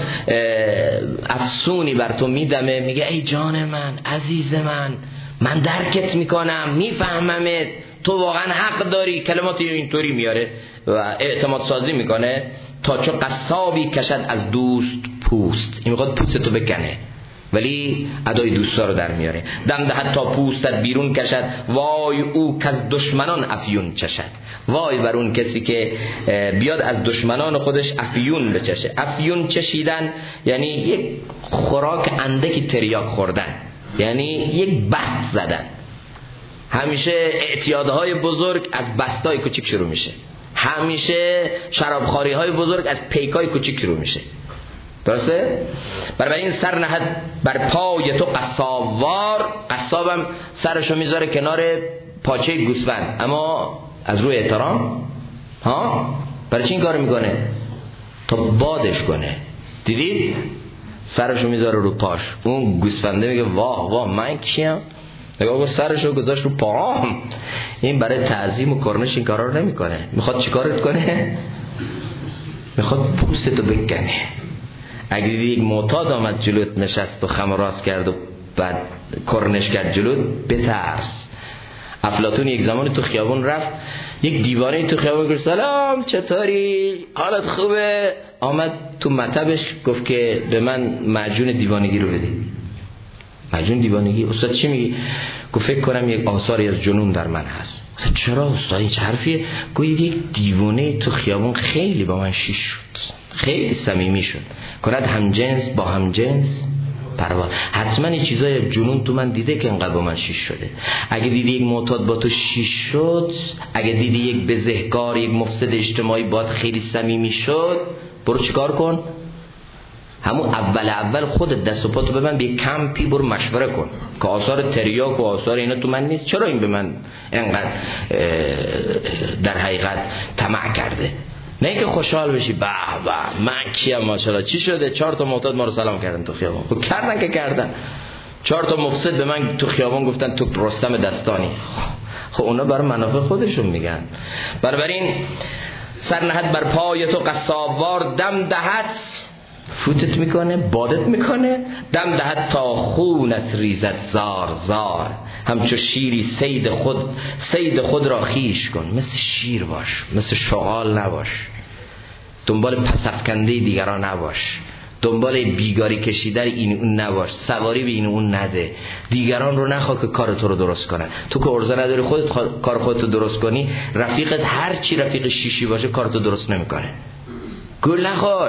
افسونی بر تو میدمه، میگه ای جان من، عزیز من درکت میکنم، میفهممت، تو واقعا حق داری. کلمات اینطوری میاره و اعتماد سازی میکنه تا چو قصابی کشد از دوست پوست. این میخواد پوستتو بکنه ولی ادای دوستا رو در میاره. دم دهد تا پوستت بیرون کشد، وای او که از دشمنان افیون چشد. وای بر اون کسی که بیاد از دشمنان خودش افیون بچشه. افیون چشیدن یعنی یک خوراک اندکی تریاک خوردن، یعنی یک بست زدن. همیشه اعتیادهای بزرگ از بستای کوچیک شروع میشه، همیشه شرابخواری های بزرگ از پیکای کوچیک شروع میشه. درسته؟ برای این سر نهد بر پای تو قصابوار. قصابم سرشو میذاره کنار پاچه گوسفند، اما از روی احترام. برای چی این کار میکنه؟ تا بادش کنه. دیدید؟ سرشو میذاره رو پاش. اون گوسفنده میگه واه واه من کیم؟ نگاه کن سرشو گذاشت رو پاهم. این برای تعظیم و کرنش این کارا رو نمیکنه. میخواد چیکارت کنه؟ میخواد پوستتو بکنه. اگه یک معتاد آمد جلوت نشست و خم راست کرد و بعد کرنش کرد جلوت، بترس. افلاطون یک زمانی تو خیابون رفت، یک دیوانه تو خیابون گفت سلام چطوری؟ حالت خوبه؟ آمد تو مطبش گفت که به من معجون دیوانگی رو بده. معجون دیوانگی؟ استاد چی میگی؟ گفت فکر کنم یک آثاری از جنون در من هست. استاد چرا استاد این حرفیه؟ گفت یک دیوانه تو خیابون خیلی با من شیش شد، خیلی صمیمی شد، کند هم جنس با هم جنس پرواز. حتما این چیزای جنون تو من دیده که انقدر با من شیش شده. اگه دیدی یک معتاد با تو شیش شد، اگه دیدی یک بزهکار، یک مفسد اجتماعی باید خیلی صمیمی شد، برو چیکار کن؟ همون اول خودت دست و پاتو ببند به کمپی، برو مشوره کن که آثار تریاک و آثار اینا تو من نیست، چرا این به من انقدر در حقیقت طمع کرده. نه اینکه خوشحال بشی به به من کیم ماشاءالله چی شده 4 تا معتاد ما رو سلام کردن تو خیابان. خب کردن که کردن. 4 تا مفسد به من تو خیابان گفتن تو رستم دستانی. خب اونا برای منافع خودشون میگن. بنابراین سرنهد بر پای تو قصابوار، دم دهد فوتت میکنه، بادت میکنه، دم دهد تا خونت ریزد زار زار. همچو شیری صید خود را خیش کن. مثل شیر باش، مثل شغال نباش، دنبال پسفکنده دیگران نباش، دنبال بیگاری کشیدن این اون نباش، سواری به این اون نده، دیگران رو نخواه که کار تو رو درست کنن. تو که ارزه نداری خودت کار خودت رو درست کنی، رفیقت هر چی رفیق شیشی باشه کارتو درست نمیکنه. گول نخور.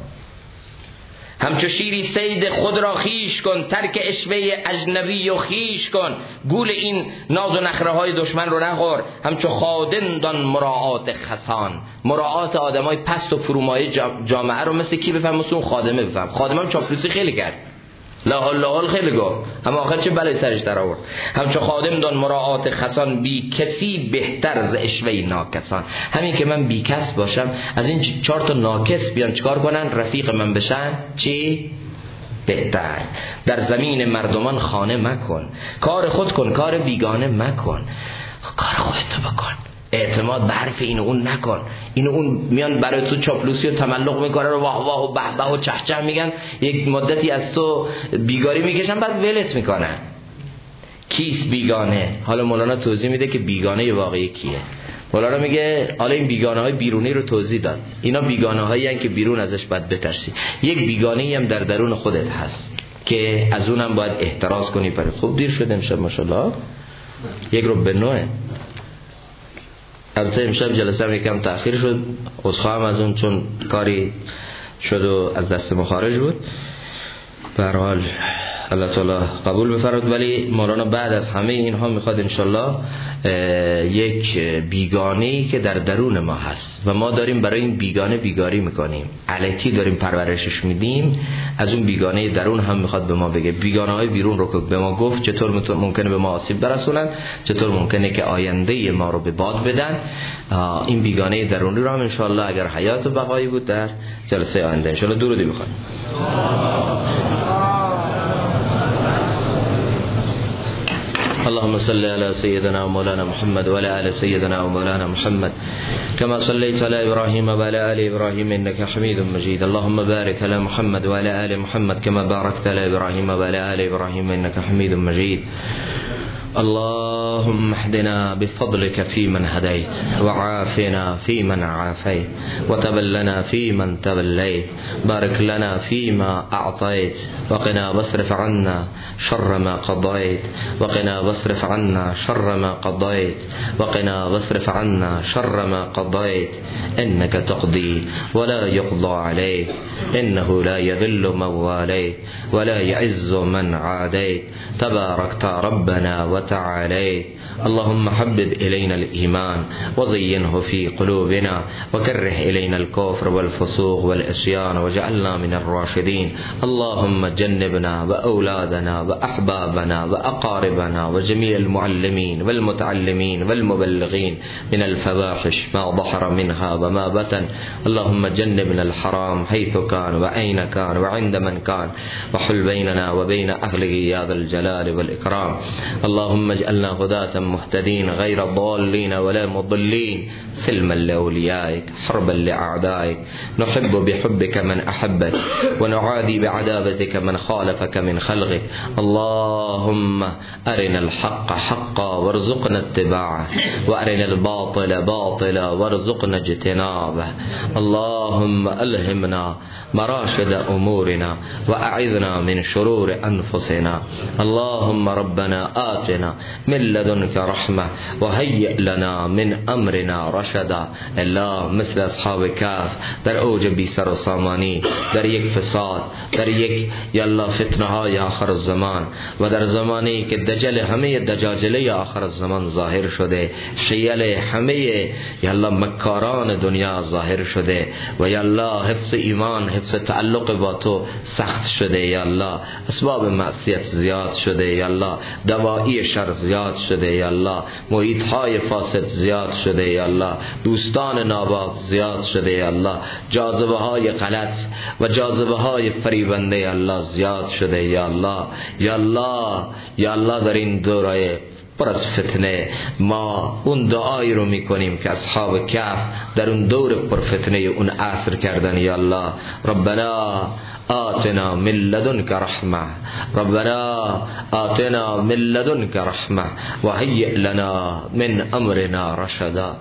همچو شیری صید خود را خیش کن، ترک عشوه اجنبی و خیش کن. گول این ناز و نخره های دشمن رو نخور. همچو خادم دان مراعات خسان، مراعات آدمای پست و فرومایه جامعه رو مثل کی بفهم؟ مثل اون خادمه بفهم. خادمه هم چاپلوسی خیلی کرد، لاحال خیلی گفت، اما آخر چه بلای سرش در آورد. همچو خادم دان مراعات خسان، بی کسی بهتر ز عشوه ناکسان. همین که من بی کس باشم، از این 4 تا ناکس بیان چکار کنن؟ رفیق من بشن، چی؟ بهتر. در زمین مردمان خانه مکن، کار خود کن کار بیگانه مکن. کار خودتو بکن، اعتماد به حرف این و اون نکن. این و اون میان برای تو چاپلوسی و تملق میکنن و واه واه و به به و چه چه میگن، یک مدتی از تو بیگاری میکشن بعد ولت میکنن. کیست بیگانه؟ حالا مولانا توضیح میده که بیگانه واقعی کیه. مولانا میگه حالا این بیگانه های بیرونی رو توضیح داد. اینا بیگانه هایی هستن که بیرون ازش باید بترسی. یک بیگانه هم در درون خودت هست که از اونم باید احتراز کنی. پر خوب دیر شد امشب ماشاءالله 8:45. البته امشب جلسه هم یکم تأخیر شد، عذرخواهم از اون، چون کاری شد و از دست ما خارج بود. به هر حال الله تعالی قبول بفرماید. ولی مولانا بعد از همه اینها میخواد انشالله یک بیگانه‌ای که در درون ما هست و ما داریم برای این بیگانه بیگاری میکنیم، الکی داریم پرورشش میدیم، از اون بیگانه درون هم میخواد به ما بگه. بیگانه‌های بیرون رو که به ما گفت چطور ممکنه به ما آسیب برسونن، چطور ممکنه که آینده ما رو به باد بدن. این بیگانه درونی رو هم انشالله اگر حیات و بقایی بود در جلسه آینده انشالله درودی بخونیم. اللهم صل على سيدنا ومولانا محمد وعلى آل سيدنا ومولانا محمد كما صليت على إبراهيم وعلى آل إبراهيم إنك حميد مجيد. اللهم بارك على محمد وعلى آل محمد كما باركت على إبراهيم وعلى آل إبراهيم إنك حميد مجيد. اللهم اهدنا بفضلك فيمن هديت، وعافنا فيمن عافيت، وتولنا فيمن توليت، بارك لنا فيما أعطيت، وقنا واصرف عنا شر ما قضيت، وقنا واصرف عنا شر ما قضيت، وقنا واصرف عنا شر ما قضيت. إنك تقضي ولا يقضى عليك، إنه لا يذل من واليت ولا يعز من عاديت، تباركت ربنا وتعاليت. اللهم حبب إلينا الإيمان وزينه في قلوبنا، وكره إلينا الكفر والفسوق والعصيان واجعلنا من الراشدين. اللهم جنبنا وأولادنا وأحبابنا وأقاربنا وجميع المعلمين والمتعلمين والمبلغين من الفواحش ما ظهر منها وما بطن. اللهم جنبنا الحرام حيث كان وأين كان وعند من كان، وحل بيننا وبين أهله يا ذا الجلال والإكرام. اللهم اللهم اجعلنا هداة مهتدين غير ضالين ولا مضلين سلما لأوليائك حربا لأعدائك نحب بحبك من أحبك ونعادي بعداوتك من خالفك من خلقك. اللهم أرنا الحق حقا وارزقنا اتباعه وأرنا الباطل باطلا وارزقنا اجتنابه. اللهم ألهمنا مراشد أمورنا وأعذنا من شرور أنفسنا. اللهم ربنا آتنا من لدنك رحمة وهيئ لنا من أمرنا رشدا. الله مثل اصحاب کهف در اوج بی سر و سامانی، در یک فساد، در یک یالله فتنه های آخر الزمان و در زمانی که دجل همه دجاجله آخر الزمان ظاهر شده، حیل همه یالله مکاران دنیا ظاهر شده و یالله حفظ ایمان، حفظ تعلق با تو سخت شده یالله، اسباب معصیت زیاد شده یالله، دوایی شر زیاد شده یالله، محیط های فاسد زیاد شده یالله، دوستان ناباب زیاد شده یالله، جاذبه های غلط و جاذبه های فریبنده یالله زیاد شده یالله. یالله یالله در این دوره پر از فتنه ما اون دعایی رو میکنیم که اصحاب کهف در اون دور پر فتنه اون عصر کردن. یا الله ربنا آتنا من لدنك رحمة ربنا آتنا من لدنك رحمة وهيئ لنا من أمرنا رشدا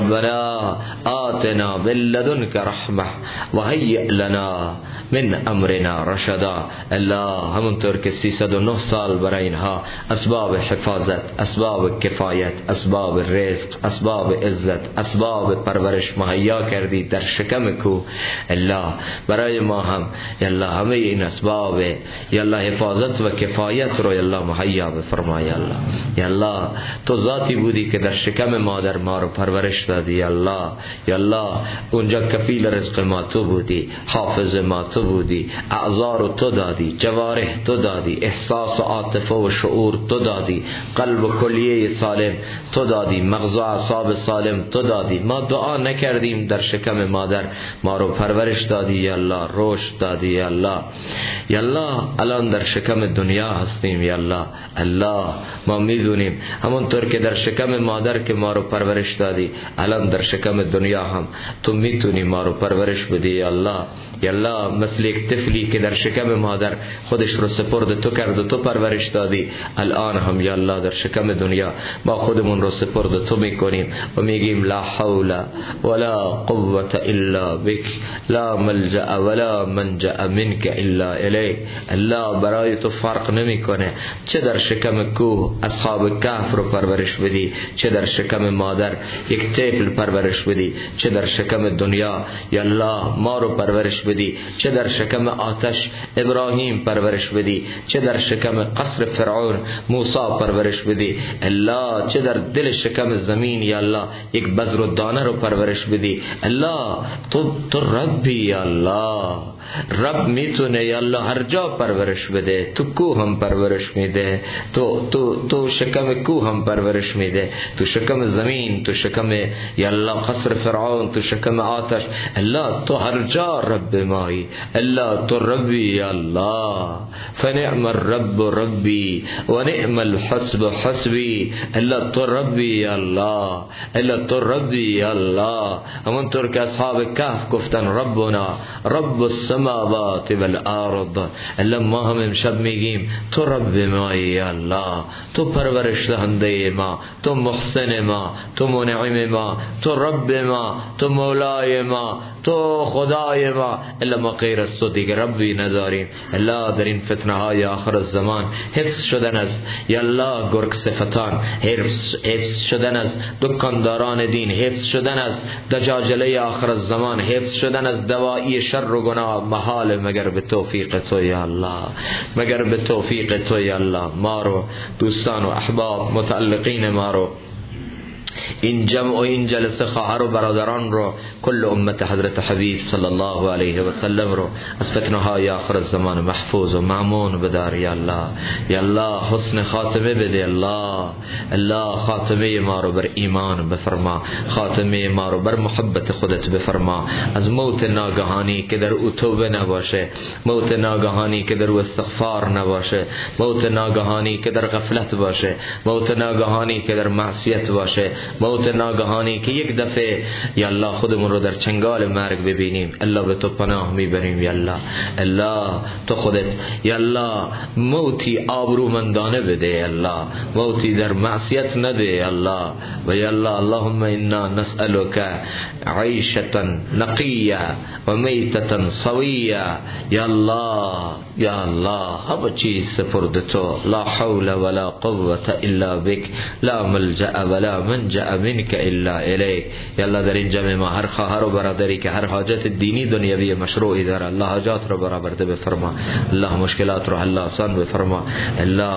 ربنا آتنا من لدنك رحمة وهيئ لنا من امرنا رشدا. الله همونطور که 309 سال برای اینها اسباب حفاظت، اسباب کفایت، اسباب رزق، اسباب عزت، اسباب پرورش مهیا کردی در شکم کوه، الله برای ما هم الله همه این اسباب الله حفاظت و کفایت رو الله مهیا بفرمای. الله یا الله تو ذاتی بودی که در شکم مادر ما رو پرورش دادی. یا الله اونجا کفیل رزق ما تو بودی، حافظ ما تو بودی، اعضا رو تو دادی، جوارح تو دادی، احساس و عاطفه و شعور تو دادی، قلب و کلیه سالم تو دادی، مغز و اعصاب سالم تو دادی. ما دعا نکردیم در شکم مادر ما رو پرورش دادی یا الله، رشد دادی یا الله. یا الله الان در شکم دنیا هستیم یا الله. الله ما میدونیم همونطور که در شکم مادر که ما رو پرورش دادی، الان در شکم دنیا هم تو میتونی ما رو پرورش بدی یا الله. یا الله مثل یک طفلی که در شکم مادر خودش رو سپرد تو کرد و تو پرورش دادی، الان هم یا الله در شکم دنیا ما خودمون رو سپرد تو میکنیم و میگیم لا حول ولا قوة الا بک لا ملجأ ولا منجأ منك الا الیک. الله برای تو فرق نمیکنه چه در شکم کوه اصحاب کهف رو پرورش بدی، چه در شکم مادر یک طفل پرورش بدی، چه در شکم دنیا یا الله ما رو پرورش بدی، چه در شکم آتش ابراهیم پرورش بدی، چه در شکم قصر فرعون موسی پرورش بدی، الله چه در دل شکم زمین یا الله یک بذر و دانه رو پرورش بدی. الله تو ربی یا الله، رب میتونه یا الله هر جا پرورش بده. تو کوه هم پرورش میده، تو شکم کوه هم پرورش میده، تو شکم زمین، تو شکم یا الله قصر فرعون، تو شکم آتش. الله تو هر جا رب مایی، الله تو ربی یا الله. فنعم الرب ربی و نعم الحسب حسبی. الله تو ربی یا الله، الله تو ربی یا الله. همونطور که اصحاب کهف گفتن ربنا رب السماوات والارض، الله ما هم امشب میگیم تو رب ما یا الله، تو پرورش دهنده ما، تو محسن ما، تو منعم ما، تو رب ما، تو مولای ما، تو خدای ما. الا ما غیر از تو دیگر ربی نداریم. الله در این فتنه های آخر الزمان حفظ شدن از یا الله گرگ صفتان، حفظ شدن از دکانداران دین، حفظ شدن از دجاجله آخر الزمان، حفظ شدن از دوایی شر و گناه محال مگر به توفیق تو یا الله، مگر به توفیق تو یا الله. ما رو دوستان و احباب متعلقین ما رو این جمع و این جلسه خواهر و برادران رو، کل امت حضرت حبیب صلی الله علیه و سلم رو از فتنه های آخر الزمان محفوظ و مأمون بدار یا الله. یا الله حسن خاتمه بده الله. الله خاتمه ما رو بر ایمان بفرما، خاتمه ما رو بر محبت خودت بفرما. از موت ناگهانی که در او توبه نباشه، موت ناگهانی که در او استغفار نباشه، موت ناگهانی که در غفلت باشه، موت ناگهانی که در معصیت باشه، موت ناگهانی که یک دفعه یا الله خودمون رو در چنگال مرگ ببینیم. الله به تو پناه میبریم یا الله. الله تو خودت یا الله موتی آبرومندانه بده یا الله، موتی در معصیت نده یا الله. و یا الله اللهم انا نسألك عیشة نقیة و میتة سویة یا الله. یا الله همه چیز سپرد تو، لا حول ولا قوة الا بك، لا ملجأ ولا منجأ منك الا الیک. یا الله در این جمع ما هر خواهر و برادری که هر حاجت دینی دنیوی مشروعی داره، الله حاجات رو برآورده بفرما، الله مشکلات رو حل آسان بفرما. الله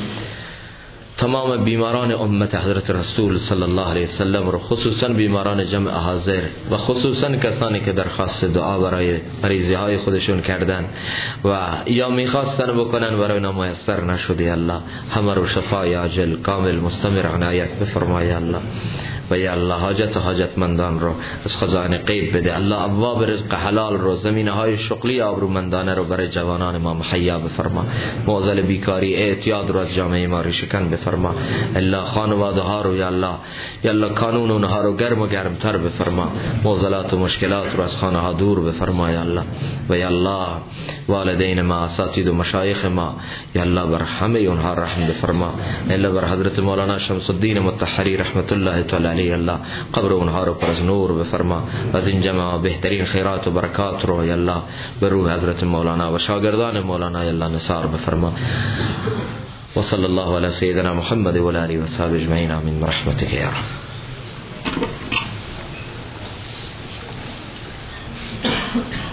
تمام بیماران امت حضرت رسول صلی الله علیه وسلم رو، خصوصا بیماران جمع حاضر و خصوصا کسانی که درخواست دعا برای مریضی های خودشون کردن و یا میخواستن بکنن برای اونا میسر نشده، الله همه رو شفای عاجل کامل مستمر عنایت بفرمای الله. و یا الله حاجتمندان رو از خزائن غیب بده الله. ابواب رزق حلال رو، زمینه های شغلی آبرومندانه رو برای جوانان ما مهیا بفرما. معضل بیکاری اعتیاد رو از جامعه ما ریشه‌کن بفرما. الله خانواده ها رو یا الله قانون اونها رو گرم و گرمتر بفرما. معضلات و مشکلات رو از خانه ها دور بفرما یا الله. و یا الله والدین ما، اساتید و مشایخ ما یا الله بر همه اونها رحم بفرما. الله بر حضرت مولانا شمس الدین مطهری رحمت الله تعالی الله قبر اونها رو پر از نور بفرما. از این جمع بهترین خیرات و برکات رو یا الله به روح حضرت مولانا و شاگردان مولانا یا الله نثار بفرما. و صلی الله علی سیدنا محمد و آله و صحبه اجمعین آمین برحمتک یا رب.